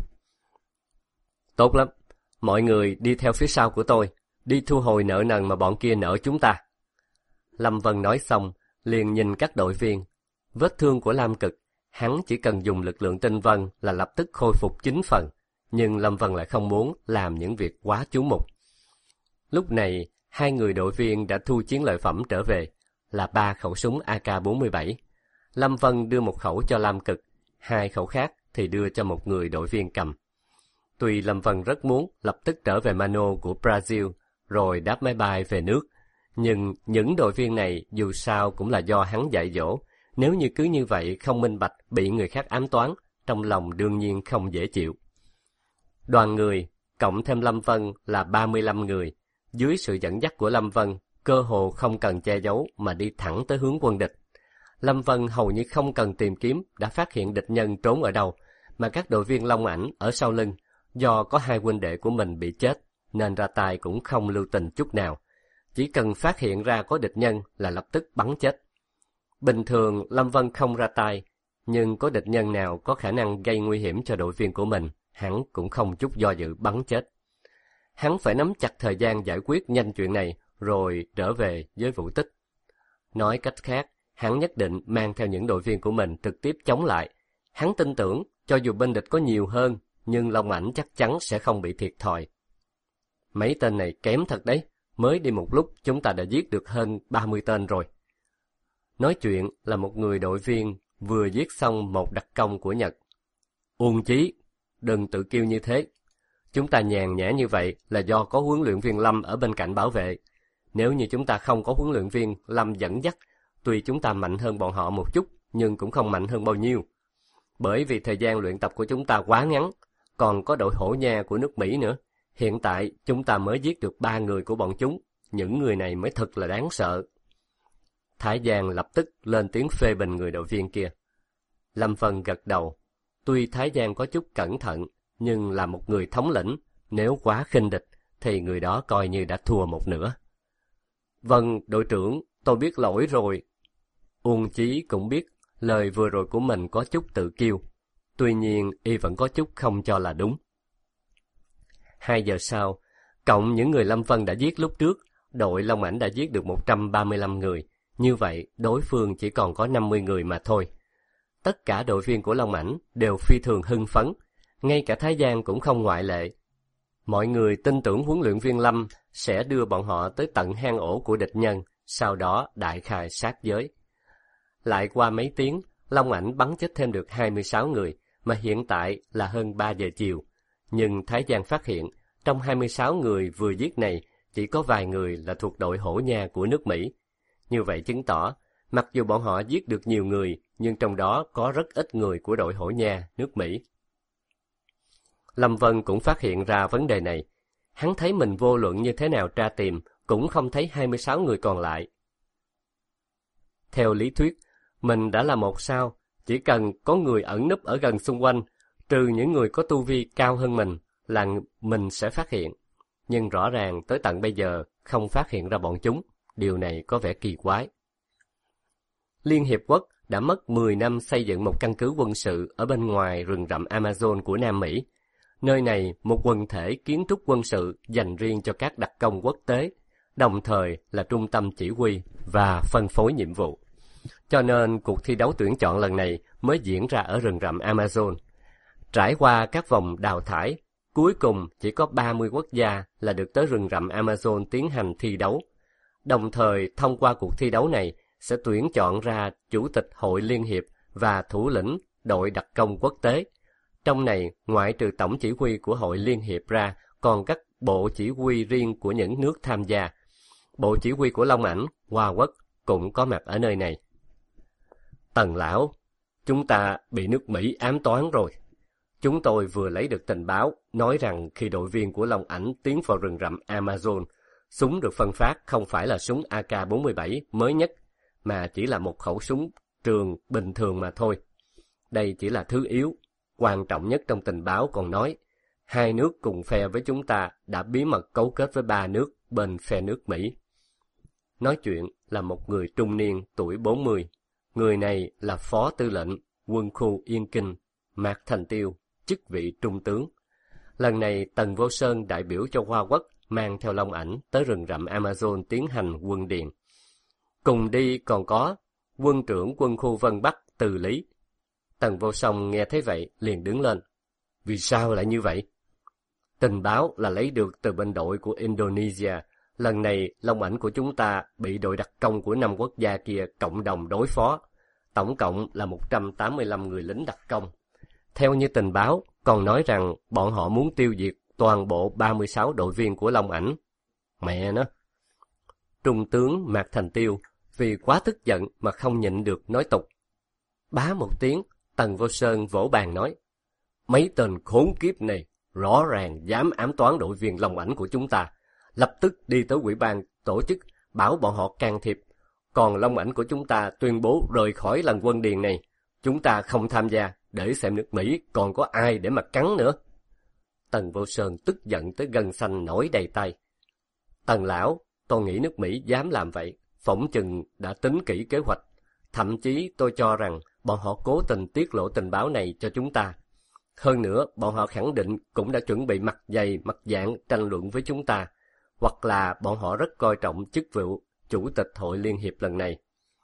Tốt lắm, mọi người đi theo phía sau của tôi, đi thu hồi nợ nần mà bọn kia nợ chúng ta. Lâm Vân nói xong, liền nhìn các đội viên. Vết thương của Lam Cực, hắn chỉ cần dùng lực lượng tinh vân là lập tức khôi phục 9 phần, nhưng Lâm Vân lại không muốn làm những việc quá chú mục. Lúc này, 2 người đội viên đã thu chiến lợi phẩm trở về, là 3 khẩu súng AK-47. Lâm Vân đưa một khẩu cho Lam Cực, 2 khẩu khác thì đưa cho một người đội viên cầm. Tuy Lâm Vân rất muốn lập tức trở về Mano của Brazil, rồi đáp máy bay về nước, nhưng những đội viên này dù sao cũng là do hắn dạy dỗ. Nếu như cứ như vậy không minh bạch bị người khác ám toán, trong lòng đương nhiên không dễ chịu. Đoàn người, cộng thêm Lâm Vân là 35 người. Dưới sự dẫn dắt của Lâm Vân, cơ hồ không cần che giấu mà đi thẳng tới hướng quân địch. Lâm Vân hầu như không cần tìm kiếm đã phát hiện địch nhân trốn ở đâu, mà các đội viên Long Ảnh ở sau lưng, do có 2 huynh đệ của mình bị chết, nên ra tay cũng không lưu tình chút nào. Chỉ cần phát hiện ra có địch nhân là lập tức bắn chết. Bình thường Lâm Vân không ra tay, nhưng có địch nhân nào có khả năng gây nguy hiểm cho đội viên của mình, hắn cũng không chút do dự bắn chết. Hắn phải nắm chặt thời gian giải quyết nhanh chuyện này, rồi trở về với Vũ Tích. Nói cách khác, hắn nhất định mang theo những đội viên của mình trực tiếp chống lại. Hắn tin tưởng, cho dù bên địch có nhiều hơn, nhưng Long Ảnh chắc chắn sẽ không bị thiệt thòi. Mấy tên này kém thật đấy, mới đi một lúc chúng ta đã giết được hơn 30 tên rồi. Nói chuyện là một người đội viên vừa giết xong một đặc công của Nhật. Uông Chí, đừng tự kiêu như thế. Chúng ta nhàn nhã như vậy là do có huấn luyện viên Lâm ở bên cạnh bảo vệ. Nếu như chúng ta không có huấn luyện viên Lâm dẫn dắt, tuy chúng ta mạnh hơn bọn họ một chút, nhưng cũng không mạnh hơn bao nhiêu. Bởi vì thời gian luyện tập của chúng ta quá ngắn, còn có đội hổ nha của nước Mỹ nữa. Hiện tại chúng ta mới giết được 3 người của bọn chúng, những người này mới thật là đáng sợ. Thái Giang lập tức lên tiếng phê bình người đội viên kia. Lâm Vân gật đầu. Tuy Thái Giang có chút cẩn thận, nhưng là một người thống lĩnh, nếu quá khinh địch, thì người đó coi như đã thua một nửa. Vâng, đội trưởng, tôi biết lỗi rồi. Uông Chí cũng biết lời vừa rồi của mình có chút tự kiêu. Tuy nhiên, y vẫn có chút không cho là đúng. 2 giờ sau, cộng những người Lâm Vân đã giết lúc trước, đội Long Ảnh đã giết được 135 người. Như vậy, đối phương chỉ còn có 50 người mà thôi. Tất cả đội viên của Long Ảnh đều phi thường hưng phấn, ngay cả Thái Giang cũng không ngoại lệ. Mọi người tin tưởng huấn luyện viên Lâm sẽ đưa bọn họ tới tận hang ổ của địch nhân, sau đó đại khai sát giới. Lại qua mấy tiếng, Long Ảnh bắn chết thêm được 26 người, mà hiện tại là hơn 3 giờ chiều. Nhưng Thái Giang phát hiện, trong 26 người vừa giết này, chỉ có vài người là thuộc đội hổ nha của nước Mỹ. Như vậy chứng tỏ, mặc dù bọn họ giết được nhiều người, nhưng trong đó có rất ít người của đội hổ nha nước Mỹ. Lâm Vân cũng phát hiện ra vấn đề này. Hắn thấy mình vô luận như thế nào tra tìm, cũng không thấy 26 người còn lại. Theo lý thuyết, mình đã là một sao, chỉ cần có người ẩn núp ở gần xung quanh, trừ những người có tu vi cao hơn mình, là mình sẽ phát hiện. Nhưng rõ ràng tới tận bây giờ không phát hiện ra bọn chúng, điều này có vẻ kỳ quái. Liên Hiệp Quốc đã mất 10 năm xây dựng một căn cứ quân sự ở bên ngoài rừng rậm Amazon của Nam Mỹ. Nơi này một quần thể kiến trúc quân sự dành riêng cho các đặc công quốc tế, đồng thời là trung tâm chỉ huy và phân phối nhiệm vụ. Cho nên cuộc thi đấu tuyển chọn lần này mới diễn ra ở rừng rậm Amazon. Trải qua các vòng đào thải, cuối cùng chỉ có 30 quốc gia là được tới rừng rậm Amazon tiến hành thi đấu. Đồng thời thông qua cuộc thi đấu này sẽ tuyển chọn ra Chủ tịch Hội Liên Hiệp và thủ lĩnh đội đặc công quốc tế. Trong này, ngoại trừ tổng chỉ huy của Hội Liên Hiệp ra, còn các bộ chỉ huy riêng của những nước tham gia. Bộ chỉ huy của Long Ảnh, Hoa Quốc cũng có mặt ở nơi này. Tần lão, chúng ta bị nước Mỹ ám toán rồi. Chúng tôi vừa lấy được tình báo nói rằng khi đội viên của Long Ảnh tiến vào rừng rậm Amazon, súng được phân phát không phải là súng AK-47 mới nhất, mà chỉ là một khẩu súng trường bình thường mà thôi. Đây chỉ là thứ yếu. Quan trọng nhất trong tình báo còn nói, hai nước cùng phe với chúng ta đã bí mật cấu kết với 3 nước bên phe nước Mỹ. Nói chuyện là một người trung niên tuổi 40. Người này là Phó Tư lệnh Quân khu Yên Kinh, Mạc Thành Tiêu, chức vị trung tướng. Lần này Tần Vô Sơn đại biểu cho Hoa Quốc mang theo Long Ảnh tới rừng rậm Amazon tiến hành quân điện. Cùng đi còn có quân trưởng quân khu Vân Bắc Từ Lý. Tần Vô Song nghe thấy vậy liền đứng lên. Vì sao lại như vậy? Tình báo là lấy được từ bên đội của Indonesia. Lần này Long Ảnh của chúng ta bị đội đặc công của 5 quốc gia kia cộng đồng đối phó. Tổng cộng là 185 người lính đặc công. Theo như tình báo, còn nói rằng bọn họ muốn tiêu diệt toàn bộ 36 đội viên của Long Ảnh. Mẹ nó! Trung tướng Mạc Thành Tiêu vì quá tức giận mà không nhịn được nói tục. Bá một tiếng, Tần Vô Sơn vỗ bàn nói, mấy tên khốn kiếp này rõ ràng dám ám toán đội viên Long Ảnh của chúng ta, lập tức đi tới ủy ban tổ chức bảo bọn họ can thiệp. Còn Long Ảnh của chúng ta tuyên bố rời khỏi lần quân điền này, chúng ta không tham gia, để xem nước Mỹ còn có ai để mà cắn nữa. Tần Vô Sơn tức giận tới gân xanh nổi đầy tay. Tần lão, tôi nghĩ nước Mỹ dám làm vậy, phỏng chừng đã tính kỹ kế hoạch. Thậm chí tôi cho rằng bọn họ cố tình tiết lộ tình báo này cho chúng ta. Hơn nữa, bọn họ khẳng định cũng đã chuẩn bị mặt dày mặt dạn tranh luận với chúng ta, hoặc là bọn họ rất coi trọng chức vụ Chủ tịch Hội Liên Hiệp lần này.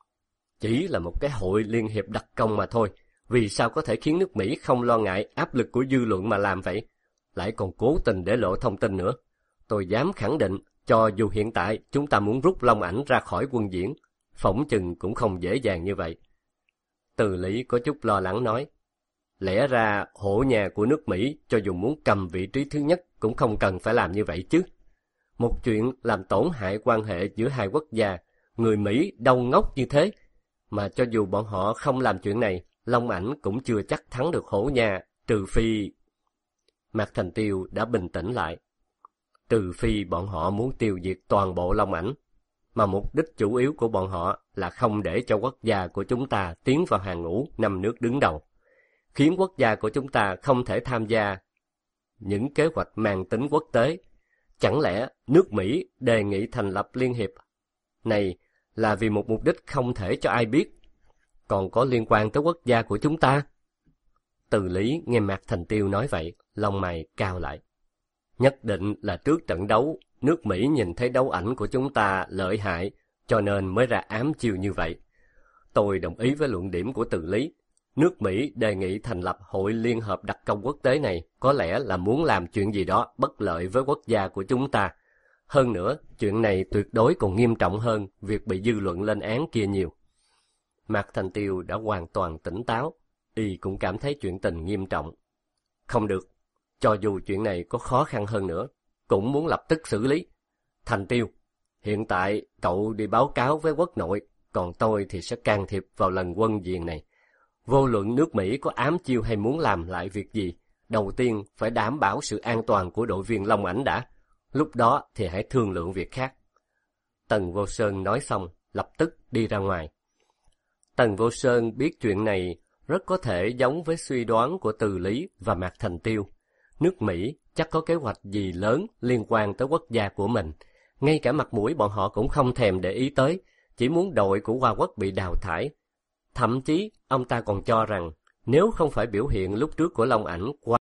Chỉ là một cái hội liên hiệp đặc công mà thôi, vì sao có thể khiến nước Mỹ không lo ngại áp lực của dư luận mà làm vậy? Lại còn cố tình để lộ thông tin nữa. Tôi dám khẳng định, cho dù hiện tại chúng ta muốn rút Long Ảnh ra khỏi quân diễn, phỏng chừng cũng không dễ dàng như vậy. Từ Lý có chút lo lắng nói, lẽ ra hổ nhà của nước Mỹ cho dù muốn cầm vị trí thứ nhất cũng không cần phải làm như vậy chứ. Một chuyện làm tổn hại quan hệ giữa hai quốc gia, người Mỹ đâu ngốc như thế. Mà cho dù bọn họ không làm chuyện này, Long Ảnh cũng chưa chắc thắng được hổ nhà, trừ phi... Mạc Thành Tiêu đã bình tĩnh lại. Trừ phi bọn họ muốn tiêu diệt toàn bộ Long Ảnh, mà mục đích chủ yếu của bọn họ là không để cho quốc gia của chúng ta tiến vào hàng ngũ 5 nước đứng đầu, khiến quốc gia của chúng ta không thể tham gia những kế hoạch mang tính quốc tế. Chẳng lẽ nước Mỹ đề nghị thành lập liên hiệp này là vì một mục đích không thể cho ai biết, còn có liên quan tới quốc gia của chúng ta? Từ Lý nghe Mạc Thành Tiêu nói vậy, lông mày cao lại. Nhất định là trước trận đấu, nước Mỹ nhìn thấy đấu ảnh của chúng ta lợi hại, cho nên mới ra ám chiêu như vậy. Tôi đồng ý với luận điểm của Từ Lý. Nước Mỹ đề nghị thành lập Hội Liên hợp Đặc công quốc tế này có lẽ là muốn làm chuyện gì đó bất lợi với quốc gia của chúng ta. Hơn nữa, chuyện này tuyệt đối còn nghiêm trọng hơn việc bị dư luận lên án kia nhiều. Mạc Thành Tiêu đã hoàn toàn tỉnh táo, y cũng cảm thấy chuyện tình nghiêm trọng. Không được, cho dù chuyện này có khó khăn hơn nữa, cũng muốn lập tức xử lý. Thành Tiêu, hiện tại cậu đi báo cáo với quốc nội, còn tôi thì sẽ can thiệp vào lần quân diễn này. Vô luận nước Mỹ có ám chiêu hay muốn làm lại việc gì, đầu tiên phải đảm bảo sự an toàn của đội viên Long Ảnh đã. Lúc đó thì hãy thương lượng việc khác. Tần Vô Sơn nói xong, lập tức đi ra ngoài. Tần Vô Sơn biết chuyện này rất có thể giống với suy đoán của Từ Lý và Mạc Thành Tiêu. Nước Mỹ chắc có kế hoạch gì lớn liên quan tới quốc gia của mình. Ngay cả mặt mũi bọn họ cũng không thèm để ý tới, chỉ muốn đội của Hoa Quốc bị đào thải. Thậm chí, ông ta còn cho rằng, nếu không phải biểu hiện lúc trước của Long Ảnh